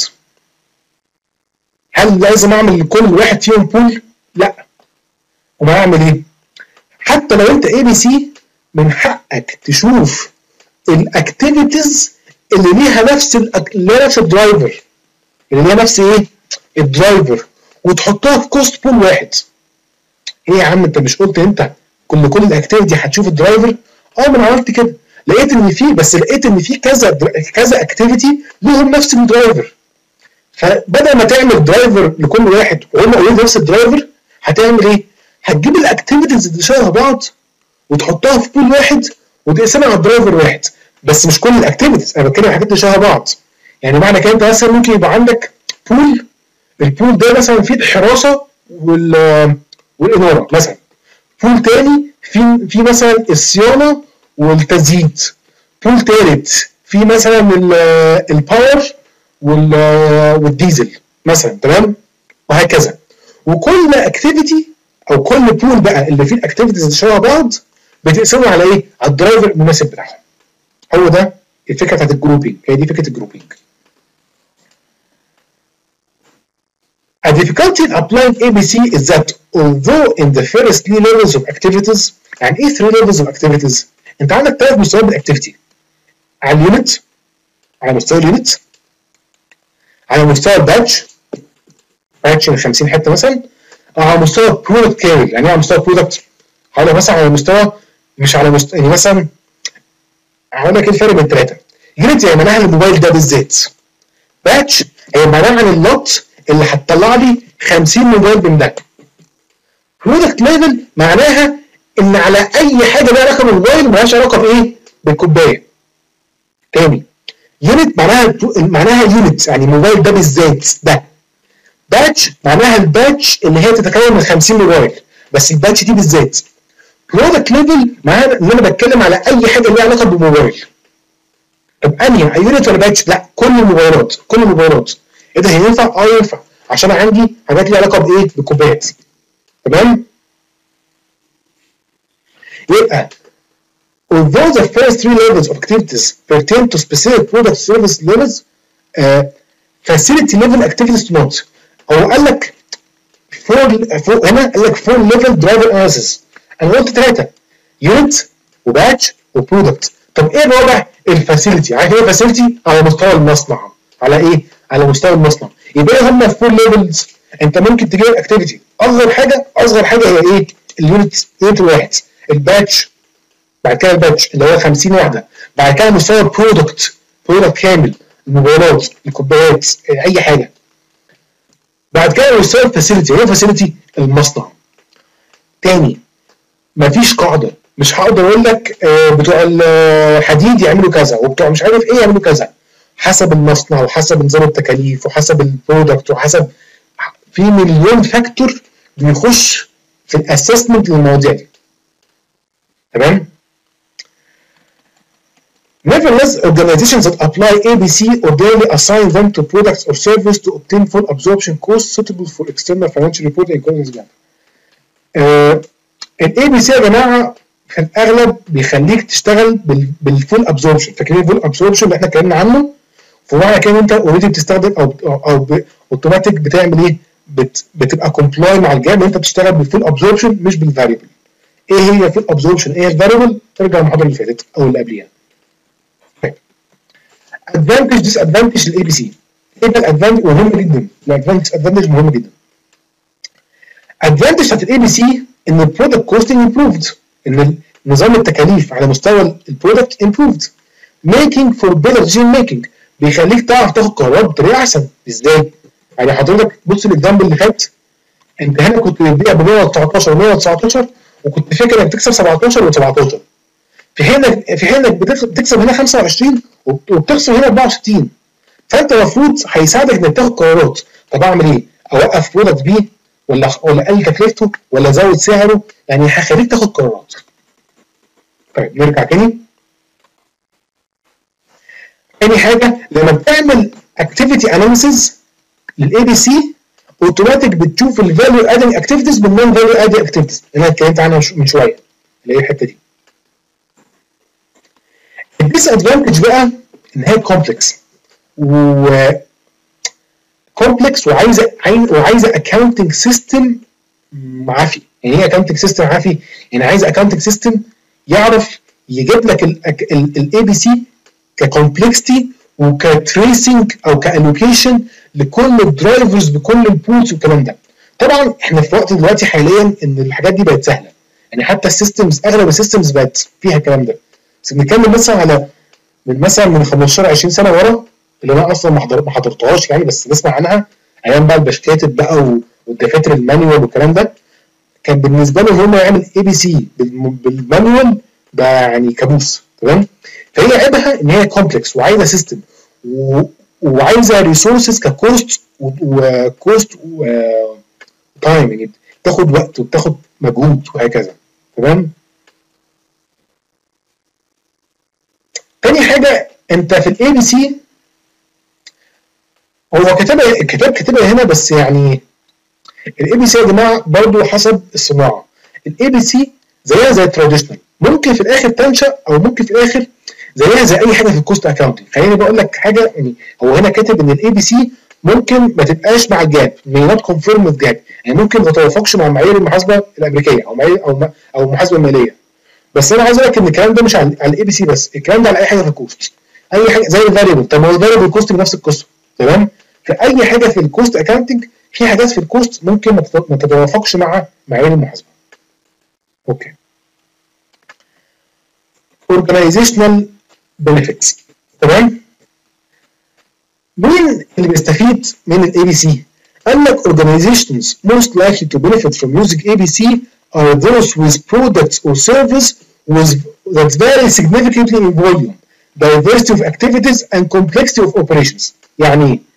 هل لازم اعمل لكل واحد فيهم بول؟ لا. وما اعمل ايه؟ حتى لو انت اي بي سي من حقك تشوف الاكتيفيتيز اللي ليها نفس اللي ليها نفس الدرايفر، اللي ليها نفس ايه؟ الدرايفر، وتحطها في كوست بول واحد. ايه يا عم انت مش قلت انت كل كل الاكتيفيتي هتشوف الدرايفر؟ اه ما انا عملت كده. لقيت ان في بس لقيت ان في كذا كذا اكتيفيتي لهم نفس الدرايفر. فبدل ما تعمل درايفر لكل واحد وهم قايلين نفس الدرايفر، هتعمل ايه؟ هتجيب الاكتيفيتيز اللي شبه بعض وتحطها في بول واحد وتقسمها على درايفر واحد. بس مش كل الاكتيفيتيز، انا بتكلم عن حاجات اللي شبه بعض. يعني معنى كده انت مثلا ممكن يبقى عندك بول، البول ده مثلا فيه الحراسه وال والاناره مثلا. بول تاني في في مثلا الصيانه والتزييت. بول تالت في مثلا الباور والديزل مثلا. تمام. وهكذا. وكل اكتيفيتي او كل بول بقى اللي فيه الاكتيفيتيز اللي شبه بعض بتقسموا على ايه؟ على الدرايفر المناسب بتاعهم. هو ده الفكره بتاعت الجروبينج. هي دي فكره الجروبينج. A difficulty in applying A B C is that although in the first three levels of activities، يعني ايه three levels of activities؟ انت عندك ثلاث مستويات من الاكتيفيتي. على اليونت، على مستوى اليونت، على مستوى الباتش، باتش من خمسين حته مثلا، او على مستوى برودكت كامل. يعني ايه على مستوى برودكت؟ هقول لك مثلا على مستوى مش على مستوى يعني مثلا هقول لك ايه الفرق بين الثلاثه. يونت هي معناها الموبايل ده بالذات. باتش هي معناها عن اللوت اللي هتطلع لي خمسين موبايل من ده. برودكت ليفل معناها ان على اي حاجه لها علاقه بالموبايل مالهاش علاقه بايه؟ بالكوبايه. تاني، يونت معناها معناها يونت يعني الموبايل ده بالذات ده. باتش معناها الباتش اللي هي تتكون من خمسين موبايل، بس الباتش دي بالذات. برودكت ليفل معناها ان انا بتكلم على اي حاجه ليها علاقه بالموبايل. طب انهي يونت ولا باتش؟ لا، كل الموبايلات، كل الموبايلات. ايه ده هينفع؟ اه ينفع، عشان عندي حاجات ليها علاقه بايه؟ بالكوبايات. تمام؟ يبقى although the first three levels of activities pertain to specific product service levels, uh, facility level activities do not. هو قال لك four, four هنا قال لك four level driver analysis. انا قلت ثلاثه، يونت وباتش وبرودكت. طب ايه الرابع؟ الفاسيلتي. عارف ايه الفاسيلتي؟ على مستوى المصنع. على ايه؟ على مستوى المصنع. يبقى هم في فور ليفلز. انت ممكن تجيب الاكتيفيتي اصغر حاجه اصغر حاجه هي ايه؟ اليونت يونت واحد، الباتش، بعد كده الباتش اللي هو خمسين وحده، بعد كده مستوى البرودكت، برودكت كامل، الموبايلات، الكوبايات، اي حاجه. بعد كده مستوى الفاسيلتي، ايه الفاسيلتي؟ المصنع. تاني مفيش قاعده، مش هقدر اقول لك آه بتوع الحديد يعملوا كذا وبتوع مش عارف ايه يعملوا كذا، حسب المصنع وحسب نظام التكاليف وحسب البرودكت وحسب في مليون فاكتور بيخش في الاسسمنت للمواضيع دي. تمام؟ Nevertheless, organizations that apply A B C ordinarily assign them to products or services to obtain full absorption costs suitable for external financial reporting and governance. الاي بي سي يا جماعه في الاغلب بيخليك تشتغل بالفول ابزوربشن. فاكرين الفول ابزوربشن اللي احنا اتكلمنا عنه؟ فمعنى كده انت اوريدي بتستخدم او او اوتوماتيك بتعمل ايه؟ بت بتبقى كومبلاي مع الجاب، انت بتشتغل بالفول ابزوربشن مش بالفاريبل. ايه هي الفول ابزوربشن؟ ايه الفاريبل؟ ترجع المحاضره اللي فاتت او اللي قبليها. طيب ادفانتج ديس ادفانتج للاي بي سي. ايه بقى الادفانتج؟ مهم جدا. الادفانتج ادفانتج مهم جدا. ادفانتج بتاعت الاي بي سي ان البرودكت كوستنج امبروفد، ان نظام التكاليف على مستوى البرودكت امبروفد. ميكينج فور بيتر ديسيجن ميكينج، بيخليك تعرف تاخد قرارات بطريقه احسن. ازاي؟ يعني حضرتك بص الاكزامبل اللي فات، انت هنا كنت بتبيع ب مية وتسعتاشر و مية وتسعتاشر وكنت فاكر انك تكسب سبعتاشر و17، في حين في حين انك بتكسب هنا خمسة وعشرين وبتخسر هنا اربعة وستين. فانت المفروض هيساعدك انك تاخد قرارات. طب اعمل ايه؟ اوقف برودكت بي ولا ولا اقلل تكلفته ولا ازود سعره؟ يعني هيخليك تاخد قرارات. طيب نرجع تاني. تاني حاجه لما بتعمل اكتيفيتي اناليسيز للاي بي سي اوتوماتيك بتشوف الفاليو ادنج اكتيفيتيز بالنون فاليو ادنج اكتيفيتيز اللي انا اتكلمت عنها من شويه، اللي هي الحته دي. الديس ادفانتج بقى ان هي كومبلكس و كومبلكس وعايزه وعايزه اكاونتنج سيستم عافي. يعني ايه اكاونتنج سيستم عافي؟ يعني عايزه اكاونتنج سيستم يعرف يجيب لك الاي بي سي ككومبلكستي وكتريسنج او كالوكيشن لكل الدرايفرز بكل البولز والكلام ده. طبعا احنا في وقت دلوقتي حاليا ان الحاجات دي بقت سهله، يعني حتى السيستمز اغلب السيستمز بقت فيها الكلام ده. بس بنتكلم مثلا على من مثلا من خمستاشر عشرين سنه ورا اللي انا اصلا ما حضرتهاش يعني، بس نسمع عنها ايام بقى البشكاتب بقى والدفاتر المانيوال والكلام ده. كان بالنسبه لهم هم يعمل اي بي سي بالمانيوال ده يعني كابوس. تمام؟ فهي عيبها ان هي كومبلكس وعايزه سيستم وعايزه ريسورسز ككوست وكوست وتايم، يعني بتاخد وقت وبتاخد مجهود وهكذا. تمام؟ تاني حاجه انت في الاي بي سي هو كتابه الكتاب كاتبها هنا بس يعني الاي بي سي يا جماعه برضه حسب الصناعه. الاي بي سي زيها زي التراديشنال، ممكن في الاخر تنشا او ممكن في الاخر زيها زي اي حاجه في الكوست اكاونتنج. خليني بقول لك حاجه، يعني هو هنا كاتب ان الاي بي سي ممكن ما تبقاش مع الجاب، may not conform with جاب، يعني ممكن ما تتوافقش مع معايير المحاسبه الامريكيه او معايير او او المحاسبه الماليه. بس انا عايز اقول لك ان الكلام ده مش على الاي بي سي بس، الكلام ده على اي حاجه في الكوست. اي حاجه زي الفاريبل، طب ما هو الفاريبل كوست بنفس القصه. تمام؟ في اي حاجه في الكوست اكاونتنج في حاجات في الكوست ممكن ما تتوافقش مع معايير المحاسبه. اوكي. organizational benefits. تمام؟ مين اللي بيستفيد من الاي بي سي؟ قال لك organizations most likely to benefit from using اي بي سي are those with products or service with that vary significantly in volume, diversity of activities and complexity of operations. يعني ايه؟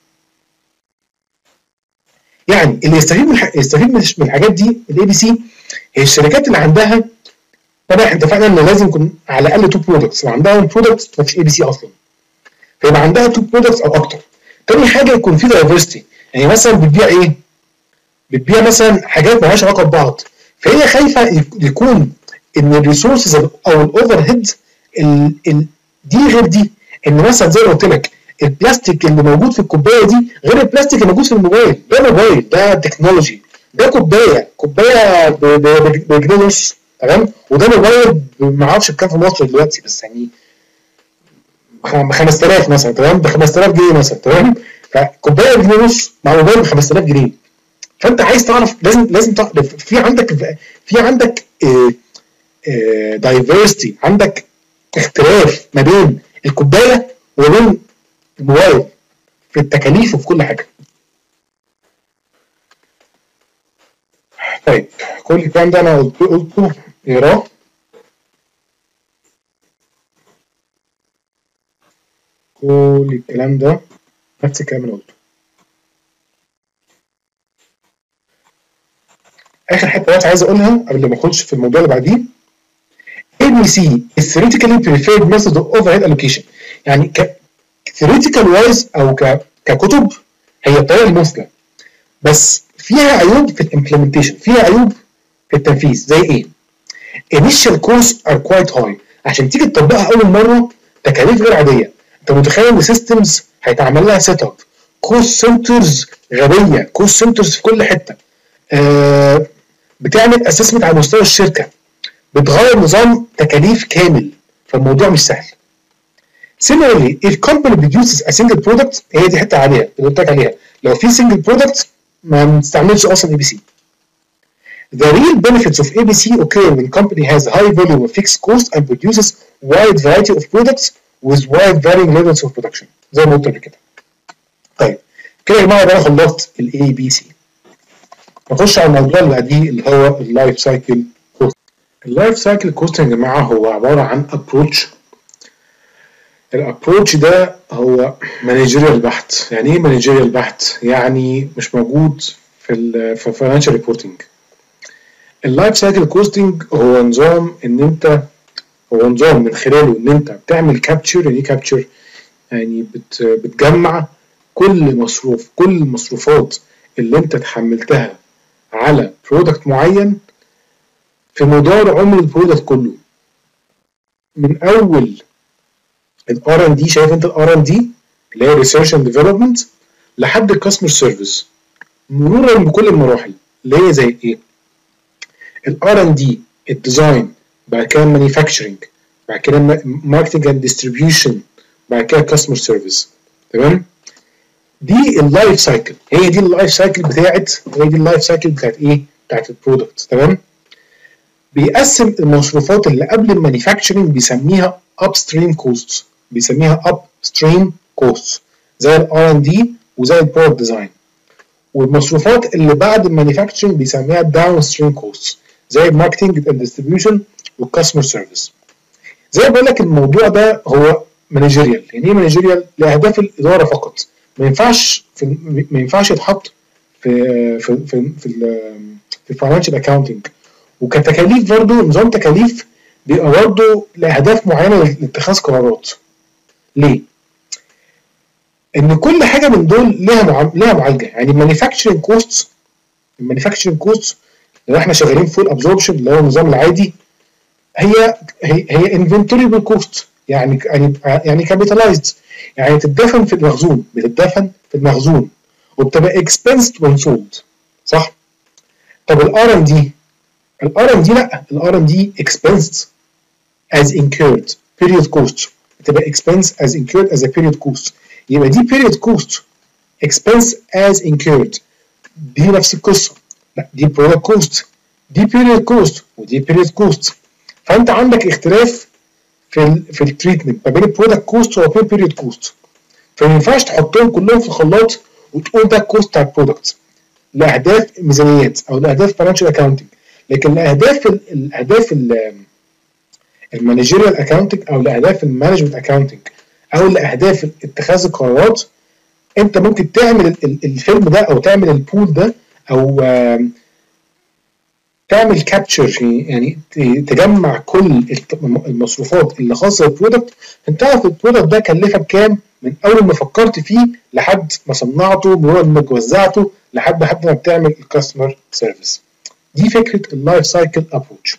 يعني اللي يستفيد من يستفيد من الحاجات دي الاي بي سي هي الشركات اللي عندها، طبعا احنا اتفقنا ان لازم يكون على الاقل تو برودكتس، لو عندها برودكتس ما فيش اي بي سي اصلا، فيبقى عندها تو برودكتس او اكتر. تاني حاجه يكون في دايفرستي، يعني مثلا بتبيع ايه؟ بتبيع مثلا حاجات مالهاش علاقه ببعض، فهي خايفه يكون ان الريسورسز او الاوفر هيد دي غير دي، ان مثلا زي ما قلت لك البلاستيك اللي موجود في الكوبايه دي غير البلاستيك اللي موجود في الموبايل. ده موبايل، ده تكنولوجي، ده كوبايه كوبايه بجنيه ونص. تمام؟ وده موبايل ما اعرفش بكام في مصر دلوقتي، بس يعني ب خمسة آلاف مثلا، تمام، ب خمسة آلاف جنيه مثلا، تمام، فكوبايه بجنيه ونص مع موبايل ب خمسة آلاف جنيه. فانت عايز تعرف، لازم لازم تعرف في عندك في عندك دايفرستي، عندك اختلاف ما بين الكوبايه وما بين الموبايل في التكاليف وفي كل حاجه. طيب كل الكلام ده انا قلت قلته اقراه. كل الكلام ده نفس الكلام اللي قلته. اخر حته بس عايز اقولها قبل ما اخش في الموضوع اللي بعديه. إيه بي سي is theoretically preferred method of overhead allocation. يعني ك theoretical wise او ك ككتب هي الطريقه المثلى، بس فيها عيوب في الامبلمنتيشن، فيها عيوب في التنفيذ. زي ايه؟ initial costs are quite high. عشان تيجي تطبقها اول مره تكاليف غير عاديه. انت متخيل ان سيستمز هيتعمل لها سيت اب، كوست سنترز غبيه، كوست سنترز في كل حته، آه بتعمل اسسمنت على مستوى الشركه، بتغير نظام تكاليف كامل، فالموضوع مش سهل. Similarly, if company produces a single product، هي دي حته عليها اللي قلت لك عليها، لو في single product ما بنستعملش اصلا اي بي سي. The real benefits of A B C occur when company has high volume of fixed cost and produces wide variety of products with wide varying levels of production. زي ما قلت قبل كده. طيب كده يا جماعه انا خلصت ال A B C. نخش على الموضوع اللي بعديه اللي هو اللايف سايكل كوست. اللايف سايكل كوست يا جماعه هو عباره عن ابروتش. الابروتش ده هو مانجيريال بحت. يعني ايه مانجيريال بحت؟ يعني مش موجود في ال في فاينانشال ريبورتنج. اللايف سايكل كوستنج هو نظام ان انت هو نظام من خلاله ان انت بتعمل كابتشر. يعني ايه كابتشر؟ يعني بت بتجمع كل مصروف، كل المصروفات اللي انت اتحملتها على برودكت معين في مدار عمر البرودكت كله، من اول الار ان دي. شايف انت الار ان دي اللي هي ريسيرش اند ديفلوبمنت لحد الكاستمر سيرفيس، مرورا بكل المراحل اللي هي زي ايه؟ الار ان دي، الديزاين، بعد كده مانيفاكتشرنج، بعد كده ماركتنج اند ديستريبيوشن، بعد كده كاستمر سيرفيس. تمام؟ دي اللايف سايكل، هي دي اللايف سايكل بتاعت هي دي اللايف سايكل بتاعت ايه؟ بتاعت البرودكت. تمام؟ بيقسم المصروفات اللي قبل المانيفاكتشرنج بيسميها اب ستريم كوست، بيسميها اب ستريم كوست زي الار ان دي وزي البرودكت ديزاين. والمصروفات اللي بعد المانيفاكتشرنج بيسميها داون ستريم كوست زي الماركتنج اند ديستريبيوشن والكاستمر سيرفيس. زي ما بقول لك الموضوع ده هو مانجيريال. يعني ايه مانجيريال؟ لاهداف الاداره فقط، ما ينفعش في ما ينفعش يتحط في في في في, في الفاينانشال اكاونتنج. وكتكاليف برضه نظام تكاليف بيبقى برضه لاهداف معينه لاتخاذ قرارات. ليه؟ ان كل حاجه من دول لها مع... لها معالجه. يعني المانيفاكتشرنج كوست المانيفاكتشرنج كوست لو احنا شغالين فول ابزوربشن اللي هو النظام العادي، هي هي هي انفنتوريبل كوست، يعني يعني يعني كابيتالايزد، يعني تتدفن في المخزون، بتتدفن في المخزون وبتبقى اكسبنسد وان سولد. صح؟ طب الار ان دي الار ان دي لا، الار ان دي expensed as incurred period cost، بتبقى expense as incurred as a period cost. يبقى دي period cost expense as incurred، دي نفس القصه. لا دي product cost، دي period cost ودي period cost. فانت عندك اختلاف في ال في التريتمنت ما بين البرودكت كوست وما بين البيريود كوست. فما ينفعش تحطهم كلهم في الخلاط وتقول ده الكوست بتاع البرودكت لاهداف ميزانيات او لاهداف فاينانشال اكاونتنج. لكن لاهداف الاهداف المانجيريال اكاونتنج او لاهداف المانجمنت اكاونتنج او لاهداف اتخاذ القرارات، انت ممكن تعمل الفيلم ده او تعمل البول ده او تعمل كابتشر، يعني تجمع كل المصروفات اللي خاصه بالبرودكت. انت تعرف البرودكت ده كلفك كام من اول ما فكرت فيه لحد ما صنعته، من اول ما وزعته لحد لحد ما بتعمل الكاستمر سيرفيس. دي فكره اللايف سايكل ابروتش.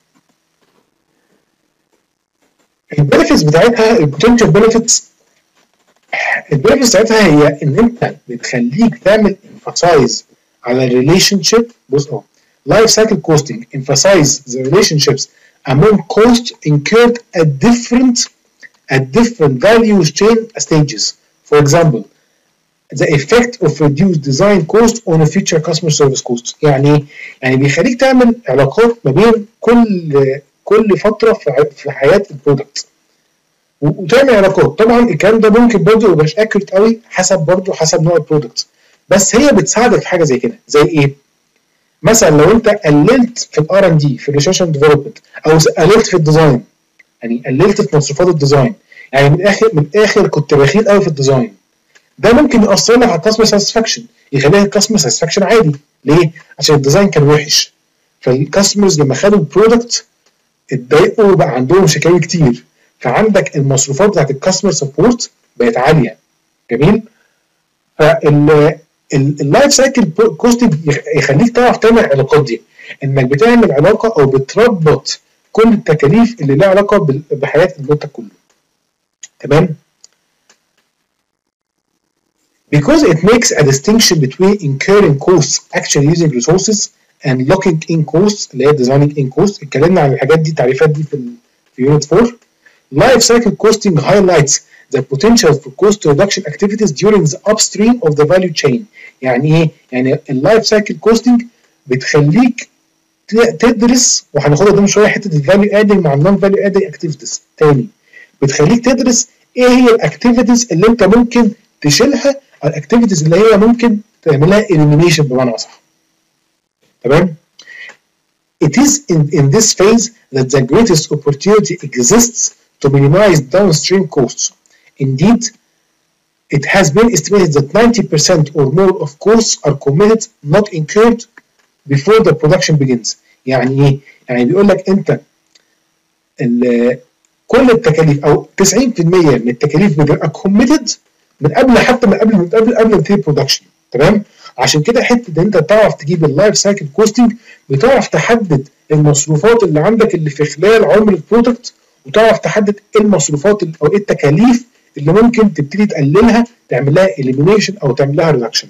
البنفيتس بتاعتها، البوتنشال بنفيتس، البنفيتس بتاعتها هي ان انت بتخليك تعمل emphasize على الريليشن شيب. بص اهو، life cycle costing emphasize the relationships among costs incurred at different at different value chain stages. For example, the effect of reduced design cost on a future customer service cost. يعني يعني بيخليك تعمل علاقات ما بين كل كل فتره في حياه البرودكت وتعمل علاقات. طبعا الكلام ده ممكن برضه ما يبقاش اكيوريت قوي حسب برضه حسب نوع البرودكت، بس هي بتساعدك في حاجه زي كده. زي ايه؟ مثلا لو انت قللت في الار ان دي في الريسيرش اند ديفلوبمنت او قللت في الديزاين، يعني قللت في مصروفات الديزاين، يعني من الاخر من الاخر كنت بخيل قوي في الديزاين، ده ممكن ياثر لك على الكاستمر ساتسفاكشن، يخليها الكاستمر ساتسفاكشن عادي. ليه؟ عشان الديزاين كان وحش، فالكاستمرز لما خدوا البرودكت اتضايقوا وبقى عندهم شكاوي كتير، فعندك المصروفات بتاعت الكاستمر سبورت بقت عاليه. جميل؟ فال اللايف سايكل كوستنج يخليك تعرف تعمل العلاقات دي، انك بتعمل علاقه او بتربط كل التكاليف اللي لها علاقه بحياه المنتج كله. تمام؟ Because it makes a distinction between incurring costs actually using resources and locking in costs اللي هي designing in costs. اتكلمنا عن الحاجات دي التعريفات دي في في يونت فور. Life cycle costing highlights the potential for cost reduction activities during the upstream of the value chain. يعني ايه؟ يعني اللايف سايكل كوستنج بتخليك تدرس، وهناخدها قدام شويه حته الفاليو ادنج مع النون فاليو ادنج اكتيفيتيز تاني. بتخليك تدرس ايه هي الاكتيفيتيز اللي انت ممكن تشيلها، الاكتيفيتيز اللي هي ممكن تعملها elimination بمعنى اصح. تمام؟ It is in, in this phase that the greatest opportunity exists to minimize downstream costs. Indeed, it has been estimated that ninety percent or more of costs are committed not incurred before the production begins. يعني ايه؟ يعني بيقول لك انت كل التكاليف او تسعين بالمية من التكاليف بتبقى committed من قبل حتى من قبل من قبل قبل ما تبتدي برودكشن. تمام؟ عشان كده حته ان انت تعرف تجيب اللايف سايكل كوستنج، بتعرف تحدد المصروفات اللي عندك اللي في خلال عمر البرودكت، وتعرف تحدد ايه المصروفات او ايه التكاليف اللي ممكن تبتدي تقللها تعمل لها elimination او تعمل لها reduction.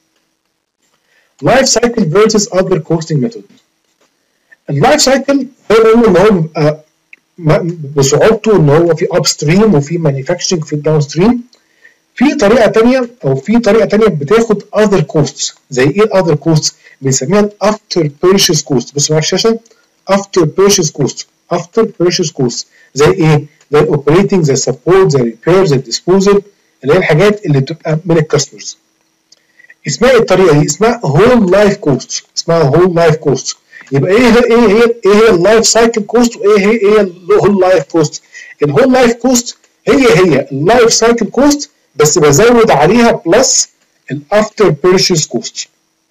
Life cycle versus other costing method. اللايف سايكل هو ان هو بيبقى بصعوبته ان هو في اب ستريم وفي مانيفاكتشرنج في الداون ستريم. في طريقه ثانيه او في طريقه ثانيه بتاخد other costs. زي ايه other costs؟ بنسميها الافتر بيرشيز كوست. بصوا معايا الشاشه، after purchase cost after purchase cost زي ايه؟ زي الاوبريتنج، زي السبورت، زي الريبير، زي الديسبوزل، اللي هي الحاجات اللي بتبقى من الكاستمرز. اسمها ايه الطريقه دي؟ اسمها هول لايف كوست. اسمها هول لايف كوست. يبقى ايه هي ايه هي ايه هي اللايف سايكل كوست وايه هي ايه الهول لايف كوست؟ الهول لايف كوست هي هي اللايف سايكل كوست بس بزود عليها بلس الافتر بيرشيز كوست.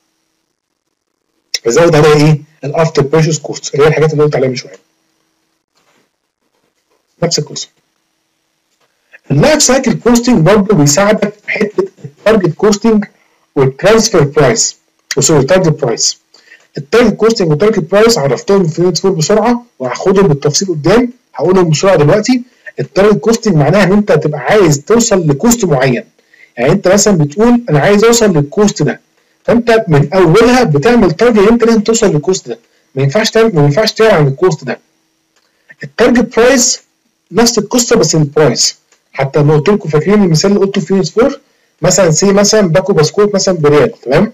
بزود عليها ايه؟ الافتر بيرشيز كوست اللي هي الحاجات اللي قلت عليها من شويه. نفس القصه. اللايف سايكل كوستنج برضه بيساعدك في حته التارجت كوستنج والترانسفير برايس وسوري التارجت برايس. التارجت كوستنج والتارجت برايس عرفتهم في يونت فور بسرعه وهاخدهم بالتفصيل قدام، هقولهم بسرعه دلوقتي. التارجت كوستنج معناها ان انت تبقى عايز توصل لكوست معين. يعني انت مثلا بتقول انا عايز اوصل للكوست ده، فانت من اولها بتعمل تارجت انت لازم توصل للكوست ده، ما ينفعش تعمل ما ينفعش تعلى عن الكوست ده. التارجت برايس نفس القصه بس البرايس. حتى لما قلت لكم فاكرين المثال اللي قلته في يونت فور، مثلا سي مثلا باكو بسكوت مثلا بريال، تمام؟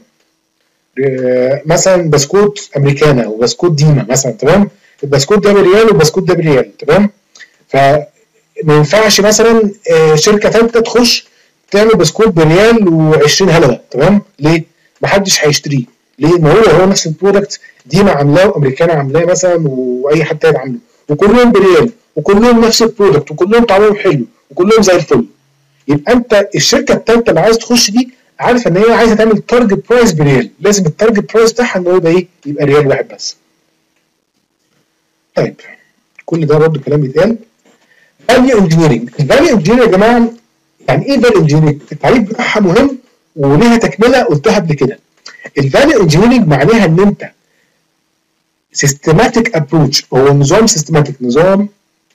مثلا بسكوت امريكانا وبسكوت ديما مثلا، تمام؟ البسكوت ده بريال والبسكوت ده بريال، تمام؟ فما ينفعش مثلا شركه ثالثه تخش تعمل بسكوت بريال وعشرين هلله، تمام؟ ليه؟ محدش هيشتريه. ليه؟ ما هو هو نفس البرودكت، ديما عاملاه وامريكانا عاملاه مثلا واي حد تاني عامله، وكلهم بريال وكلهم نفس البرودكت وكلهم طعمهم حلو وكلهم زي الفل. يبقى انت الشركه الثالثه اللي عايز تخش دي عارفه ان هي عايزه تعمل تارجت برايس بريال، لازم التارجت برايس بتاعها ان هو يبقى ايه؟ يبقى ريال واحد بس. طيب كل ده برضه كلام بيتقال. فاليو انجينيرنج. الفاليو انجينيرنج يا جماعه يعني ايه فاليو انجينيرنج؟ التعريف بتاعها مهم وليها تكمله قلتها قبل كده. الفاليو انجينيرنج معناها ان انت سيستماتيك ابروتش، هو نظام سيستماتيك، نظام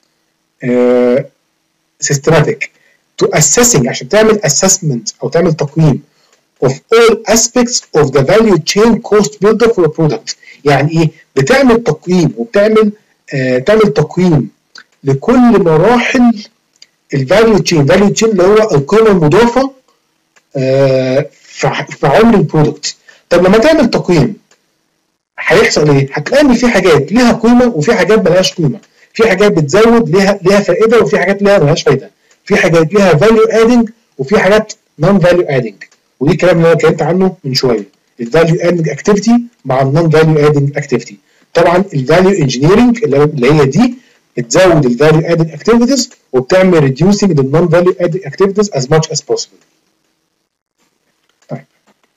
سيستماتيك تو اسيسنج عشان تعمل اسسمنت او تعمل تقييم of all aspects of the value chain cost builder for a product. يعني ايه؟ بتعمل تقييم وبتعمل آه تعمل تقييم لكل مراحل الفاليو تشين، فاليو تشين اللي هو القيمه المضافه آه في عمر البرودكت. طب لما تعمل تقييم هيحصل ايه؟ هتلاقي ان في حاجات ليها قيمه وفي حاجات ملهاش قيمه، في حاجات بتزود ليها ليها فائده وفي حاجات ليها ملهاش فايده، في حاجات ليها فاليو ادنج وفي حاجات نون فاليو ادنج، ودي الكلام اللي انا اتكلمت عنه من شويه، الفاليو ادنج اكتيفيتي مع النون فاليو ادنج اكتيفيتي. طبعا الفاليو انجينيرنج اللي هي دي بتزود الفاليو ادنج اكتيفيتيز وبتعمل ريديوسنج للنون فاليو ادنج اكتيفيتيز as much as possible. طيب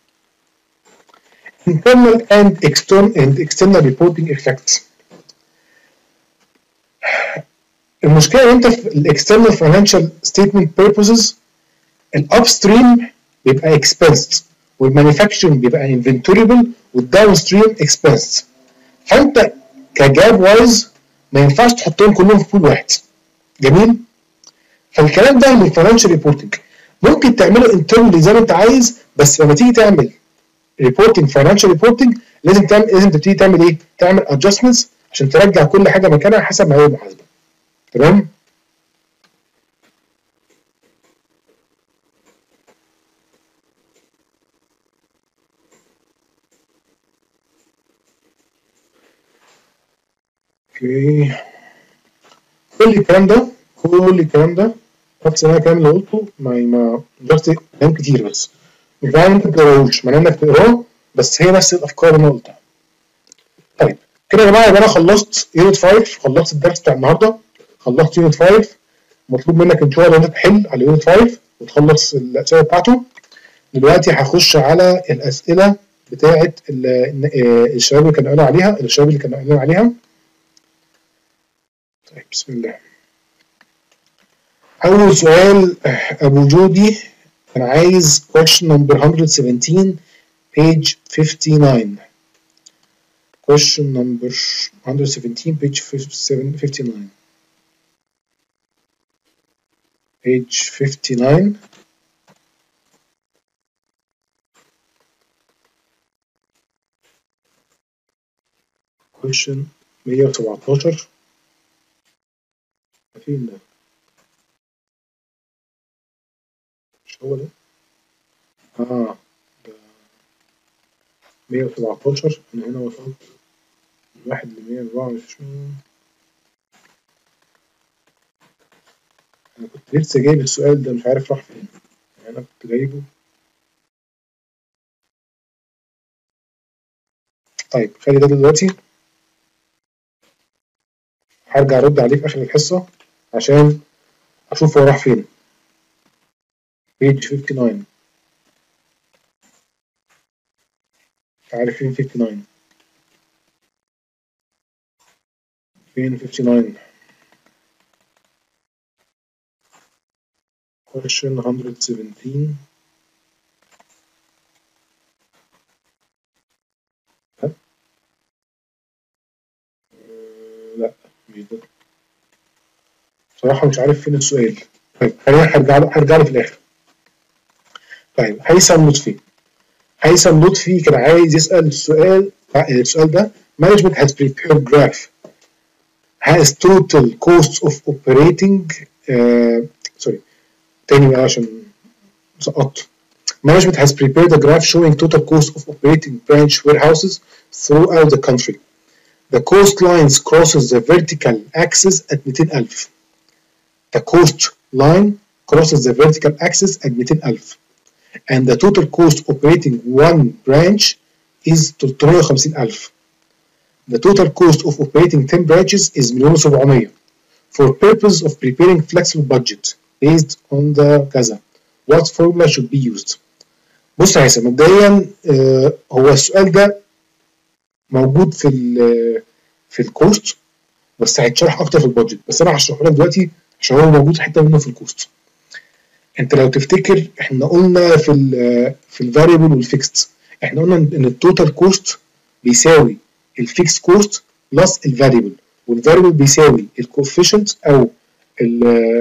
internal and external and external reporting effects. المشكله ان انت في الاكسترنال فاينانشال ستيتمنت بيربوزز الاب ستريم بيبقى اكسبنسد والمانيفاكتشرنج بيبقى انفنتوريبل والداون ستريم اكسبنسد، فانت كجاب وايز ما ينفعش تحطهم كلهم في بول واحد. جميل؟ فالكلام ده من الفاينانشال ريبورتنج ممكن تعمله انترنالي زي ما انت عايز، بس لما تيجي تعمل ريبورتنج فاينانشال ريبورتنج لازم تعمل لازم تبتدي تعمل ايه؟ تعمل ادجستمنتس عشان ترجع كل حاجه مكانها حسب معايير المحاسبه. تمام؟ اوكي كل الكلام ده كل الكلام ده نفس الكلام اللي قلته ما ما درست كلام كتير، بس مش معنى انك ما تقراهوش، معنى انك تقراه، بس هي نفس الافكار اللي انا قلتها. طيب كده يا جماعه يبقى انا خلصت يونت خمسة، خلصت الدرس بتاع النهارده، خلصت يونت خمسة. مطلوب منك ان شاء الله انك تحل على يونت خمسة وتخلص الاسئله بتاعته. دلوقتي هخش على الاسئله بتاعه الشباب اللي كانوا قالوا عليها الشباب اللي كانوا قالوا عليها. طيب بسم الله. أول سؤال أبو جودي كان عايز question number one hundred seventeen page fifty-nine. question number one hundred seventeen page fifty-nine. page fifty-nine. question مية وسبعتاشر. فين ده؟ مش هو ده؟ اه ده مية وسبعتاشر. انا هنا وصلت من واحد ل مية وأربعة وعشرين. انا كنت لسه جايب السؤال ده مش عارف راح فين، يعني انا كنت جايبه. طيب خلي ده دلوقتي، هرجع ارد عليه في اخر الحصه عشان اشوف هو راح فين. page fifty-nine. عارف فين fifty-nine؟ فين fifty-nine؟ question one hundred seventeen. ها؟ أه لا مش ده بصراحة، مش عارف فين السؤال. طيب خلينا هرجع له هرجع له في الآخر. طيب هيثم لطفي هيثم لطفي كان عايز يسأل السؤال السؤال ده. management has prepared graph has total costs of operating uh, sorry تاني بقى عشان سقطت. Management has prepared a graph showing total cost of operating branch warehouses throughout the country. The cost lines crosses the vertical axis at مئتين ألف. The cost line crosses the vertical axis at مئتين ألف. And the total cost operating one branch is تلتمية وخمسين ألف. The total cost of operating ten branches is مليون وسبعمية. For purpose of preparing flexible budget based on the كذا. What formula should be used؟ بص يا هيثم، مبدئيا آه هو السؤال ده موجود في ال في الكوست، بس هيتشرح اكتر في البادجت، بس انا هشرحه لك دلوقتي عشان هو موجود حته منه في الكوست. انت لو تفتكر احنا قلنا في ال في الفاريبل والفيكست، احنا قلنا ان التوتال كوست بيساوي الفيكس كوست بلس الفاريبل، والفاريبل بيساوي الكوفيشنت او ال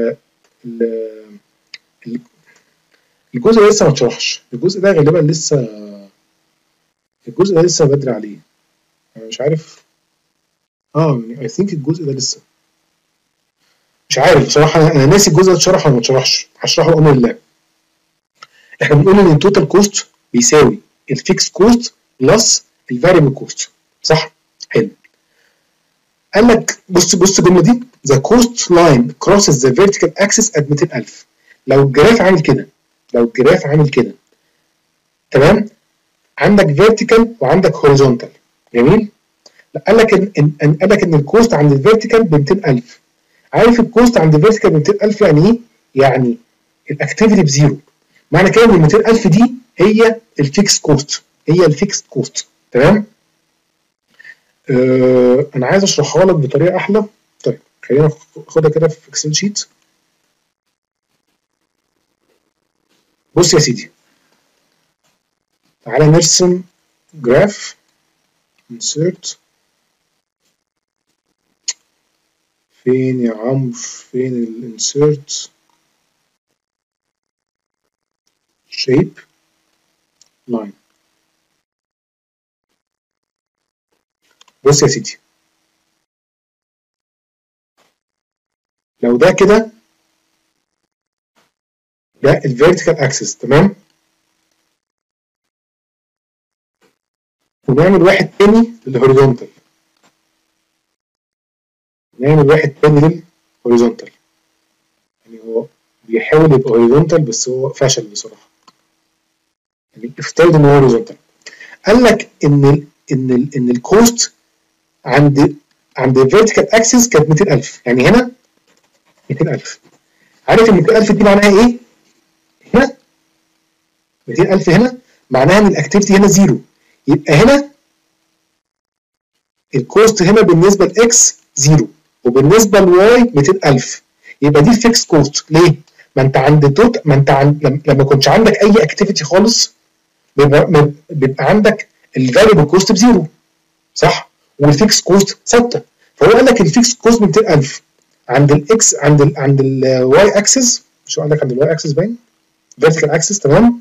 ال الجزء ده لسه ما اتشرحش، الجزء ده غالبا لسه الجزء ده لسه بدري عليه، انا مش عارف. اه اي ثينك الجزء ده لسه مش عارف بصراحه، انا ناسي الجزء ده اتشرح ولا ما اتشرحش، هشرحه بامر الله. احنا بنقول ان التوتال كوست بيساوي الفيكس كوست بلس الفاريبل كوست، صح؟ حلو. قال لك بص بص الجمله دي، the cost line crosses the vertical axis at مئتين ألف. لو الجراف عامل كده، لو الجراف عامل كده تمام، عندك vertical وعندك horizontal، جميل؟ قال لك ان ان قال لك ان الكوست عند الفيرتيكال ب مئتين ألف. عارف الكوست عند الفيرتيكال ب مئتين ألف يعني ايه؟ يعني الاكتيفيتي بزيرو. معنى كده ان مئتين ألف دي هي الفيكس كوست، هي الفيكس كوست، تمام؟ آه انا عايز اشرحها لك بطريقه احلى. طيب خلينا ناخدها كده في اكسل شيت. بص يا سيدي، تعالى نرسم جراف. insert. فين يا عمرو؟ فين الانسيرت؟ shape line. بص يا سيدي، لو ده كده ده الفيرتيكال اكسس، تمام؟ ونعمل واحد تاني للهوريزونتال، نعمل واحد تاني للهوريزونتال. يعني هو بيحاول يبقى هوريزونتال بس هو فشل بصراحه. يعني افترض ان هو هوريزونتال. قال لك ان ال ان ال ان الكوست عند عند الفيرتيكال اكسس كانت مئتين ألف، يعني هنا مئتين ألف. عارف ال مئتين ألف دي معناها ايه؟ هنا مئتين ألف هنا معناها ان الاكتيفيتي هنا زيرو، يبقى هنا الكوست هنا بالنسبه لاكس زيرو وبالنسبه لواي مئتين ألف، يبقى دي الفيكس كوست. ليه؟ ما انت عند توت ما انت عند لما كنتش عندك اي اكتيفيتي خالص بيبقى, بيبقى عندك الفاريبل كوست بزيرو، صح؟ والفيكس كوست ثابته. فهو قال لك الفيكس كوست ب مئتين ألف عند الاكس عند ال عند الواي اكسس. مش قال لك عند الواي اكسس باين؟ فيرتيكال اكسس، تمام؟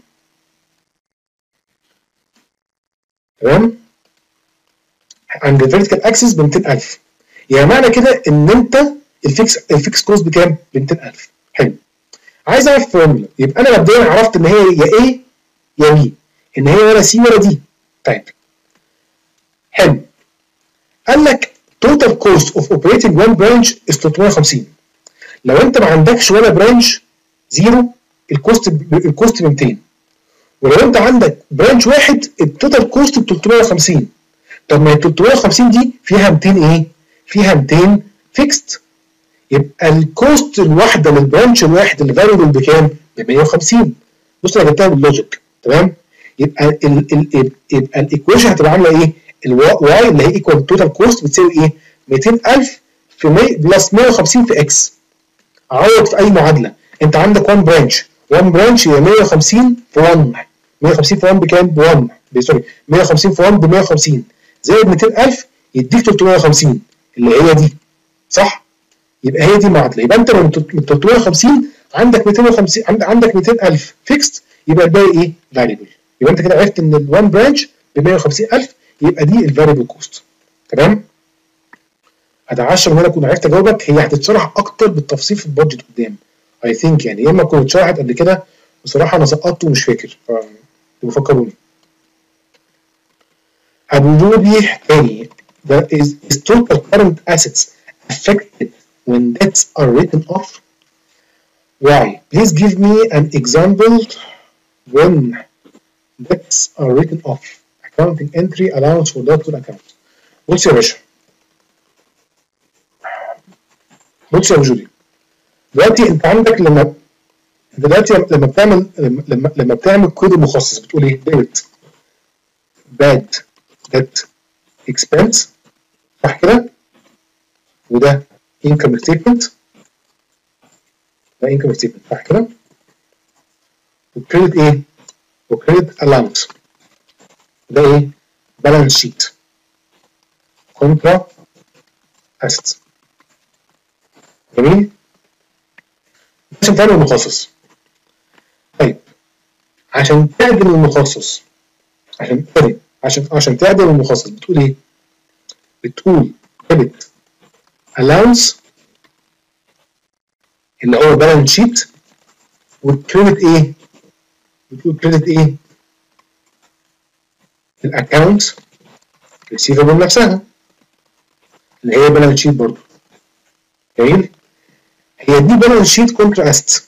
تمام؟ عند الفيرتيكال اكسس ب مئتين ألف. يعني معنى كده ان انت الفيكس الفيكس كوست بكام؟ ب مئتين ألف. حلو. عايز اعرف فورمولا، يبقى انا مبدئيا عرفت ان هي يا ايه يا بي، ان هي ولا سي ولا دي. طيب حلو. قال لك total cost of operating one branch is ثلاثمية وخمسين. لو انت ما عندكش ولا برانش زيرو، الكوست الكوست ب مئتين. ولو انت عندك برانش واحد التوتال كوست ب ثلاثمية وخمسين. طب ما ال ثلاثمية وخمسين دي فيها مئتين ايه؟ فيها مئتين فيكست. يبقى الكوست الواحده للبرانش الواحد اللي فاريبل بكام؟ ب مئة وخمسين. بص انا جبتها باللوجيك، تمام؟ يبقى ال ال يبقى الايكويشن هتبقى عامله ايه؟ الواي اللي هي ايكوال توتال كوست بتساوي ايه؟ مئتين ألف في مية بلس مئة وخمسين في اكس. عوض في اي معادله. انت عندك واحد برانش، واحد برانش هي مئة وخمسين في واحد، مئة وخمسين في واحد بكام؟ ب واحد، سوري مئة وخمسين في واحد ب مئة وخمسين زائد مئتين ألف يديك ثلاثمية وخمسين اللي هي دي، صح؟ يبقى هي دي المعادله. يبقى انت من ثلاثمية وخمسين عندك مئتين وخمسين، عندك مئتين ألف فيكست، يبقى الباقي ايه؟ فاريبل. يبقى انت كده عرفت ان ال1 برانش ب مئة وخمسين ألف، يبقى دي الفاريبل كوست، تمام؟ اتعشى ان انا اكون عرفت اجاوبك. هي هتتشرح اكتر بالتفصيل في البادجت قدام اي ثينك، يعني يا اما كنت اتشرحت قبل كده بصراحه انا سقطت ومش فاكر، فبفكروني. ابو لي تاني that is, is total current assets affected when debts are written off? Why? Please give me an example when debts are written off. Accounting entry allowance for doubtful account. بص يا باشا، بص يا جودي، دلوقتي انت عندك لما دلوقتي لما بتعمل لما لما بتعمل كود مخصص بتقول ايه؟ ديبت باد ديت اكسبنس، صح كده؟ وده انكم ستيتمنت، ده انكم ستيتمنت، صح كده؟ وكريدت ايه؟ وكريدت الاونس، ده ايه؟ بالانس شيت كونترا اسيتس. جميل؟ عشان تعمل مخصص. طيب عشان تعدل المخصص، عشان سوري عشان عشان تعدل المخصص بتقول ايه؟ بتقول credit allowance اللي هو بالانس شيت، والكريدت ايه؟ بتقول كريدت ايه؟ الاكونت ريسيفبل نفسها اللي هي بالانس شيت برضه. جميل؟ هي دي بالانس شيت كونتراست.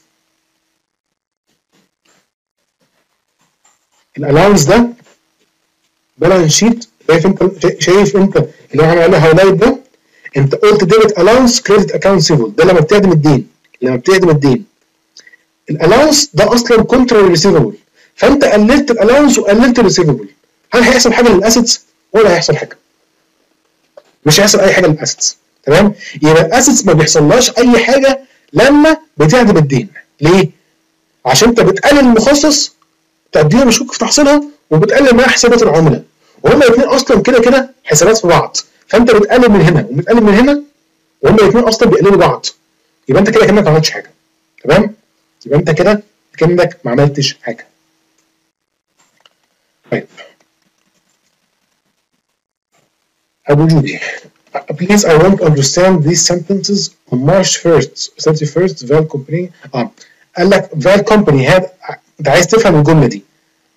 الالاونس ده بالانس شيت، شايف انت شايف انت اللي انا عليه هايلايت ده، انت قلت ديبت الاونس كريدت اكونت سيفل، ده لما بتعدم الدين، لما بتعدم الدين. الالاونس ده اصلا كونترا ريسيفبل، فانت قللت الالاونس وقللت الريسيفبل، هل هيحصل حاجه للاسيتس ولا هيحصل حاجه؟ مش هيحصل اي حاجه للاسيتس. تمام؟ يبقى الاسيتس ما بيحصلهاش اي حاجه لما بتعدم الدين. ليه؟ عشان انت بتقلل المخصص تقديرها مشكوك في تحصيلها، وبتقلل معاها حسابات العملاء، وهما الاثنين اصلا كده كده حسابات في بعض، فانت بتقلل من هنا وبتقلل من هنا، وهما الاثنين اصلا بيقللوا بعض، يبقى انت كده كانك ما عملتش حاجه. تمام؟ يبقى انت كده كانك ما عملتش حاجه. طيب ابو جودي، please I want to understand these sentences on March first thirty-first Val Company. اه قال لك Val Company had، انت عايز تفهم الجمله دي.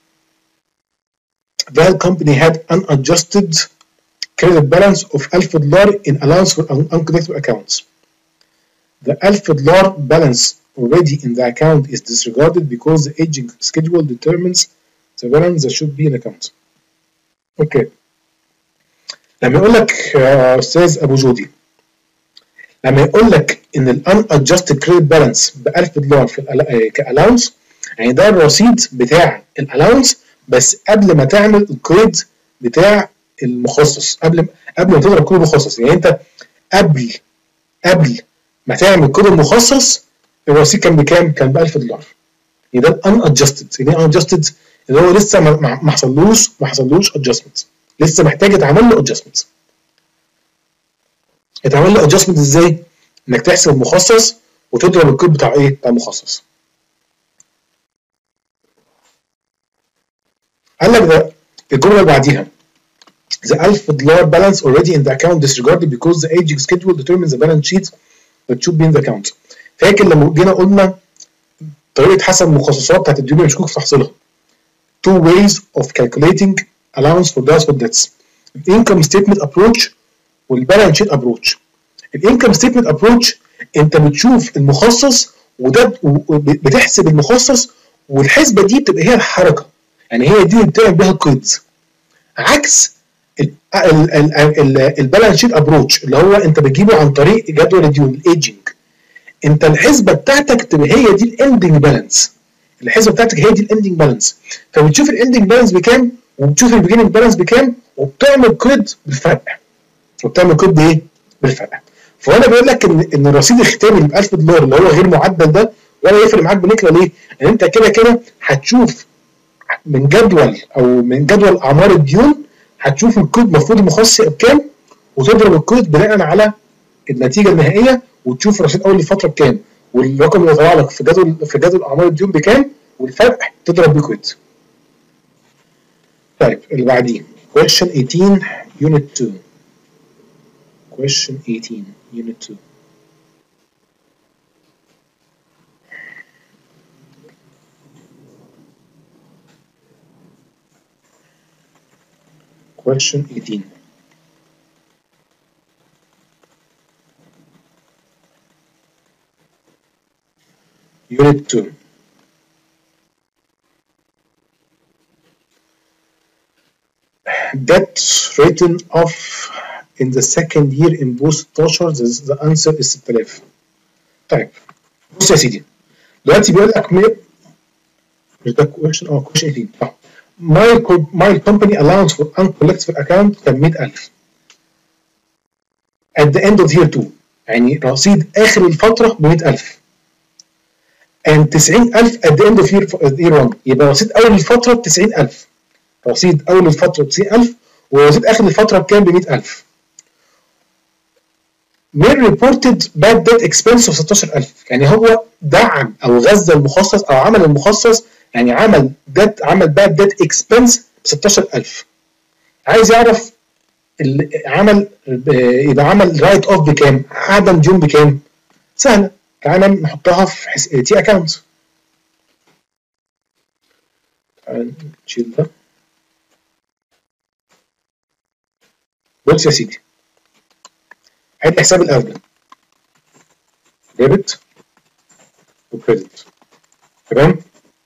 Val Company had unadjusted credit balance of ألف دولار in allowance for uncollectible accounts. The ألف دولار balance already in the account is disregarded because the aging schedule determines the balance that should be in account. اوكي. لما يقول لك يا استاذ ابو جودي، لما يقول لك ان ال unadjusted credit balance ب ألف دولار في كالاونس، يعني ده الرصيد بتاع الالاونس بس قبل ما تعمل الكود بتاع المخصص، قبل قبل ما تضرب كود المخصص. يعني انت قبل قبل ما تعمل كود المخصص الرصيد كان بكام؟ كان ب ألف دولار. يعني ده unadjusted. يعني ايه unadjusted؟ اللي هو لسه ما ما حصلوش ما حصلوش adjustment، لسه محتاج يتعمل له adjustment. يتعمل له adjustment ازاي؟ انك تحسب المخصص وتضرب الكود بتاع ايه؟ بتاع المخصص. قال لك ده الجمله اللي بعديها the ألف دولار balance already in the account disregarded because the aging schedule determines the balance sheet that should be in the account. فاكر لما جينا قلنا طريقه حسب المخصصات بتاعت الديون المشكوك في تحصيلها. two ways of calculating allowance for doubtful debts. الانكم ستيتمنت ابروتش والبالانس شيت ابروتش. الانكم ستيتمنت ابروتش انت بتشوف المخصص وده بتحسب المخصص، والحسبه دي بتبقى هي الحركه، يعني هي دي اللي بتعمل بيها القيد. عكس البالانس شيت ابروتش اللي هو انت بتجيبه عن طريق جدول الديون الايجنج. انت الحسبه بتاعتك تبقى هي دي الاندنج بالانس، الحسبه بتاعتك هي دي الاندنج بالانس، فبتشوف الاندنج بالانس بكام وبتشوف البيجننج بالانس بكام وبتعمل قيد بالفرق، وبتعمل قيد بايه؟ بالفرق. فانا بقول لك ان ان الرصيد الختامي ب ألف دولار اللي هو غير معدل ده ولا يفرق معاك بنكره. ليه؟ لان انت كده كده هتشوف من جدول او من جدول اعمار الديون، هتشوف القيد المفروض المخصص بكام وتضرب القيد بناء على النتيجه النهائيه، وتشوف رصيد اول الفتره بكام والرقم اللي طلع لك في جدول في جدول اعمار الديون بكام، والفرق تضرب بيه قيد. طيب اللي بعديه question eighteen unit two. question eighteen unit two. question eighteen. unit two. Debt written off in the second year in both ستاشر. the answer is ستة آلاف. طيب بص يا سيدي، دلوقتي بيقول لك مش ده question اه question eighteen. اه my my company allowance for uncollectible account كان مية ألف at the end of year two، يعني رصيد اخر الفتره ب مية ألف and تسعين ألف at the end of year year one، يبقى رصيد اول الفتره ب تسعين ألف، رصيد اول الفتره ب تسعين ألف ورصيد اخر الفتره بكام؟ ب مية ألف. من reported bad debt expense of ستاشر ألف، يعني هو دعم او غذى المخصص او عمل المخصص، يعني عمل debt عمل bad debt expense ب ستاشر ألف. عايز يعرف عمل يبقى عمل رايت اوف بكام؟ عدم ديون بكام؟ سهله، تعالى نحطها في حس... تي اكونت. تعالى نشيل ده. بص يا سيدي، ادي حساب القفله ديبت وكريدت، تمام؟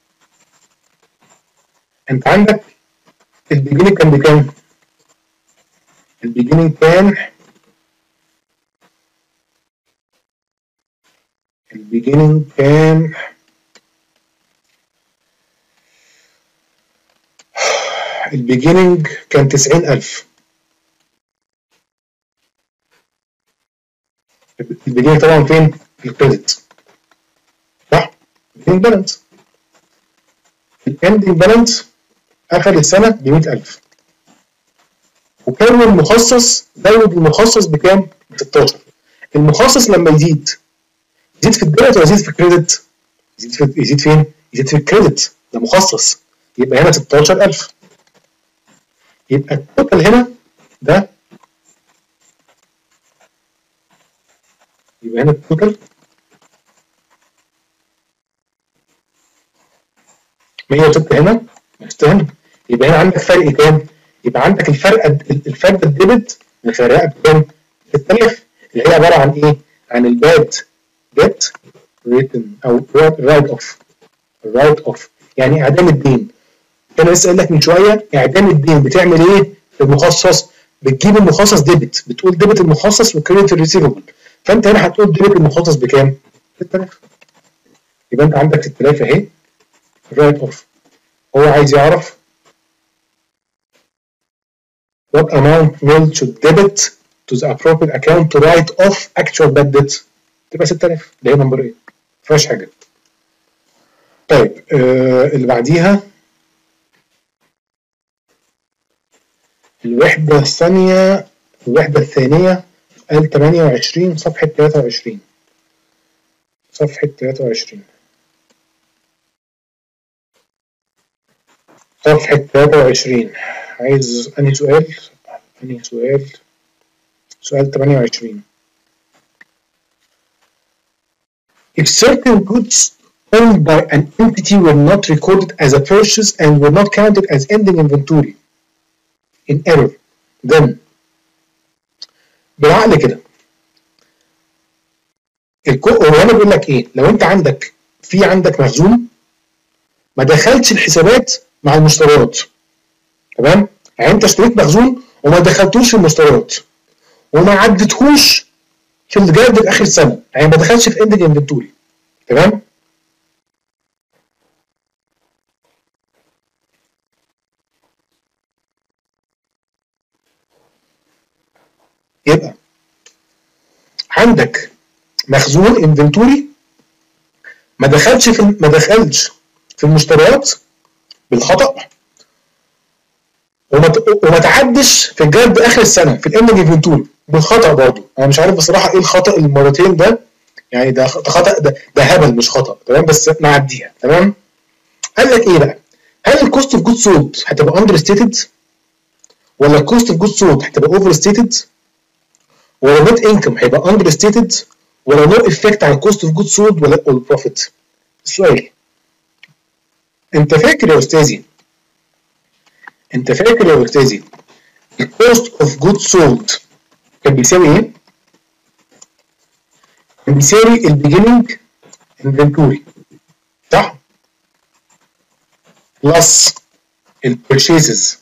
انت عندك البيجيننج كان بكام؟ البيجيننج كان البيجيننج كان البيجيننج كان تسعين ألف. البيجيننج طبعا فين؟ في الكريدت، صح؟ البيجيننج بالانس. الاندنج بالانس اخر السنه ب مئة ألف، وكان المخصص زود المخصص بكام؟ ب ستاشر. المخصص لما يزيد يزيد في الديبت ولا يزيد في الكريدت؟ يزيد في يزيد فين؟ يزيد في الكريدت، ده مخصص، يبقى هنا ستاشر ألف. يبقى التوتال هنا ده، يبقى هنا التوتال مية وستة هنا نفس هنا، يبقى هنا عندك فرق كام؟ يبقى عندك الفرق الفرق الديبت مفرقه بكام؟ ستة آلاف، اللي هي عباره عن ايه؟ عن الباد ديت ريتن او رايت اوف. رايت اوف يعني اعدام الدين. انا لسه قايل لك من شويه اعدام الدين بتعمل ايه في المخصص؟ بتجيب المخصص ديبت، بتقول ديبت المخصص وكريدت الريسيفبل، فانت هنا هتقول ديبت المخصص بكام؟ ستة آلاف. يبقى انت عندك ستة آلاف اهي رايت اوف. هو عايز يعرف what amount will should debit to the appropriate account to write off actual bad debt. تبقى ستة آلاف اللي هي نمبر ايه؟ ما فيهاش حاجه. طيب آه اللي بعديها الوحده الثانيه، الوحده الثانيه سؤال ثمانية وعشرين صفحه ثلاثة وعشرين، صفحه ثلاثة وعشرين، صفحه ثلاثة وعشرين. عايز انهي سؤال؟ انهي سؤال؟ سؤال ثمانية وعشرين. If certain goods owned by an entity were not recorded as a purchase and were not counted as ending inventory in error, then بالعقل كده هو انا بقول لك ايه؟ لو انت عندك في عندك مخزون ما دخلتش الحسابات مع المشتريات، تمام؟ يعني انت اشتريت مخزون وما دخلتوش في المشتريات وما عدتهوش في الجرد في اخر السنه، يعني ما دخلش في اندنج انفنتوري، تمام؟ يبقى عندك مخزون انفنتوري ما دخلش في ما دخلش في المشتريات بالخطا وما وما تعدش في الجرد اخر السنه في الاندنج انفنتوري بالخطا برضه. انا مش عارف بصراحه ايه الخطا المرتين ده، يعني ده خطا، ده, ده هبل مش خطا، تمام؟ بس نعديها، تمام؟ قال لك ايه بقى؟ هل الكوست اوف جود سولد هتبقى اندر ستيتد ولا الكوست اوف جود سولد هتبقى اوفر ستيتد ولا نت انكم هيبقى اندر ستيتد ولا نو افكت على الكوست اوف جود سولد ولا البروفيت؟ السؤال انت فاكر يا استاذي انت فاكر يا استاذي الكوست اوف جود سولد كان بيساوي ايه؟ كان بيساوي البيجيننج انفنتوري، صح؟ بلس البرشيزز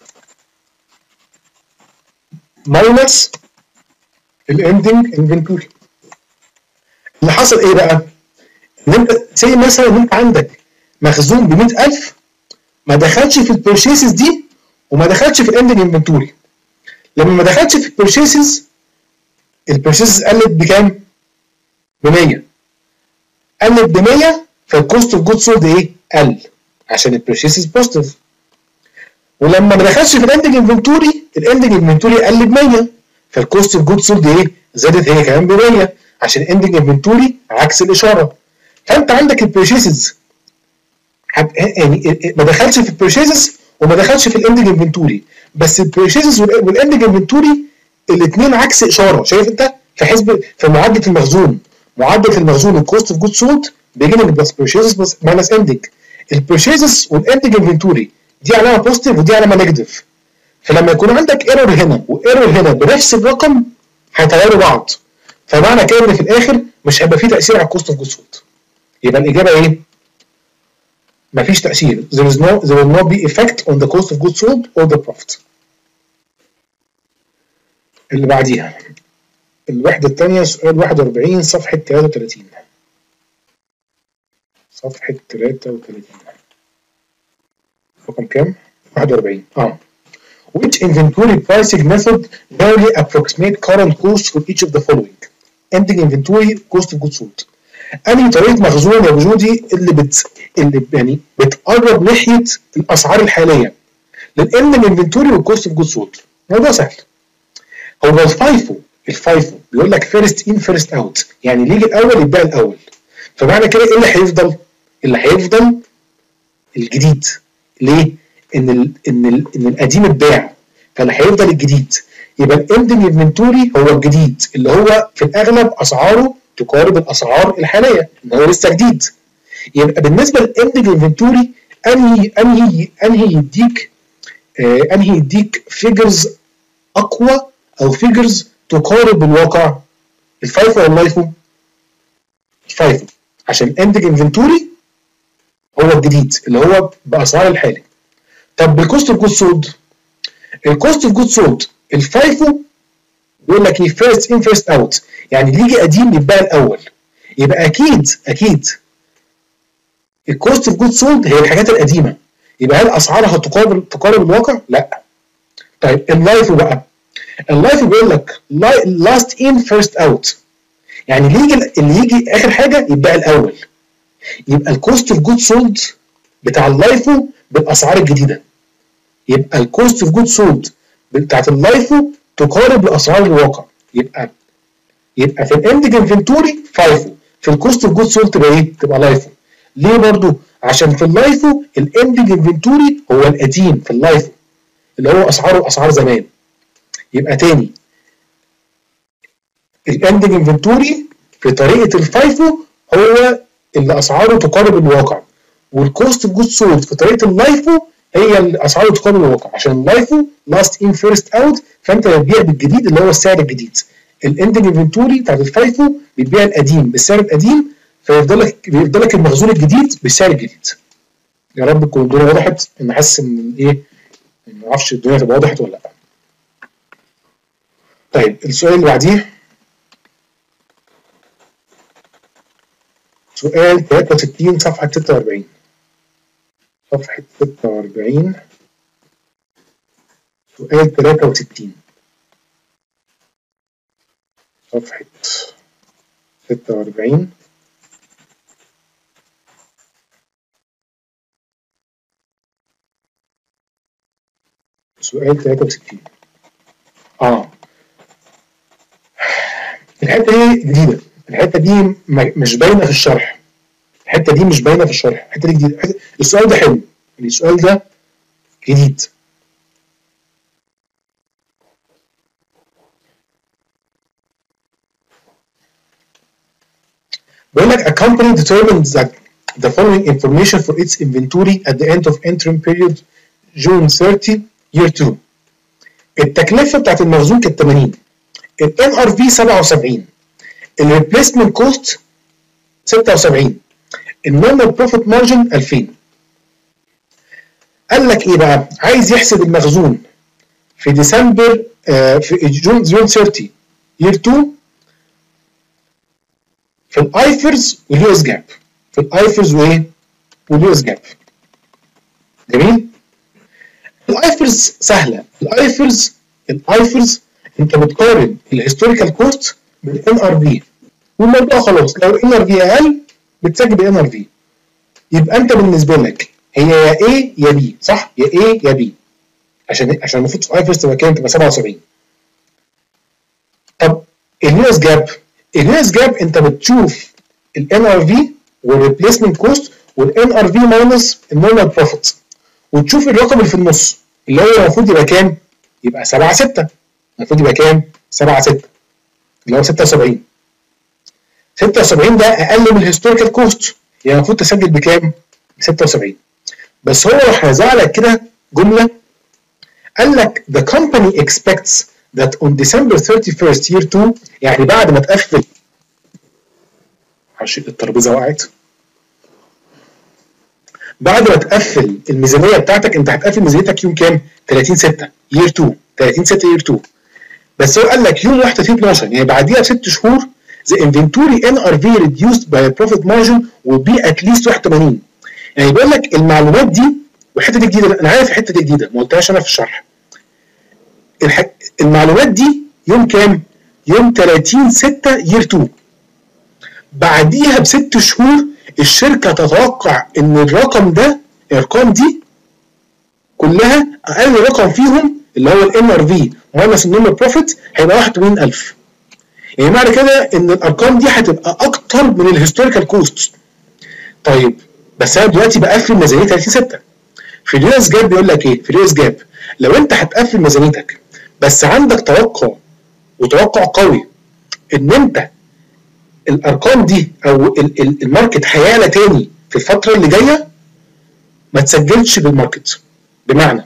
ماينس الاندنج انفنتوري. اللي حصل ايه بقى؟ ان انت زي مثلا ان انت عندك مخزون ب مئة ألف ما دخلش في البرشيزز دي وما دخلش في الاندنج انفنتوري. لما ما دخلش في البرشيزز البرشيزز قلت بكام؟ ب مية. قلت ب مية فالكوست اوف جود سولد ايه؟ قل عشان البرشيزز بوزيتيف. ولما ما دخلش في الاندنج انفنتوري الاندنج انفنتوري قل ب مية فالكوست اوف جود سولد ايه؟ زادت هي كمان ب مية عشان الاندنج انفنتوري عكس الاشاره. فانت عندك البرشيزز يعني ما دخلش في البرشيزز وما دخلش في الاندنج انفنتوري، بس البرشيزز والاندنج انفنتوري الاثنين عكس اشاره. شايف انت في حسب في معادله المخزون معدل المخزون الكوست اوف جود سولد beginning بلس purchases minus ending. البرشيزز والاندنج انفنتوري دي علامه بوزيتيف ودي علامه نيجاتيف. فلما يكون عندك ايرور هنا وايرور هنا بنفس الرقم هيتغيروا بعض، فمعنى كده ان في الاخر مش هيبقى فيه تاثير على الكوست اوف جود سولد. يبقى الاجابه ايه؟ مفيش تاثير. there is no there will not be effect on the cost of goods sold or the profit. اللي بعديها الوحده الثانيه سؤال واحد وأربعين صفحه ثلاثة وثلاثين. صفحه ثلاثة وثلاثين رقم كام؟ واحد وأربعين. اه Which inventory pricing method merely approximate current costs for each of the following? Ending inventory, cost of goods sold. أنهي طريقة مخزون يا وجودي اللي بت اللي يعني بتقرب ناحية الأسعار الحالية للإندنج انفنتوري والكوست اوف جودز سولد؟ الموضوع سهل. هو الفايفو الفايفو بيقول لك فيرست ان فيرست اوت، يعني اللي يجي الأول يتباع الأول. فمعنى كده إيه اللي هيفضل؟ اللي هيفضل الجديد. ليه؟ ان ال ان ال ان القديم اتباع، فاللي هيفضل الجديد. يبقى الاندنج انفنتوري هو الجديد اللي هو في الاغلب اسعاره تقارب الاسعار الحاليه ان هو لسه جديد. يبقى بالنسبه للاندنج انفنتوري انهي انهي انهي يديك آه انهي يديك فيجرز اقوى او فيجرز تقارب الواقع؟ الفايفو ولا اللايفو؟ الفايفو، عشان الاندنج انفنتوري هو الجديد اللي هو باسعار الحالي. طب بالكوست اوف جود سولد، الكوست اوف جود سولد الفايفو بيقول لك ايه؟ فيرست ان فيرست اوت، يعني اللي يجي قديم يتباع الاول. يبقى اكيد اكيد الكوست اوف جود سولد هي الحاجات القديمه. يبقى هل اسعارها تقارب تقارب الواقع؟ لا. طيب اللايفو بقى، اللايفو بيقول لك لاست ان فيرست اوت، يعني اللي يجي اللي يجي اخر حاجه يتباع الاول. يبقى الكوست اوف جود سولد بتاع اللايفو بالاسعار الجديده. يبقى الكوست اوف جود سولد بتاعت اللايفو تقارب لاسعار الواقع. يبقى يبقى في الاندنج انفنتوري فايفو، في الكوست اوف جود سولد تبقى ايه؟ تبقى لايفو. ليه برضو؟ عشان في اللايفو الاندنج انفنتوري هو القديم في اللايفو اللي هو اسعاره اسعار زمان. يبقى تاني الاندنج انفنتوري في طريقه الفايفو هو اللي اسعاره تقارب الواقع، والكوست اوف جود سولد في طريقه اللايفو هي اللي اسعاره تقارب الواقع. عشان اللايفو لاست ان فيرست اوت، فانت بتبيع بالجديد اللي هو السعر الجديد. الاندنج انفنتوري بتاعت الفايفو بتبيع القديم بالسعر القديم، فيفضل لك بيفضل لك المخزون الجديد بالسعر الجديد. يا رب تكون الدنيا وضحت. ان حاسس ان ايه، ما اعرفش الدنيا تبقى وضحت ولا لا. طيب السؤال اللي بعديه سؤال ثلاثة وستين صفحة ستة وأربعين. صفحة ستة وأربعين سؤال ثلاثة وستين. صفحة ستة وأربعين سؤال ثلاثة وستين. اه الحتة دي جديدة، الحتة دي مش باينة في الشرح. الحتة دي مش باينة في الشرح، الحتة دي جديدة. السؤال ده حلو، السؤال ده جديد. بيقول لك a company determines that the following information for its inventory at the end of interim period June thirtieth year two. التكلفة بتاعت المخزون كانت ثمانين، ال إن آر في سبعة وسبعين، ال replacement cost ستة وسبعين، النورمال بروفيت مارجن ألفين. قال لك ايه بقى؟ عايز يحسب المخزون في ديسمبر آه في جون جون ثلاثين يير اتنين في الايفرز واليو اس جاب. في الايفرز وايه؟ واليو اس جاب. جميل؟ الايفرز سهله، الايفرز الايفرز انت بتقارن الهيستوريكال كوست بالان ار في والموضوع خلاص. لو ان ار في اقل بتسجل بان ار في. يبقى انت بالنسبه لك هي يا A يا B، صح؟ يا A يا B، عشان عشان المفروض في ايفرز تبقى كام؟ تبقى سبعة وسبعين. طب اليو اس جاب، اليو اس جاب انت بتشوف الان ار في والريبليسمنت كوست والان ار في ماينس النورمال بروفيت، وتشوف الرقم اللي في النص اللي هو المفروض يبقى كام؟ يبقى سبعة ستة. المفروض يبقى كام؟ سبعة ستة اللي هو ستة وسبعين. ستة وسبعين ده اقل من الهيستوريكال كوست، يعني المفروض تسجل بكام؟ ب ستة وسبعين. بس هو راح رزع لك كده جمله قال لك the company expects that on December thirty-first year two، يعني بعد ما تقفل عشان الترابيزه وقعت، بعد ما تقفل الميزانيه بتاعتك، انت هتقفل ميزانيتك يوم كام؟ ثلاثين ستة year two، ثلاثين ستة year two. بس هو قال لك يوم واحد ثلاثين اتناشر، يعني بعديها بست شهور the inventory إن آر في reduced by a profit margin will be at least واحد وثمانين. يعني بيقول لك المعلومات دي، والحته دي جديده، انا عارف الحته دي جديده ما قلتهاش انا في الشرح. الح... المعلومات دي يوم كام؟ يوم ثلاثين ستة year two. بعديها بست شهور الشركه تتوقع ان الرقم ده، الارقام دي كلها اقل رقم فيهم اللي هو الان ار في ماينس النورمال بروفيت هيبقى واحد وثمانين ألف. يعني معنى كده ان الارقام دي هتبقى اكتر من الهيستوريكال كوست. طيب بس انا دلوقتي بقفل ميزانيه ثلاثين ستة. في اليو اس جاب بيقول لك ايه؟ في اليو اس جاب لو انت هتقفل ميزانيتك بس عندك توقع وتوقع قوي ان انت الارقام دي او الماركت هيعلى تاني في الفتره اللي جايه، ما تسجلش بالماركت. بمعنى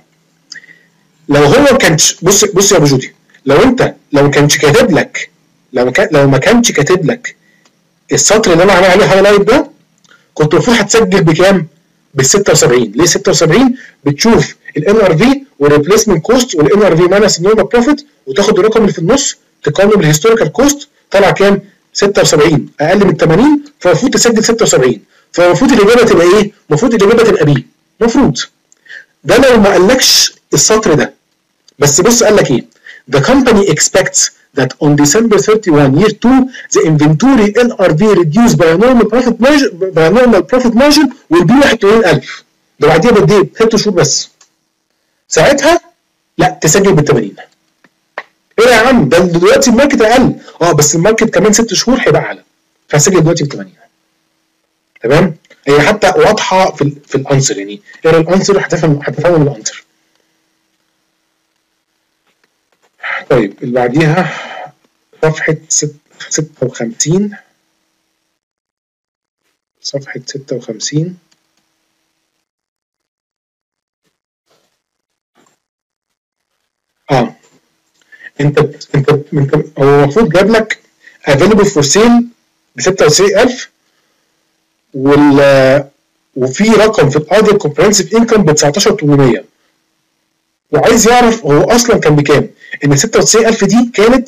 لو هو كانش، بص بص يا ابو جودي، لو انت لو ما كانش كاتب لك لو كان لو ما كانش كاتب لك السطر اللي انا عامل عليه هايلايت ده، كنت المفروض هتسجل بكام؟ بال ستة وسبعين. ليه ستة وسبعين؟ بتشوف الان ار في والريبليسمنت كوست والان ار في ماينس النورمال بروفيت، وتاخد الرقم اللي في النص تقارنه بالهيستوريكال كوست، طلع كام؟ ستة وسبعين، اقل من ثمانين، فالمفروض تسجل ستة وسبعين. فالمفروض الاجابه تبقى ايه؟ المفروض الاجابه تبقى بي. المفروض ده لو ما قالكش السطر ده. بس بص قال لك ايه؟ The company expects that on December thirty-first year two the inventory إن آر في reduced by a normal profit margin by a normal profit margin will be واحد وثمانين ألف. ده بعديها بقد ايه؟ ست شهور بس. ساعتها لا تسجل بال ثمانين. ايه يا عم ده دلوقتي الماركت اقل. اه بس الماركت كمان ست شهور هيبقى اعلى. فهسجل دلوقتي ب ثمانين. تمام؟ هي حتى واضحه في ال في الانسر، يعني اقرا الانسر هتفهم هتفهم الانسر. طيب اللي بعديها صفحة ستة وخمسين، صفحة ستة وخمسين. اه انت انت انت هو المفروض جاب لك available for sale ب ستة وتسعين ألف، وال وفي رقم في other comprehensive income ب تسعتاشر ألف وثمانمية، وعايز يعرف هو اصلا كان بكام. ان ستة وتسعين ألف دي كانت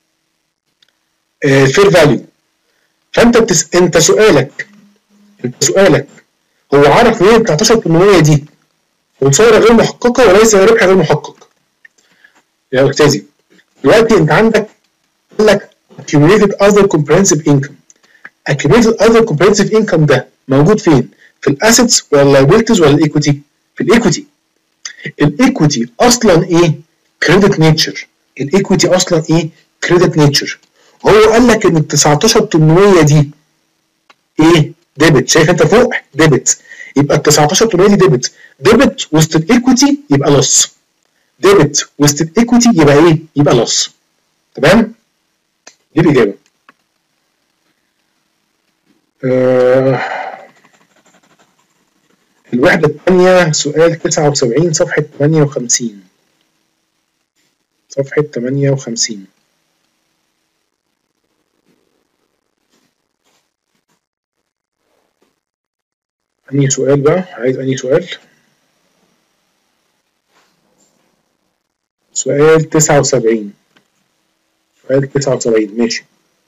فير فاليو. فانت بتس... انت سؤالك انت سؤالك هو عارف منين تسعتاشر ألف وثمانمية دي خساره غير محققه وليس ربح غير محقق. يا استاذي دلوقتي انت عندك قال لك accumulated other comprehensive income. accumulated other comprehensive income ده موجود فين؟ في الاسيتس ولا اللايبيلتيز ولا الايكويتي؟ في الايكويتي. الايكويتي اصلا ايه؟ كريدت نيتشر. الايكويتي اصلا ايه؟ كريدت نيتشر. هو قال لك ان ال تسعتاشر ألف وثمانمية دي ايه؟ ديبت. شايف انت فوق؟ ديبت. يبقى ال تسعتاشر ألف وثمانمية دي ديبت. ديبت وسط الايكويتي يبقى لوس. ديبت وسط الايكويتي يبقى ايه؟ يبقى لوس. تمام؟ دي الاجابه. آه الوحده الثانيه سؤال تسعة وسبعين صفحه ثمانية وخمسين. صفحه ثمانية وخمسين. أنهي سؤال بقى؟ عايز أنهي سؤال؟ سؤال تسعة وسبعين. سؤال تسعة وسبعين ماشي.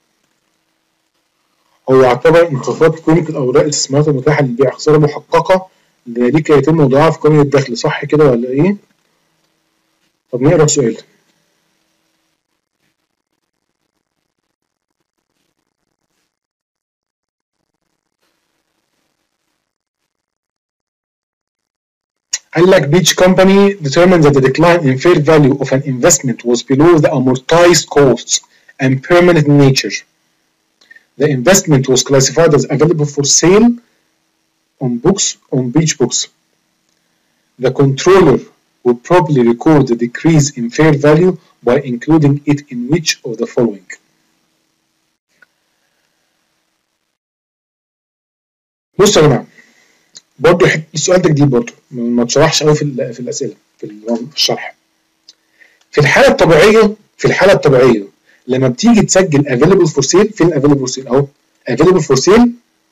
هو اعتبر انخفاض قيمة الأوراق الاستثمارات المتاحة للبيع خسارة محققة لذلك يتم وضعها في قائمة الدخل، صح كده ولا إيه؟ طب نقرا السؤال. قال لك each company determined that the decline in fair value of an investment was below the amortized costs and permanent in nature. The investment was classified as available for sale on books on beach books. The controller would probably record the decrease in fair value by including it in which of the following. بصوا يا جماعه، برضه السؤال ده جديد برضه ما اتشرحش قوي في في الاسئله في الشرح. في الحاله الطبيعيه في الحاله الطبيعيه لما بتيجي تسجل available for sale، فين available for sale اهو available for sale،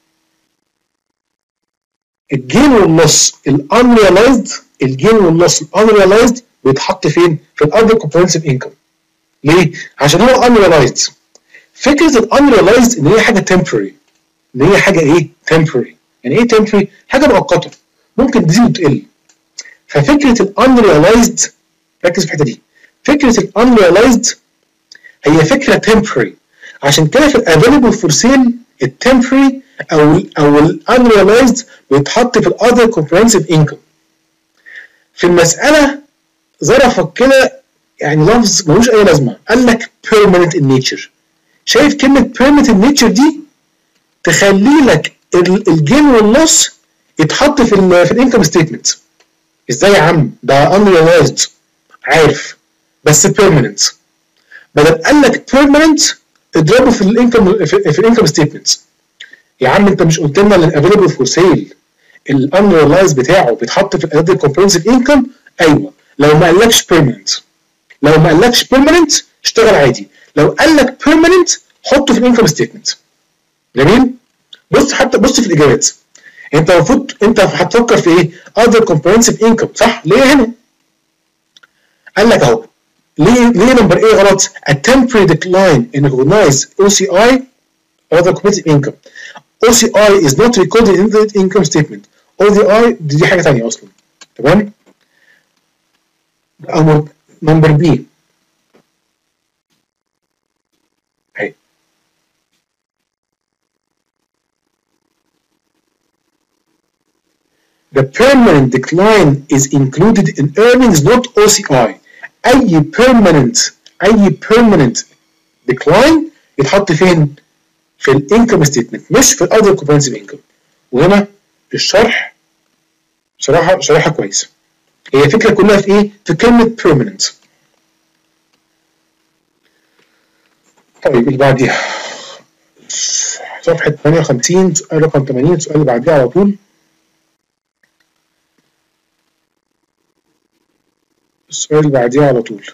الجين واللص الانريلايزد الجين واللص الانريلايزد بيتحط فين؟ في الاذر كومبريهنسيف انكم. ليه؟ عشان هو انريلايزد. فكره الانريلايزد ان هي حاجه temporary، ان هي حاجه ايه؟ temporary. يعني ايه temporary؟ حاجه مؤقته ممكن تزيد وتقل. ففكره الانريلايزد، ركز في الحته دي، فكره الانريلايزد هي فكره temporary. عشان كده في الافيلبل فور سيل التمبري او ال او الانريلايزد بيتحط في الاذر كومبريهنسيف انكم. في المساله ظرفك كده يعني لفظ ملوش اي لازمه، قال لك permanent in nature. شايف كلمه permanent in nature دي تخلي لك الجين واللوس يتحط في ال في الانكم ستيتمنت. ازاي يا عم؟ ده unrealized عارف بس permanent. بدل قال لك permanent اضربه في الانكم في الانكم ستيتمنت. يا عم انت مش قلت لنا ان الافيلبل فور سيل الانريلايز بتاعه بيتحط في الاذر كومبريهنسيف انكم؟ ايوه لو ما قالكش permanent. لو ما قالكش permanent اشتغل عادي، لو قال لك permanent حطه في الانكم ستيتمنت. جميل؟ بص حتى بص في الاجابات، انت المفروض انت هتفكر في ايه؟ other comprehensive income صح؟ ليه هنا؟ قال لك اهو ليه ليه نمبر ايه غلط؟ a temporary decline in recognized O C I other comprehensive income. O C I is not recorded in the income statement. O C I دي, دي حاجه ثانيه اصلا. تمام؟ امر نمبر بي اهي The permanent decline is included in earnings not O C I. أي permanent أي permanent decline يتحط فين؟ في الانكم ستيتمنت مش في الأذر كومبريهنسيف انكم. وهنا الشرح بصراحة شرحها كويس. هي الفكرة كلها في إيه؟ في كلمة permanent. طيب اللي بعديها صفحة ثمانية وخمسين سؤال رقم ثمانين، السؤال اللي بعديها على طول. السؤال اللي بعديه على طول.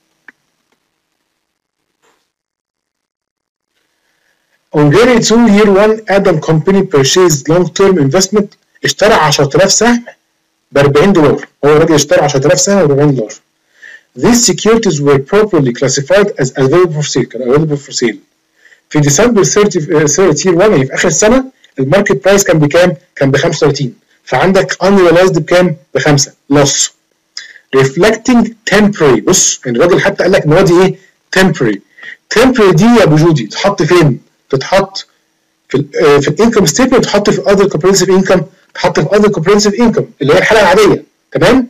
On January two year one Adam company purchased long term investment. اشترى عشرة آلاف سهم ب أربعين دولار. هو الراجل اشترى عشرة آلاف سهم ب أربعين دولار. These securities were properly classified as available for sale. كان available for sale. في ديسمبر ثلاثين year one يعني في اخر السنه الماركت برايس كان بكام؟ كان ب خمسة وثلاثين. فعندك unrealized بكام؟ بخمسة loss. reflecting temporary. بص الراجل حتى قال لك ان هو دي ايه؟ temporary. temporary دي يا ابو جودي تتحط فين؟ تتحط في ال في الانكم ستيتمنت، تتحط في other comprehensive income، تتحط في other comprehensive income اللي هي الحاله العاديه. تمام؟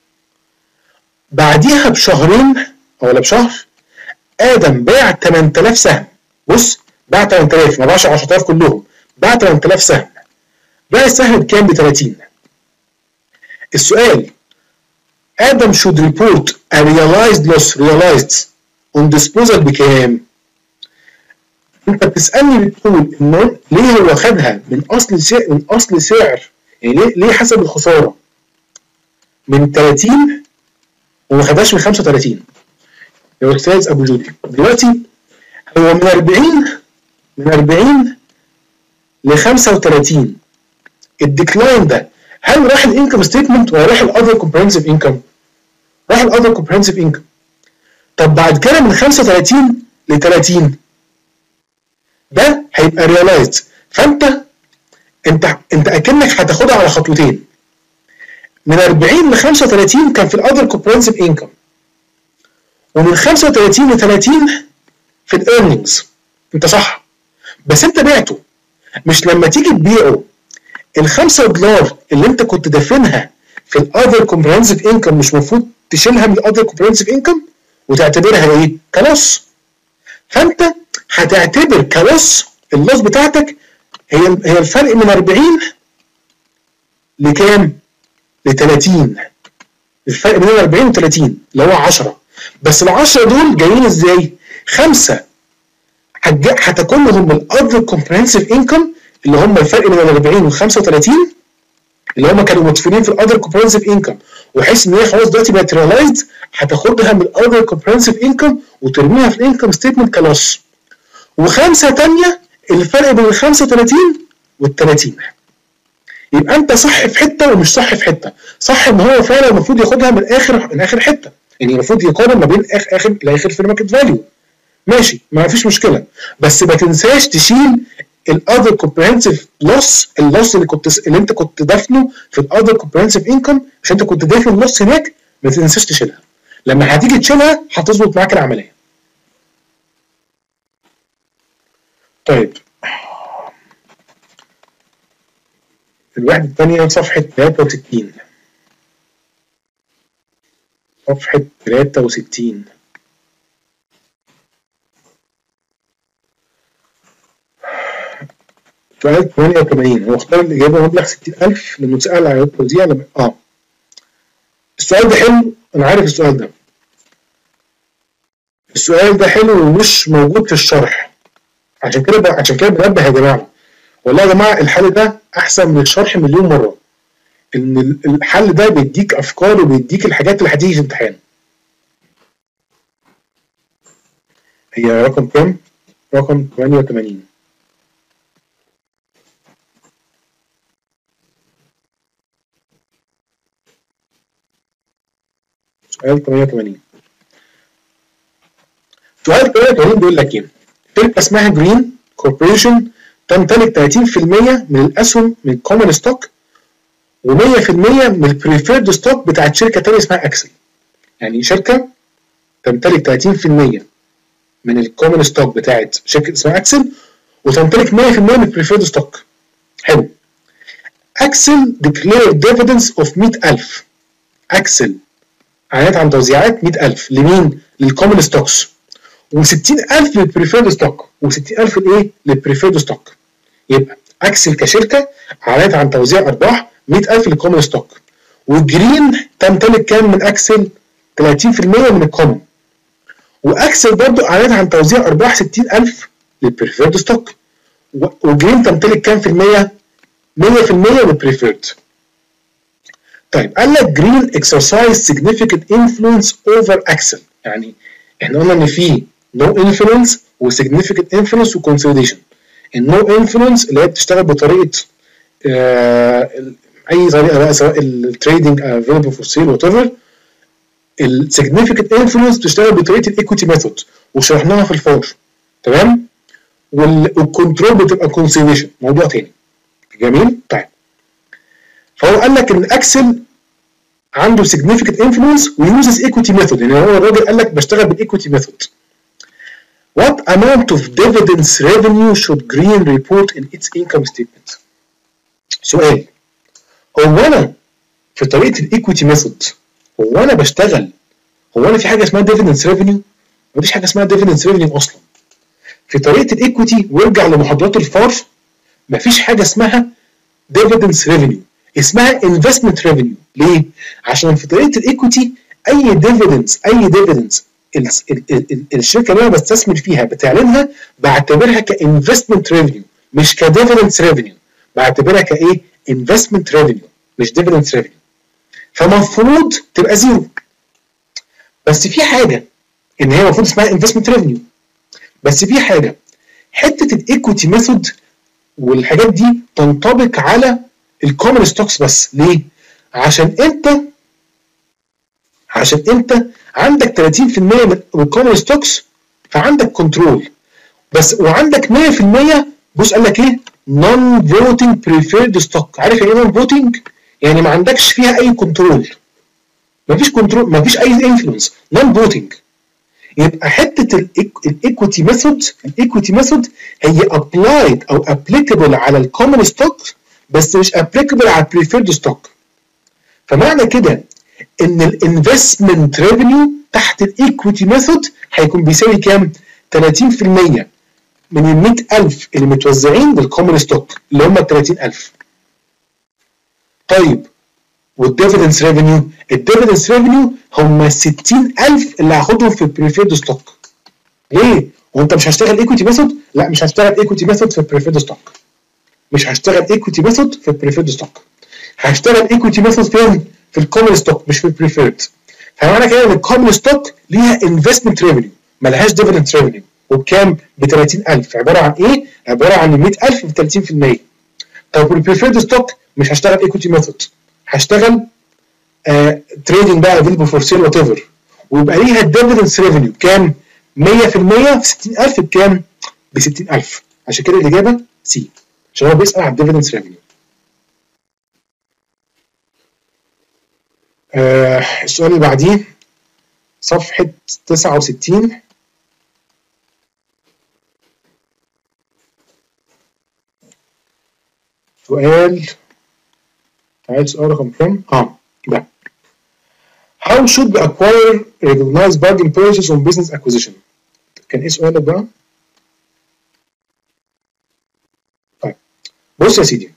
بعديها بشهرين او ولا بشهر ادم باع ثمانية آلاف سهم. بص باع ثمانية آلاف، ما باعش عشرة آلاف كلهم، باع ثمانية آلاف سهم. باع السهم بكام؟ ب ثلاثين. السؤال Adam should report a realized loss realized on disposal بكام؟ انت بتسالني بتقول انه ليه هو خدها من اصل سعر من اصل سعر، يعني ليه ليه حسب الخساره من ثلاثين وما خدهاش من خمسة وثلاثين يا استاذ ابو جودي؟ دلوقتي هو من أربعين من أربعين ل خمسة وثلاثين الديكلاين ده هل راح الانكم ستيتمنت ولا راح الاذر كومبريهنسيف انكم؟ راح الاذر كومبريهنسيف انكم. طب بعد كده من خمسة وثلاثين ل ثلاثين ده هيبقى ريلايزد. فانت انت انت اكنك هتاخدها على خطوتين. من أربعين ل خمسة وثلاثين كان في الاذر كومبريهنسيف انكم، ومن خمسة وثلاثين ل ثلاثين في الايرنينجز. انت صح، بس انت بعته. مش لما تيجي تبيعه ال خمسة دولار اللي انت كنت دافنها في الاذر كومبريهنسيف انكم مش المفروض تشيلها من الاذر كومبريهنسيف انكم وتعتبرها ايه؟ كلوس. فانت هتعتبر كلوس اللوس بتاعتك هي هي الفرق من أربعين لكام؟ ل ثلاثين. الفرق بين أربعين و ثلاثين اللي هو عشرة. بس ال عشرة دول جايين ازاي؟ خمسة هتاكلهم من الاذر كومبريهنسيف انكم اللي هم الفرق بين ال أربعين وال خمسة وتلاتين اللي هم كانوا مدفونين في الاذر كومبرهنسيف انكم، وحيث ان هي خلاص دلوقتي بقت ريلايزد هتاخدها من الاذر كومبرهنسيف انكم وترميها في الانكم ستيتمنت كلوس. وخمسه ثانيه الفرق بين ال خمسة وتلاتين وال تلاتين. يبقى انت صح في حته ومش صح في حته. صح ان هو فعلا المفروض ياخدها من اخر من اخر حته، يعني المفروض يقارن ما بين اخر اخر الاخر في الماركت فاليو. ماشي، ما فيش مشكله، بس ما تنساش تشيل الاذر كومبرهنسيف لوس، اللوس اللي كنت اللي انت كنت دافنه في الاذر كومبرهنسيف انكم، عشان انت كنت دافن لوس هناك، ما تنساش تشيلها. لما هتيجي تشيلها هتظبط معاك العمليه. طيب الوحده الثانيه صفحه تلاتة وستين. صفحه تلاتة وستين. سؤال تمانية وتمانين. هو اختار الإجابة مبلغ ستين ألف لأنه اتسأل على التوزيع لما آه السؤال ده حلو، أنا عارف السؤال ده. السؤال ده حلو ومش موجود في الشرح، عشان كده بقى عشان كده بنبه يا جماعة. والله يا جماعة الحل ده أحسن من الشرح مليون مرة. إن الحل ده بيديك أفكار وبيديك الحاجات اللي هتيجي في الامتحان. هي رقم كام؟ رقم تمانية وتمانين. سؤال تمانية وتمانين. سؤال تمانية وتمانين بيقول لك ايه؟ شركه اسمها جرين كوربوريشن تمتلك تلاتين في المية من الاسهم من الكومن ستوك ومية في المية من البريفيرد ستوك بتاعت شركه ثانيه اسمها اكسل. يعني شركه تمتلك تلاتين في المية من الكومن ستوك بتاعت شركه اسمها اكسل وتمتلك مية في المية من البريفيرد ستوك. حلو. اكسل declared dividends of مية ألف. اكسل اعلنت عن توزيعات مية ألف لمين؟ للكومن ستوكس، وستين ألف للبريفيرد ستوك، وستين ألف لايه؟ للبريفيرد ستوك. يبقى اكسل كشركه اعلنت عن توزيع ارباح مية ألف للكومن ستوك، وجرين تمتلك كام من اكسل؟ تلاتين في المية من الكومن، واكسل برضه اعلنت عن توزيع ارباح ستين ألف للبريفيرد ستوك، وجرين تمتلك كام في المية؟ مية في المية للبريفيرد. طيب قال لك جرين exercise significant influence over Excel. يعني احنا قلنا ان في no influence و significant influence و consolidation. ال no influence اللي هي بتشتغل بطريقه آه اي طريقه بقى، سواء التريدنج available for sale whatever. ال significant influence بتشتغل بطريقه الايكويتي ميثود وشرحناها في الفور، تمام؟ والكنترول بتبقى consolidation، موضوع تاني. جميل؟ طيب فهو قال لك ان اكسل عنده significant influence ويوزز equity method. يعني هو الراجل قال لك بشتغل بالايكويتي ميثود. What amount of dividends revenue should Green report in its income statement؟ سؤال، هو انا في طريقه الايكويتي ميثود هو انا بشتغل هو انا في حاجه اسمها dividends revenue؟ مفيش حاجه اسمها dividends revenue اصلا. في طريقه الايكويتي وارجع لمحاضرات الفار مفيش حاجه اسمها dividends revenue، اسمها investment revenue. ليه؟ عشان في طريقه الايكويتي اي dividends اي dividends الشركه اللي انا بستثمر فيها بتعلنها بعتبرها كinvestment revenue مش كdividends revenue، بعتبرها كايه؟ investment revenue مش dividends revenue. فمفروض تبقى زيرو. بس في حاجه ان هي المفروض اسمها investment revenue، بس في حاجه حته الايكويتي ميثود والحاجات دي تنطبق على الكومن ستوكس بس. ليه؟ عشان انت عشان انت عندك تلاتين في المية من الكومن ستوكس فعندك كنترول بس، وعندك مية في المية. بص قال لك ايه؟ نون فوتنج بريفيرد ستوك. عارف يعني ايه نون فوتنج؟ يعني ما عندكش فيها اي كنترول، مفيش كنترول، مفيش اي انفلونس، نون فوتنج. يبقى حته الايكويتي ميثود الايكويتي ميثود هي ابلايد او ابليكابل على الكومن ستوك بس مش ابليكابل على البريفيرد ستوك. فمعنى كده ان الانفستمنت ريفينيو تحت الايكويتي ميثود هيكون بيساوي كام؟ تلاتين في المية من ال مية ألف اللي متوزعين للكومن ستوك اللي هم ال تلاتين ألف. طيب والديفيدنس ريفينيو، الديفيدنس ريفينيو هم ستين ألف اللي هاخدهم في البريفيرد ستوك. ليه؟ وانت مش هشتغل ايكويتي ميثود؟ لا مش هشتغل ايكويتي ميثود في البريفيرد ستوك. مش هشتغل ايكويتي ميثود في البريفيرد ستوك، هشتغل ايكويتي ميثود فين؟ في الكومن ستوك مش في البريفيرد. فمعنى كده ان الكومن ستوك ليها انفستمنت ريفينيو مالهاش ديفيدند ريفينيو، وبكام؟ ب ثلاثين ألف. عباره عن ايه؟ عباره عن مية ألف ب ثلاثين بالمية. طب البريفيرد ستوك مش هشتغل ايكويتي ميثود، هشتغل تريدنج بقى افيلبل فور سيل وات ايفر، ويبقى ليها الديفيدنس ريفينيو بكام؟ مية بالمية في ستين ألف بكام؟ ب ستين ألف. عشان كده الاجابه سي، عشان هو بيسال على الديفيدنس ريفينيو. آه السؤال اللي بعديه صفحه تسعة وستين. سؤال تعال سؤال رقم كام؟ اه ده How should we acquire recognize bargain purchase on business acquisition؟ كان ايه سؤالك بقى؟ طيب بص يا سيدي،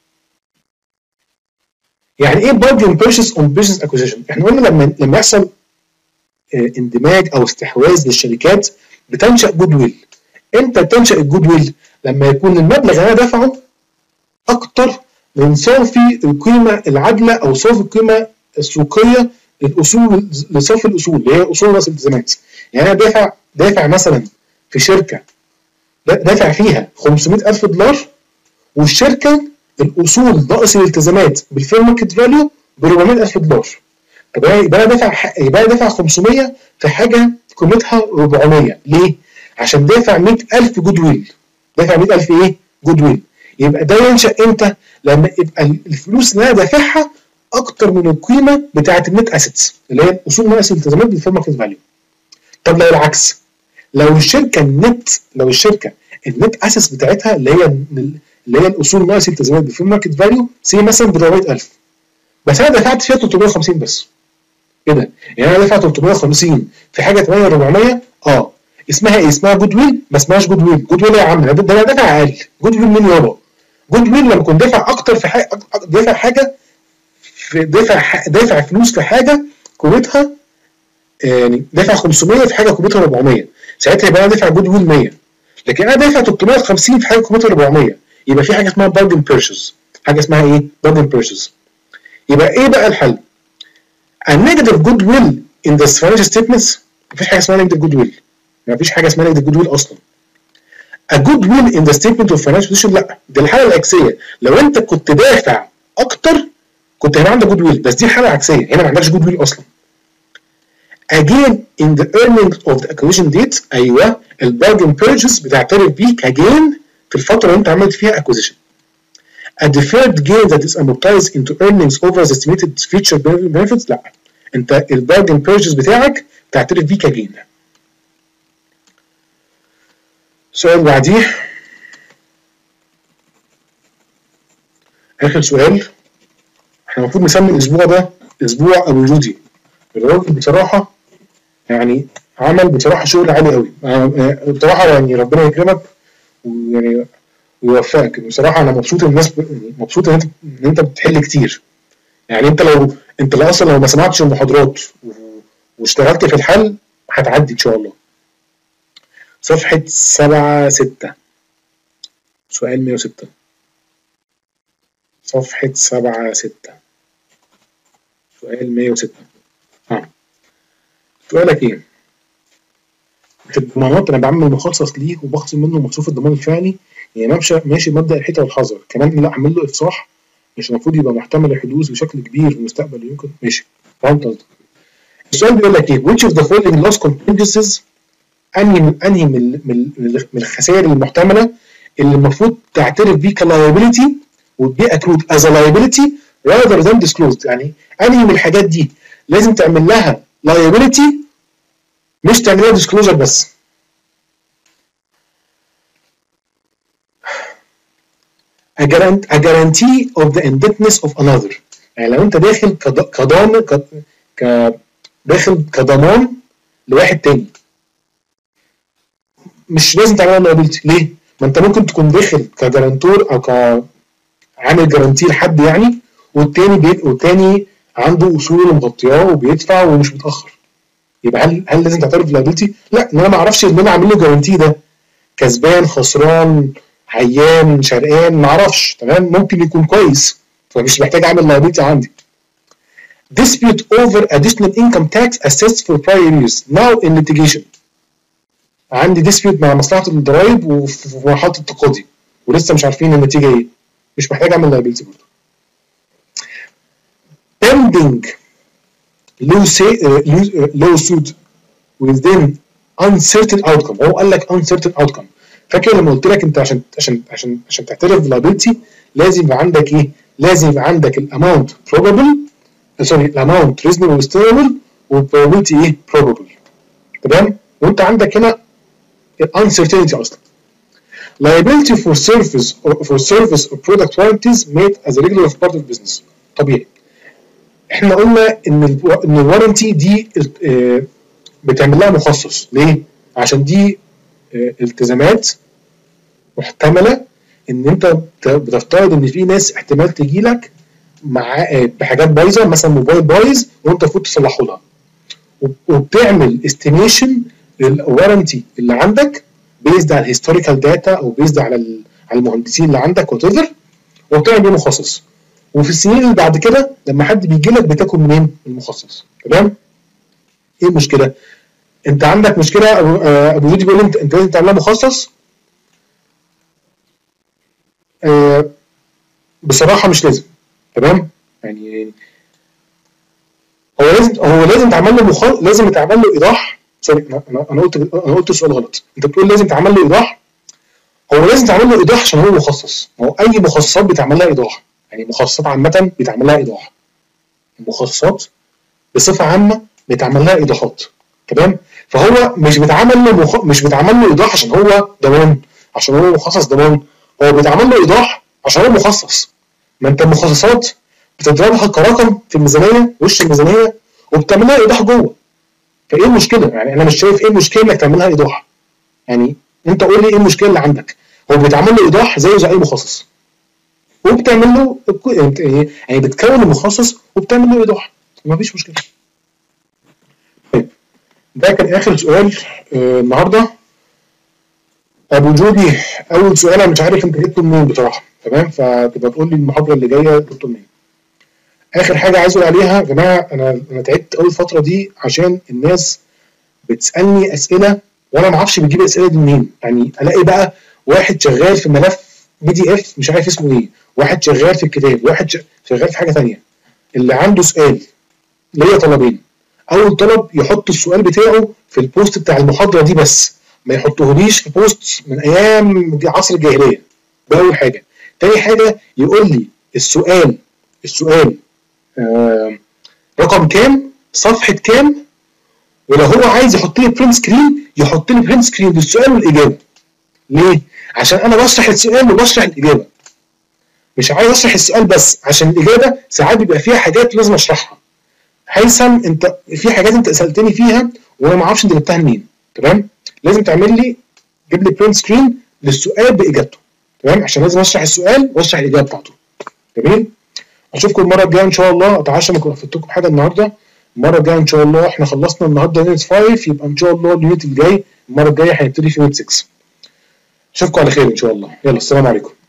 يعني ايه bargain purchase on business acquisition؟ احنا قلنا لما لما يحصل اندماج او استحواذ للشركات بتنشأ جود ويل. امتى تنشأ الجود ويل؟ لما يكون المبلغ اللي انا دافعه اكتر من صافي القيمه العادله او صافي القيمه السوقيه للاصول، لصافي الاصول اللي هي اصول راس الالتزامات. يعني انا دافع دافع مثلا في شركه دافع فيها خمسمية ألف دولار، والشركه الاصول ناقص الالتزامات بالفير ماركت فاليو ب أربعمية ألف دولار. طب يبقى انا دافع يبقى انا دافع خمسمية في حاجه قيمتها أربعمية. ليه؟ عشان دافع مية ألف جود ويل. دافع مية ألف ايه؟ جود ويل. يبقى ده ينشأ امتى؟ لما يبقى الفلوس اللي انا دافعها اكتر من القيمه بتاعه النت اسيتس اللي هي الاصول ناقص الالتزامات بالفير ماركت فاليو. طب لو العكس، لو الشركه النت لو الشركه النت اسيتس بتاعتها اللي هي اللي هي الاصول ناقص الالتزامات بالفير ماركت فاليو سي مثلا ب أربعمية ألف، بس انا دفعت فيها تلتمية وخمسين بس. ايه ده؟ يعني انا دافع تلتمية وخمسين في حاجه تمانية أربعمية. اه اسمها ايه؟ اسمها جود ويل؟ ما اسمهاش جود ويل. جود ويل يا عم ده انا دافع اقل. جود ويل مين يابا؟ جود ويل لما اكون دافع اكتر في حاجه، دافع حاجه في دافع دافع فلوس في حاجه قيمتها، يعني دافع خمسمية في حاجه قيمتها أربعمية، ساعتها يبقى انا دافع جود ويل مية. لكن انا دافع تلتمية وخمسين في حاجه قيمتها أربعمية، يبقى في حاجه اسمها بارجن بيرشيز. حاجه اسمها ايه؟ بارجن بيرشيز. يبقى ايه بقى الحل؟ النيجاتيف جود ويل ان ذا فاينانشال ستيتمنتس، مفيش حاجه اسمها نيجاتيف جود ويل. مفيش حاجه اسمها نيجاتيف جود ويل اصلا. A good will in the statement of financial position لا، دي الحاله العكسيه. لو انت كنت دافع اكتر كنت هيبقى عندك جود ويل، بس دي حاله عكسيه، هنا ما عندكش جود ويل اصلا. Again in the earnings of the acquisition date، ايوه البارجن بيرجز بتعترف بيه كجين في الفتره اللي انت عملت فيها acquisition. A deferred gain that is amortized into earnings over the estimated future benefits لا، انت البارجن بيرجز بتاعك بتعترف بيه كجين. السؤال بعديه اخر سؤال. احنا المفروض نسمي الاسبوع ده اسبوع ابو جودي. الراجل بصراحه يعني عمل بصراحه شغل عالي قوي بصراحه، يعني ربنا يكرمك ويعني ويوفقك. بصراحه انا مبسوط الناس مبسوط ان انت ان انت بتحل كتير. يعني انت لو انت لو اصلا لو ما سمعتش المحاضرات واشتغلت في الحل هتعدي ان شاء الله. صفحه سبعة ستة سؤال مية وستة. صفحة سبعة ستة سؤال مية وستة. ها سؤالك ايه؟ في الضمانات انا بعمل مخصص ليه وبخصم منه مصروف الضمان الفعلي، يعني ماشي ماشي مبدأ الحيطة والحذر. كمان لا اعمل له افصاح، مش المفروض يبقى محتمل الحدوث بشكل كبير في المستقبل يمكن. ماشي فهمت قصدك. السؤال بيقول لك ايه؟ which of the following loss contingencies، انهي من انهي من من الخسائر المحتمله اللي المفروض تعترف بيه كلايبيلتي وبي accrued as a liability rather than disclosed. يعني انهي من الحاجات دي لازم تعمل لها liability مش تعمل لها disclosure بس. a guarantee of the indebtedness of another، يعني لو انت داخل كضامن ك داخل كضمان لواحد تاني مش لازم تعمل لها liability. ليه؟ ما انت ممكن تكون داخل كجارانتور او كعامل جارانتي لحد يعني، والتاني بي... والتاني عنده اصول مغطياه وبيدفع ومش متاخر. يبقى هل هل لازم تعترف باللايبيلتي؟ لا، ان انا ما اعرفش ان انا عامل له جارانتي ده كسبان خسران عيان مش عرقان ما اعرفش، تمام، ممكن يكون كويس فمش محتاج اعمل liability عندي. dispute over additional income tax assessed for prior years now in litigation. عندي dispute مع مصلحه الضرايب وفي مرحله التقاضي ولسه مش عارفين النتيجه ايه، مش محتاج اعمل liability برضه. pending lawsuit within uncertain outcome. هو قال لك uncertain outcome. فاكر لما قلت لك انت عشان عشان عشان عشان تعترف بالliability لازم يبقى عندك ايه؟ لازم يبقى عندك الاماونت probable سوري الاماونت reasonable estimable والprobability ايه؟ probable. تمام؟ وانت عندك هنا uncertainty اصلا. liability for service or for service or product warranties made as a regular part of business. طبيعي. احنا قلنا ان ال ان الوارنتي دي بتعمل لها مخصص، ليه؟ عشان دي التزامات محتمله ان انت بتفترض ان في ناس احتمال تجي لك مع بحاجات بايظه، مثلا موبايل بايظ وانت المفروض تصلحه لها، وبتعمل استيميشن للوارنتي اللي عندك بيزد على الهيستوريكال داتا او بيزد على على المهندسين اللي عندك وات ايفر، وبتعمل بيه مخصص. وفي السنين اللي بعد كده لما حد بيجي لك بتاخد منين؟ المخصص. تمام؟ ايه المشكله؟ انت عندك مشكله ابو جودي بيقول انت انت لازم تعملها مخصص. آه بصراحه مش لازم. تمام؟ يعني هو لازم هو لازم تعمل له مخ... لازم تعمل له ايضاح. سوري انا انا قلت انا قلت سؤال غلط. انت بتقول لازم تعمل له ايضاح. هو لازم تعمل له ايضاح عشان هو مخصص. هو اي مخصصات بيتعمل لها ايضاح، يعني مخصصات عامه بيتعمل لها ايضاح. المخصصات بصفه عامه بيتعمل لها ايضاحات. تمام؟ فهو مش بيتعمل له مخ... مش بيتعمل له ايضاح عشان هو ضمان، عشان هو مخصص ضمان، هو بيتعمل له ايضاح عشان هو مخصص. ما انت المخصصات بتضربها كرقم في الميزانيه وش الميزانيه وبتعمل لها ايضاح جوه. فايه المشكله؟ يعني انا مش شايف ايه المشكله انك تعمل لها ايضاح. يعني انت قول لي ايه المشكله اللي عندك؟ هو بيتعمل له ايضاح زيه زي اي مخصص. وبتعمل له يعني بتكون المخصص وبتعمل له ايضاح، مفيش مشكله. طيب ده كان اخر سؤال آه النهارده. ابو جودي اول سؤال انا مش عارف انت جبته منين بصراحه، تمام؟ فتبقى تقول لي المحاضره اللي جايه جبته منين. اخر حاجه عايز اقول عليها يا جماعه، انا انا تعبت قوي الفتره دي عشان الناس بتسالني اسئله وانا ما اعرفش بتجيب الاسئله دي منين. يعني الاقي بقى واحد شغال في ملف بي دي اف مش عارف اسمه ايه، واحد شغال في الكتاب، واحد شغال في حاجه ثانيه. اللي عنده سؤال ليا طلبين. اول طلب يحط السؤال بتاعه في البوست بتاع المحاضره دي بس، ما يحطهوليش في بوست من ايام عصر الجاهليه. ده اول حاجه. تاني حاجه يقول لي السؤال السؤال آه رقم كام، صفحه كام، ولو هو عايز يحط لي برنت سكرين يحط لي برنت سكرين للسؤال والاجابه. ليه؟ عشان انا بشرح السؤال وبشرح الاجابه. مش عايز اشرح السؤال بس، عشان الاجابه ساعات بيبقى فيها حاجات لازم اشرحها. هيثم انت في حاجات انت سالتني فيها وانا ما اعرفش انت جبتها منين. تمام؟ لازم تعمل لي جيب لي برنت سكرين للسؤال باجابته. تمام؟ عشان لازم اشرح السؤال واشرح الاجابه بتاعته. جميل؟ اشوفكم المره الجايه ان شاء الله. اتعشى ما كنت فدتكم حاجه النهارده. المره الجايه ان شاء الله احنا خلصنا النهارده يونت خمسة، يبقى ان شاء الله اليونت الجاي المره الجايه هنبتدي في يونت ستة. اشوفكم على خير ان شاء الله. يلا السلام عليكم.